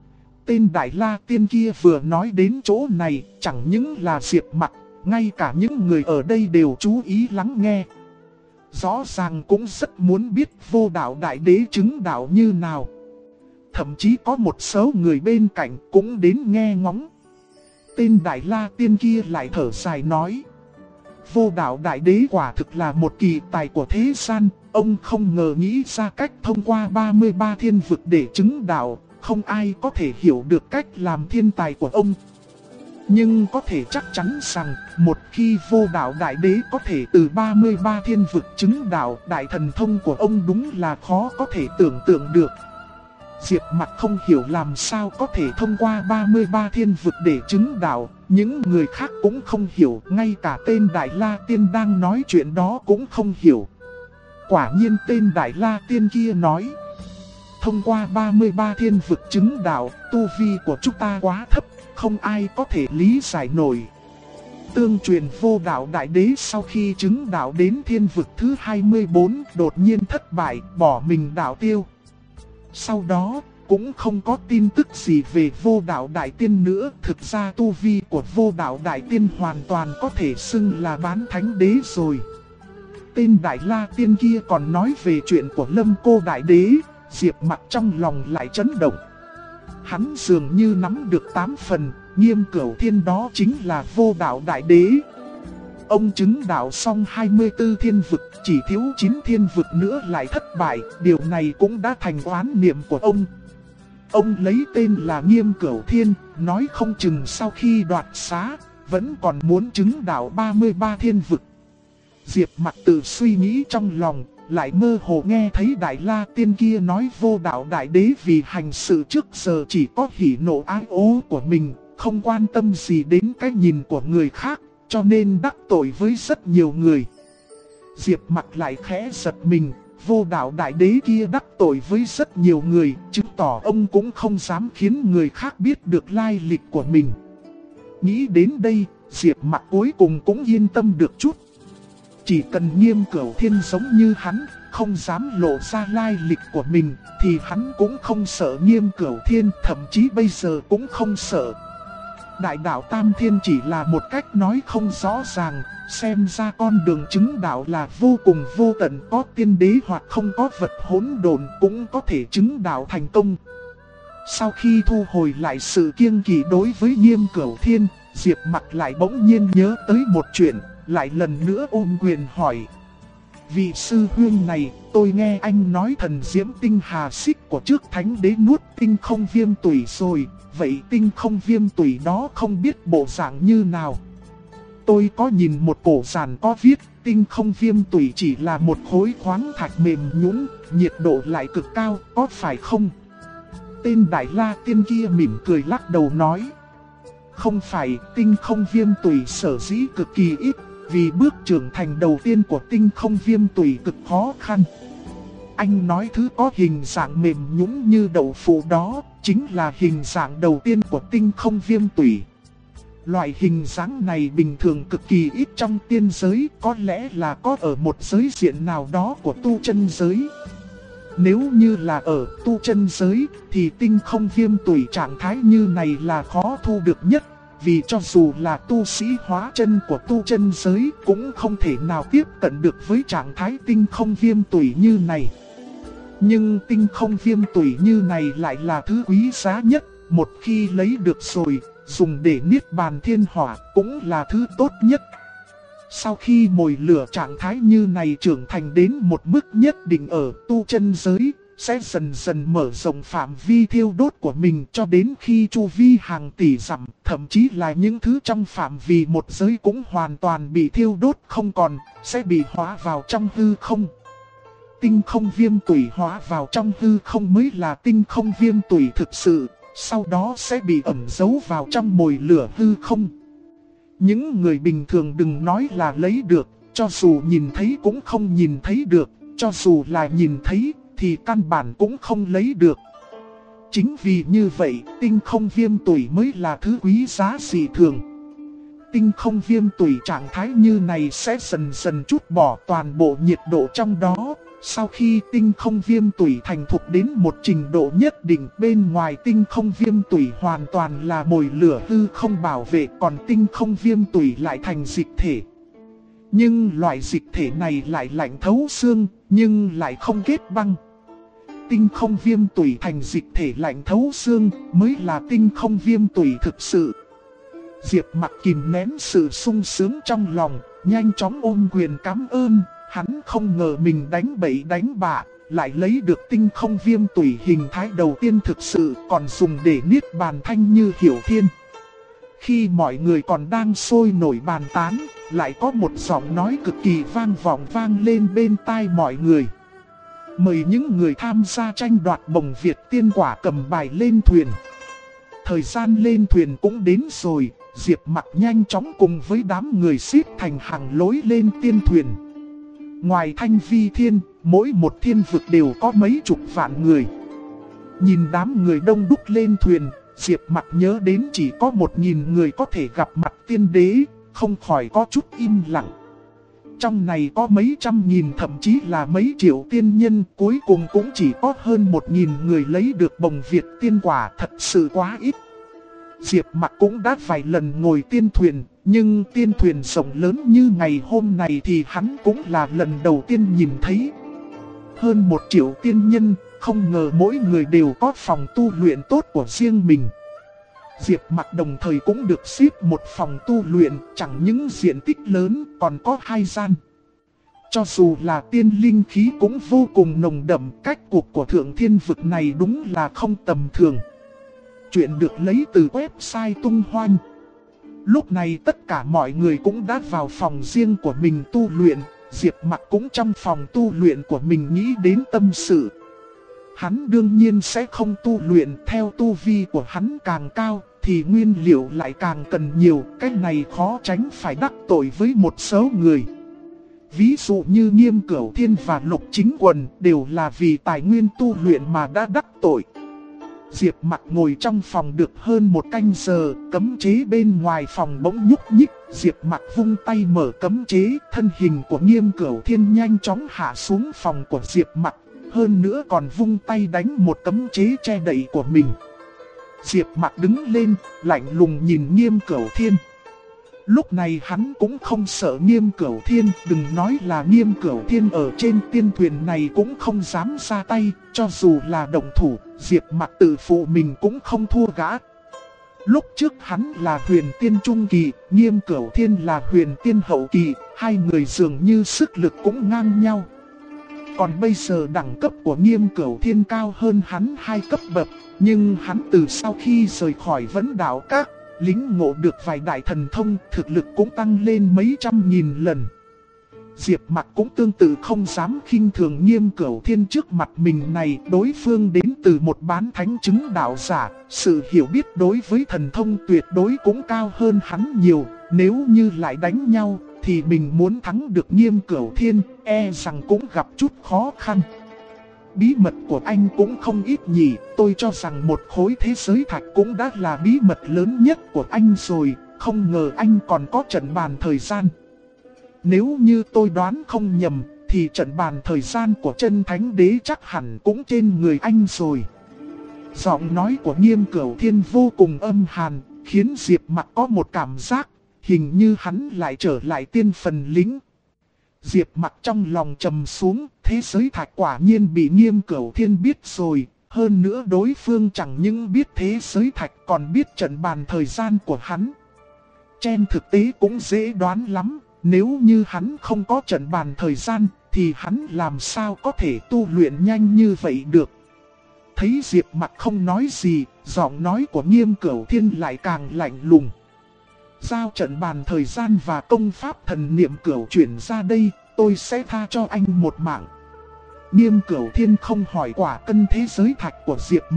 Tên Đại La Tiên kia vừa nói đến chỗ này, chẳng những là Diệp Mặc, ngay cả những người ở đây đều chú ý lắng nghe. Rõ ràng cũng rất muốn biết Vô Đạo Đại Đế chứng đạo như nào. Thậm chí có một số người bên cạnh cũng đến nghe ngóng. Tên Đại La Tiên kia lại thở dài nói: Vô Đạo Đại Đế quả thực là một kỳ tài của thế gian. Ông không ngờ nghĩ ra cách thông qua 33 thiên vực để chứng đạo. Không ai có thể hiểu được cách làm thiên tài của ông. Nhưng có thể chắc chắn rằng, một khi Vô Đạo Đại Đế có thể từ 33 thiên vực chứng đạo, đại thần thông của ông đúng là khó có thể tưởng tượng được. Diệp Mặc không hiểu làm sao có thể thông qua 33 thiên vực để chứng đạo, những người khác cũng không hiểu, ngay cả tên Đại La Tiên đang nói chuyện đó cũng không hiểu. Quả nhiên tên Đại La Tiên kia nói: thông qua 33 thiên vực chứng đạo, tu vi của chúng ta quá thấp, không ai có thể lý giải nổi. Tương truyền Vô Đạo Đại Đế sau khi chứng đạo đến thiên vực thứ 24, đột nhiên thất bại, bỏ mình đạo tiêu. Sau đó, cũng không có tin tức gì về Vô Đạo Đại Tiên nữa. Thực ra tu vi của Vô Đạo Đại Tiên hoàn toàn có thể xưng là bán thánh đế rồi. Tên Đại La Tiên kia còn nói về chuyện của Lâm Cô Đại Đế. Diệp Mặc trong lòng lại chấn động. Hắn dường như nắm được 8 phần, Nghiêm Cửu Thiên đó chính là Vô Đạo Đại Đế. Ông chứng đạo xong 24 thiên vực, chỉ thiếu 9 thiên vực nữa lại thất bại, điều này cũng đã thành oán niệm của ông. Ông lấy tên là Nghiêm Cửu Thiên, nói không chừng sau khi đoạt xá, vẫn còn muốn chứng đạo 33 thiên vực. Diệp Mặc tự suy nghĩ trong lòng, lại mơ hồ nghe thấy Đại La Tiên kia nói Vô Đạo Đại Đế vì hành sự trước giờ chỉ có hỉ nộ ái ố của mình, không quan tâm gì đến cái nhìn của người khác, cho nên đắc tội với rất nhiều người. Diệp Mặc lại khẽ giật mình, Vô Đạo Đại Đế kia đắc tội với rất nhiều người, chứng tỏ ông cũng không dám khiến người khác biết được lai lịch của mình. Nghĩ đến đây, Diệp Mặc cuối cùng cũng yên tâm được chút. Chỉ cần Nghiêm Cửu Thiên giống như hắn, không dám lộ ra lai lịch của mình, thì hắn cũng không sợ Nghiêm Cửu Thiên, thậm chí bây giờ cũng không sợ. Đại đạo Tam Thiên chỉ là một cách nói không rõ ràng, xem ra con đường chứng đạo là vô cùng vô tận, có tiên đế hoặc không có vật hỗn độn cũng có thể chứng đạo thành công. Sau khi thu hồi lại sự kiêng kỵ đối với Nghiêm Cửu Thiên, Diệp Mặc lại bỗng nhiên nhớ tới một chuyện, lại lần nữa ôm quyền hỏi: vị sư huynh này, tôi nghe anh nói thần diễm tinh hà xích của trước Thánh Đế nuốt tinh không viêm tủy rồi, vậy tinh không viêm tủy đó không biết bộ dạng như nào? Tôi có nhìn một cổ giản có viết, tinh không viêm tủy chỉ là một khối khoáng thạch mềm nhũn, nhiệt độ lại cực cao, có phải không? Tên Đại La Tiên kia mỉm cười lắc đầu nói: không phải, tinh không viêm tủy sở dĩ cực kỳ ít, vì bước trưởng thành đầu tiên của tinh không viêm tủy cực khó khăn. Anh nói thứ có hình dạng mềm nhũn như đậu phụ đó, chính là hình dạng đầu tiên của tinh không viêm tủy. Loại hình dáng này bình thường cực kỳ ít trong tiên giới, có lẽ là có ở một giới diện nào đó của tu chân giới. Nếu như là ở tu chân giới, thì tinh không viêm tủy trạng thái như này là khó thu được nhất. Vì cho dù là tu sĩ hóa chân của tu chân giới cũng không thể nào tiếp cận được với trạng thái tinh không viêm tủy như này. Nhưng tinh không viêm tủy như này lại là thứ quý giá nhất, một khi lấy được rồi, dùng để niết bàn thiên hỏa cũng là thứ tốt nhất. Sau khi mồi lửa trạng thái như này trưởng thành đến một mức nhất định ở tu chân giới, sẽ dần dần mở rộng phạm vi thiêu đốt của mình cho đến khi chu vi hàng tỷ dặm, thậm chí là những thứ trong phạm vi một giới cũng hoàn toàn bị thiêu đốt không còn, sẽ bị hóa vào trong hư không. Tinh không viêm tủy hóa vào trong hư không mới là tinh không viêm tủy thực sự, sau đó sẽ bị ẩn giấu vào trong mồi lửa hư không. Những người bình thường đừng nói là lấy được, cho dù nhìn thấy cũng không nhìn thấy được, cho dù là nhìn thấy thì căn bản cũng không lấy được. Chính vì như vậy, tinh không viêm tủy mới là thứ quý giá dị thường. Tinh không viêm tủy trạng thái như này sẽ dần dần trút bỏ toàn bộ nhiệt độ trong đó. Sau khi tinh không viêm tủy thành thục đến một trình độ nhất định, bên ngoài tinh không viêm tủy hoàn toàn là mồi lửa hư không bảo vệ, còn tinh không viêm tủy lại thành dịch thể. Nhưng loại dịch thể này lại lạnh thấu xương, nhưng lại không kết băng. Tinh không viêm tủy thành dịch thể lạnh thấu xương mới là tinh không viêm tủy thực sự. Diệp Mặc kìm nén sự sung sướng trong lòng, nhanh chóng ôm quyền cảm ơn. Hắn không ngờ mình đánh bậy đánh bạ, lại lấy được tinh không viêm tủy hình thái đầu tiên thực sự, còn dùng để niết bàn thanh như Hiểu Thiên. Khi mọi người còn đang sôi nổi bàn tán, lại có một giọng nói cực kỳ vang vọng vang lên bên tai mọi người. Mời những người tham gia tranh đoạt bồng Việt tiên quả cầm bài lên thuyền. Thời gian lên thuyền cũng đến rồi, Diệp Mặc nhanh chóng cùng với đám người xếp thành hàng lối lên tiên thuyền. Ngoài Thanh Vi Thiên, mỗi một thiên vực đều có mấy chục vạn người. Nhìn đám người đông đúc lên thuyền, Diệp Mặc nhớ đến chỉ có 1000 người có thể gặp mặt tiên đế, không khỏi có chút im lặng. Trong này có mấy trăm nghìn thậm chí là mấy triệu tiên nhân, cuối cùng cũng chỉ có hơn 1000 người lấy được bồng Việt tiên quả, thật sự quá ít. Diệp Mặc cũng đã vài lần ngồi tiên thuyền, nhưng tiên thuyền rộng lớn như ngày hôm này thì hắn cũng là lần đầu tiên nhìn thấy. Hơn 1 triệu tiên nhân, không ngờ mỗi người đều có phòng tu luyện tốt của riêng mình. Diệp Mặc đồng thời cũng được xếp một phòng tu luyện, chẳng những diện tích lớn còn có 2 gian. Cho dù là tiên linh khí cũng vô cùng nồng đậm, cách cuộc của thượng thiên vực này đúng là không tầm thường. Chuyện được lấy từ website Tung Hoan. Lúc này tất cả mọi người cũng đã vào phòng riêng của mình tu luyện, Diệp Mặc cũng trong phòng tu luyện của mình nghĩ đến tâm sự. Hắn đương nhiên sẽ không tu luyện, theo tu vi của hắn càng cao thì nguyên liệu lại càng cần nhiều, cái này khó tránh phải đắc tội với một số người. Ví dụ như Nghiêm Cửu Thiên và Lục Chính Quần đều là vì tài nguyên tu luyện mà đã đắc tội. Diệp Mặc ngồi trong phòng được hơn 1 canh giờ, cấm chế bên ngoài phòng bỗng nhúc nhích, Diệp Mặc vung tay mở cấm chế, thân hình của Nghiêm Cửu Thiên nhanh chóng hạ xuống phòng của Diệp Mặc, hơn nữa còn vung tay đánh một cấm chế che đậy của mình. Diệp Mặc đứng lên, lạnh lùng nhìn Nghiêm Cửu Thiên. Lúc này hắn cũng không sợ Nghiêm Cửu Thiên, đừng nói là Nghiêm Cửu Thiên ở trên tiên thuyền này cũng không dám ra tay, cho dù là động thủ, Diệp Mặc tự phụ mình cũng không thua gã. Lúc trước hắn là huyền tiên trung kỳ, Nghiêm Cửu Thiên là huyền tiên hậu kỳ, hai người dường như sức lực cũng ngang nhau. Còn bây giờ đẳng cấp của Nghiêm Cửu Thiên cao hơn hắn 2 cấp bậc, nhưng hắn từ sau khi rời khỏi Vấn Đạo Các, lĩnh ngộ được vài đại thần thông, thực lực cũng tăng lên mấy trăm nghìn lần. Diệp Mặc cũng tương tự không dám khinh thường Nghiêm Cửu Thiên trước mặt mình này, đối phương đến từ một bán thánh chứng đạo giả, sự hiểu biết đối với thần thông tuyệt đối cũng cao hơn hắn nhiều, nếu như lại đánh nhau thì mình muốn thắng được Nghiêm Cửu Thiên, e rằng cũng gặp chút khó khăn. Bí mật của anh cũng không ít nhỉ, tôi cho rằng một khối thế giới thạch cũng đã là bí mật lớn nhất của anh rồi, không ngờ anh còn có trận bàn thời gian. Nếu như tôi đoán không nhầm, thì trận bàn thời gian của chân thánh đế chắc hẳn cũng trên người anh rồi. Giọng nói của Nghiêm Cửu Thiên vô cùng âm hàn, khiến Diệp Mặc có một cảm giác, hình như hắn lại trở lại tiên phần lính. Diệp Mặc trong lòng trầm xuống, thế giới thạch quả nhiên bị Nghiêm Cửu Thiên biết rồi. Hơn nữa đối phương chẳng những biết thế giới thạch còn biết trận bàn thời gian của hắn. Trên thực tế cũng dễ đoán lắm, nếu như hắn không có trận bàn thời gian thì hắn làm sao có thể tu luyện nhanh như vậy được. Thấy Diệp Mặc không nói gì, giọng nói của Nghiêm Cửu Thiên lại càng lạnh lùng. Giao trận bàn thời gian và công pháp thần niệm cửu chuyển ra đây, tôi sẽ tha cho anh một mạng. Nghiêm Cửu Thiên không hỏi quả cân thế giới thạch của Diệp Mặc,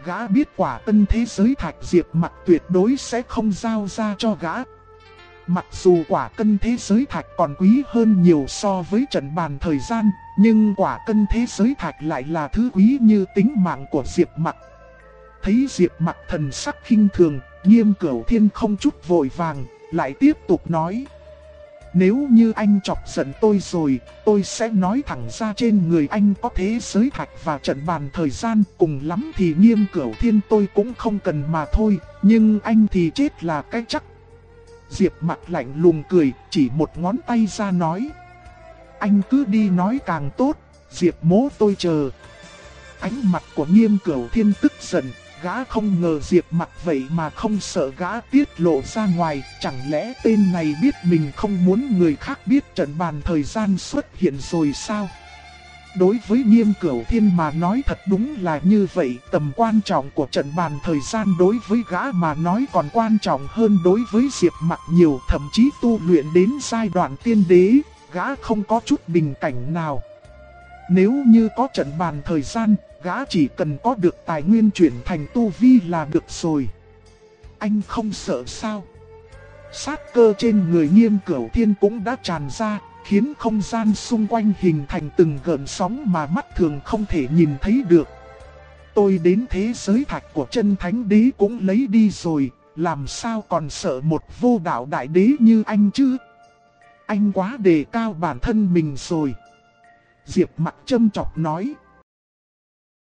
Gã biết quả cân thế giới thạch Diệp Mặc tuyệt đối sẽ không giao ra cho gã. Mặc dù quả cân thế giới thạch còn quý hơn nhiều so với trận bàn thời gian, nhưng quả cân thế giới thạch lại là thứ quý như tính mạng của Diệp Mặc. Thấy Diệp Mặc thần sắc khinh thường, Nghiêm Cửu Thiên không chút vội vàng, lại tiếp tục nói. Nếu như anh chọc giận tôi rồi, tôi sẽ nói thẳng ra trên người anh có thế giới thạch và trận bàn thời gian. Cùng lắm thì Nghiêm Cửu Thiên tôi cũng không cần mà thôi, nhưng anh thì chết là cái chắc. Diệp Mặc lạnh lùng cười, chỉ một ngón tay ra nói. Anh cứ đi nói càng tốt, Diệp mỗ tôi chờ. Ánh mặt của Nghiêm Cửu Thiên tức giận, gã không ngờ Diệp Mặc vậy mà không sợ gã tiết lộ ra ngoài. Chẳng lẽ tên này biết mình không muốn người khác biết trận bàn thời gian xuất hiện rồi sao? Đối với Nghiêm Cửu Thiên mà nói thật đúng là như vậy. Tầm quan trọng của trận bàn thời gian đối với gã mà nói còn quan trọng hơn đối với Diệp Mặc nhiều. Thậm chí tu luyện đến giai đoạn tiên đế, gã không có chút bình cảnh nào. Nếu như có trận bàn thời gian, gã chỉ cần có được tài nguyên chuyển thành tu vi là được rồi. Anh không sợ sao? Sát cơ trên người Nghiêm Cửu Thiên cũng đã tràn ra, khiến không gian xung quanh hình thành từng gợn sóng mà mắt thường không thể nhìn thấy được. Tôi đến thế giới thạch của chân thánh đế cũng lấy đi rồi, làm sao còn sợ một vô đạo đại đế như anh chứ? Anh quá đề cao bản thân mình rồi. Diệp Mặc châm chọc nói.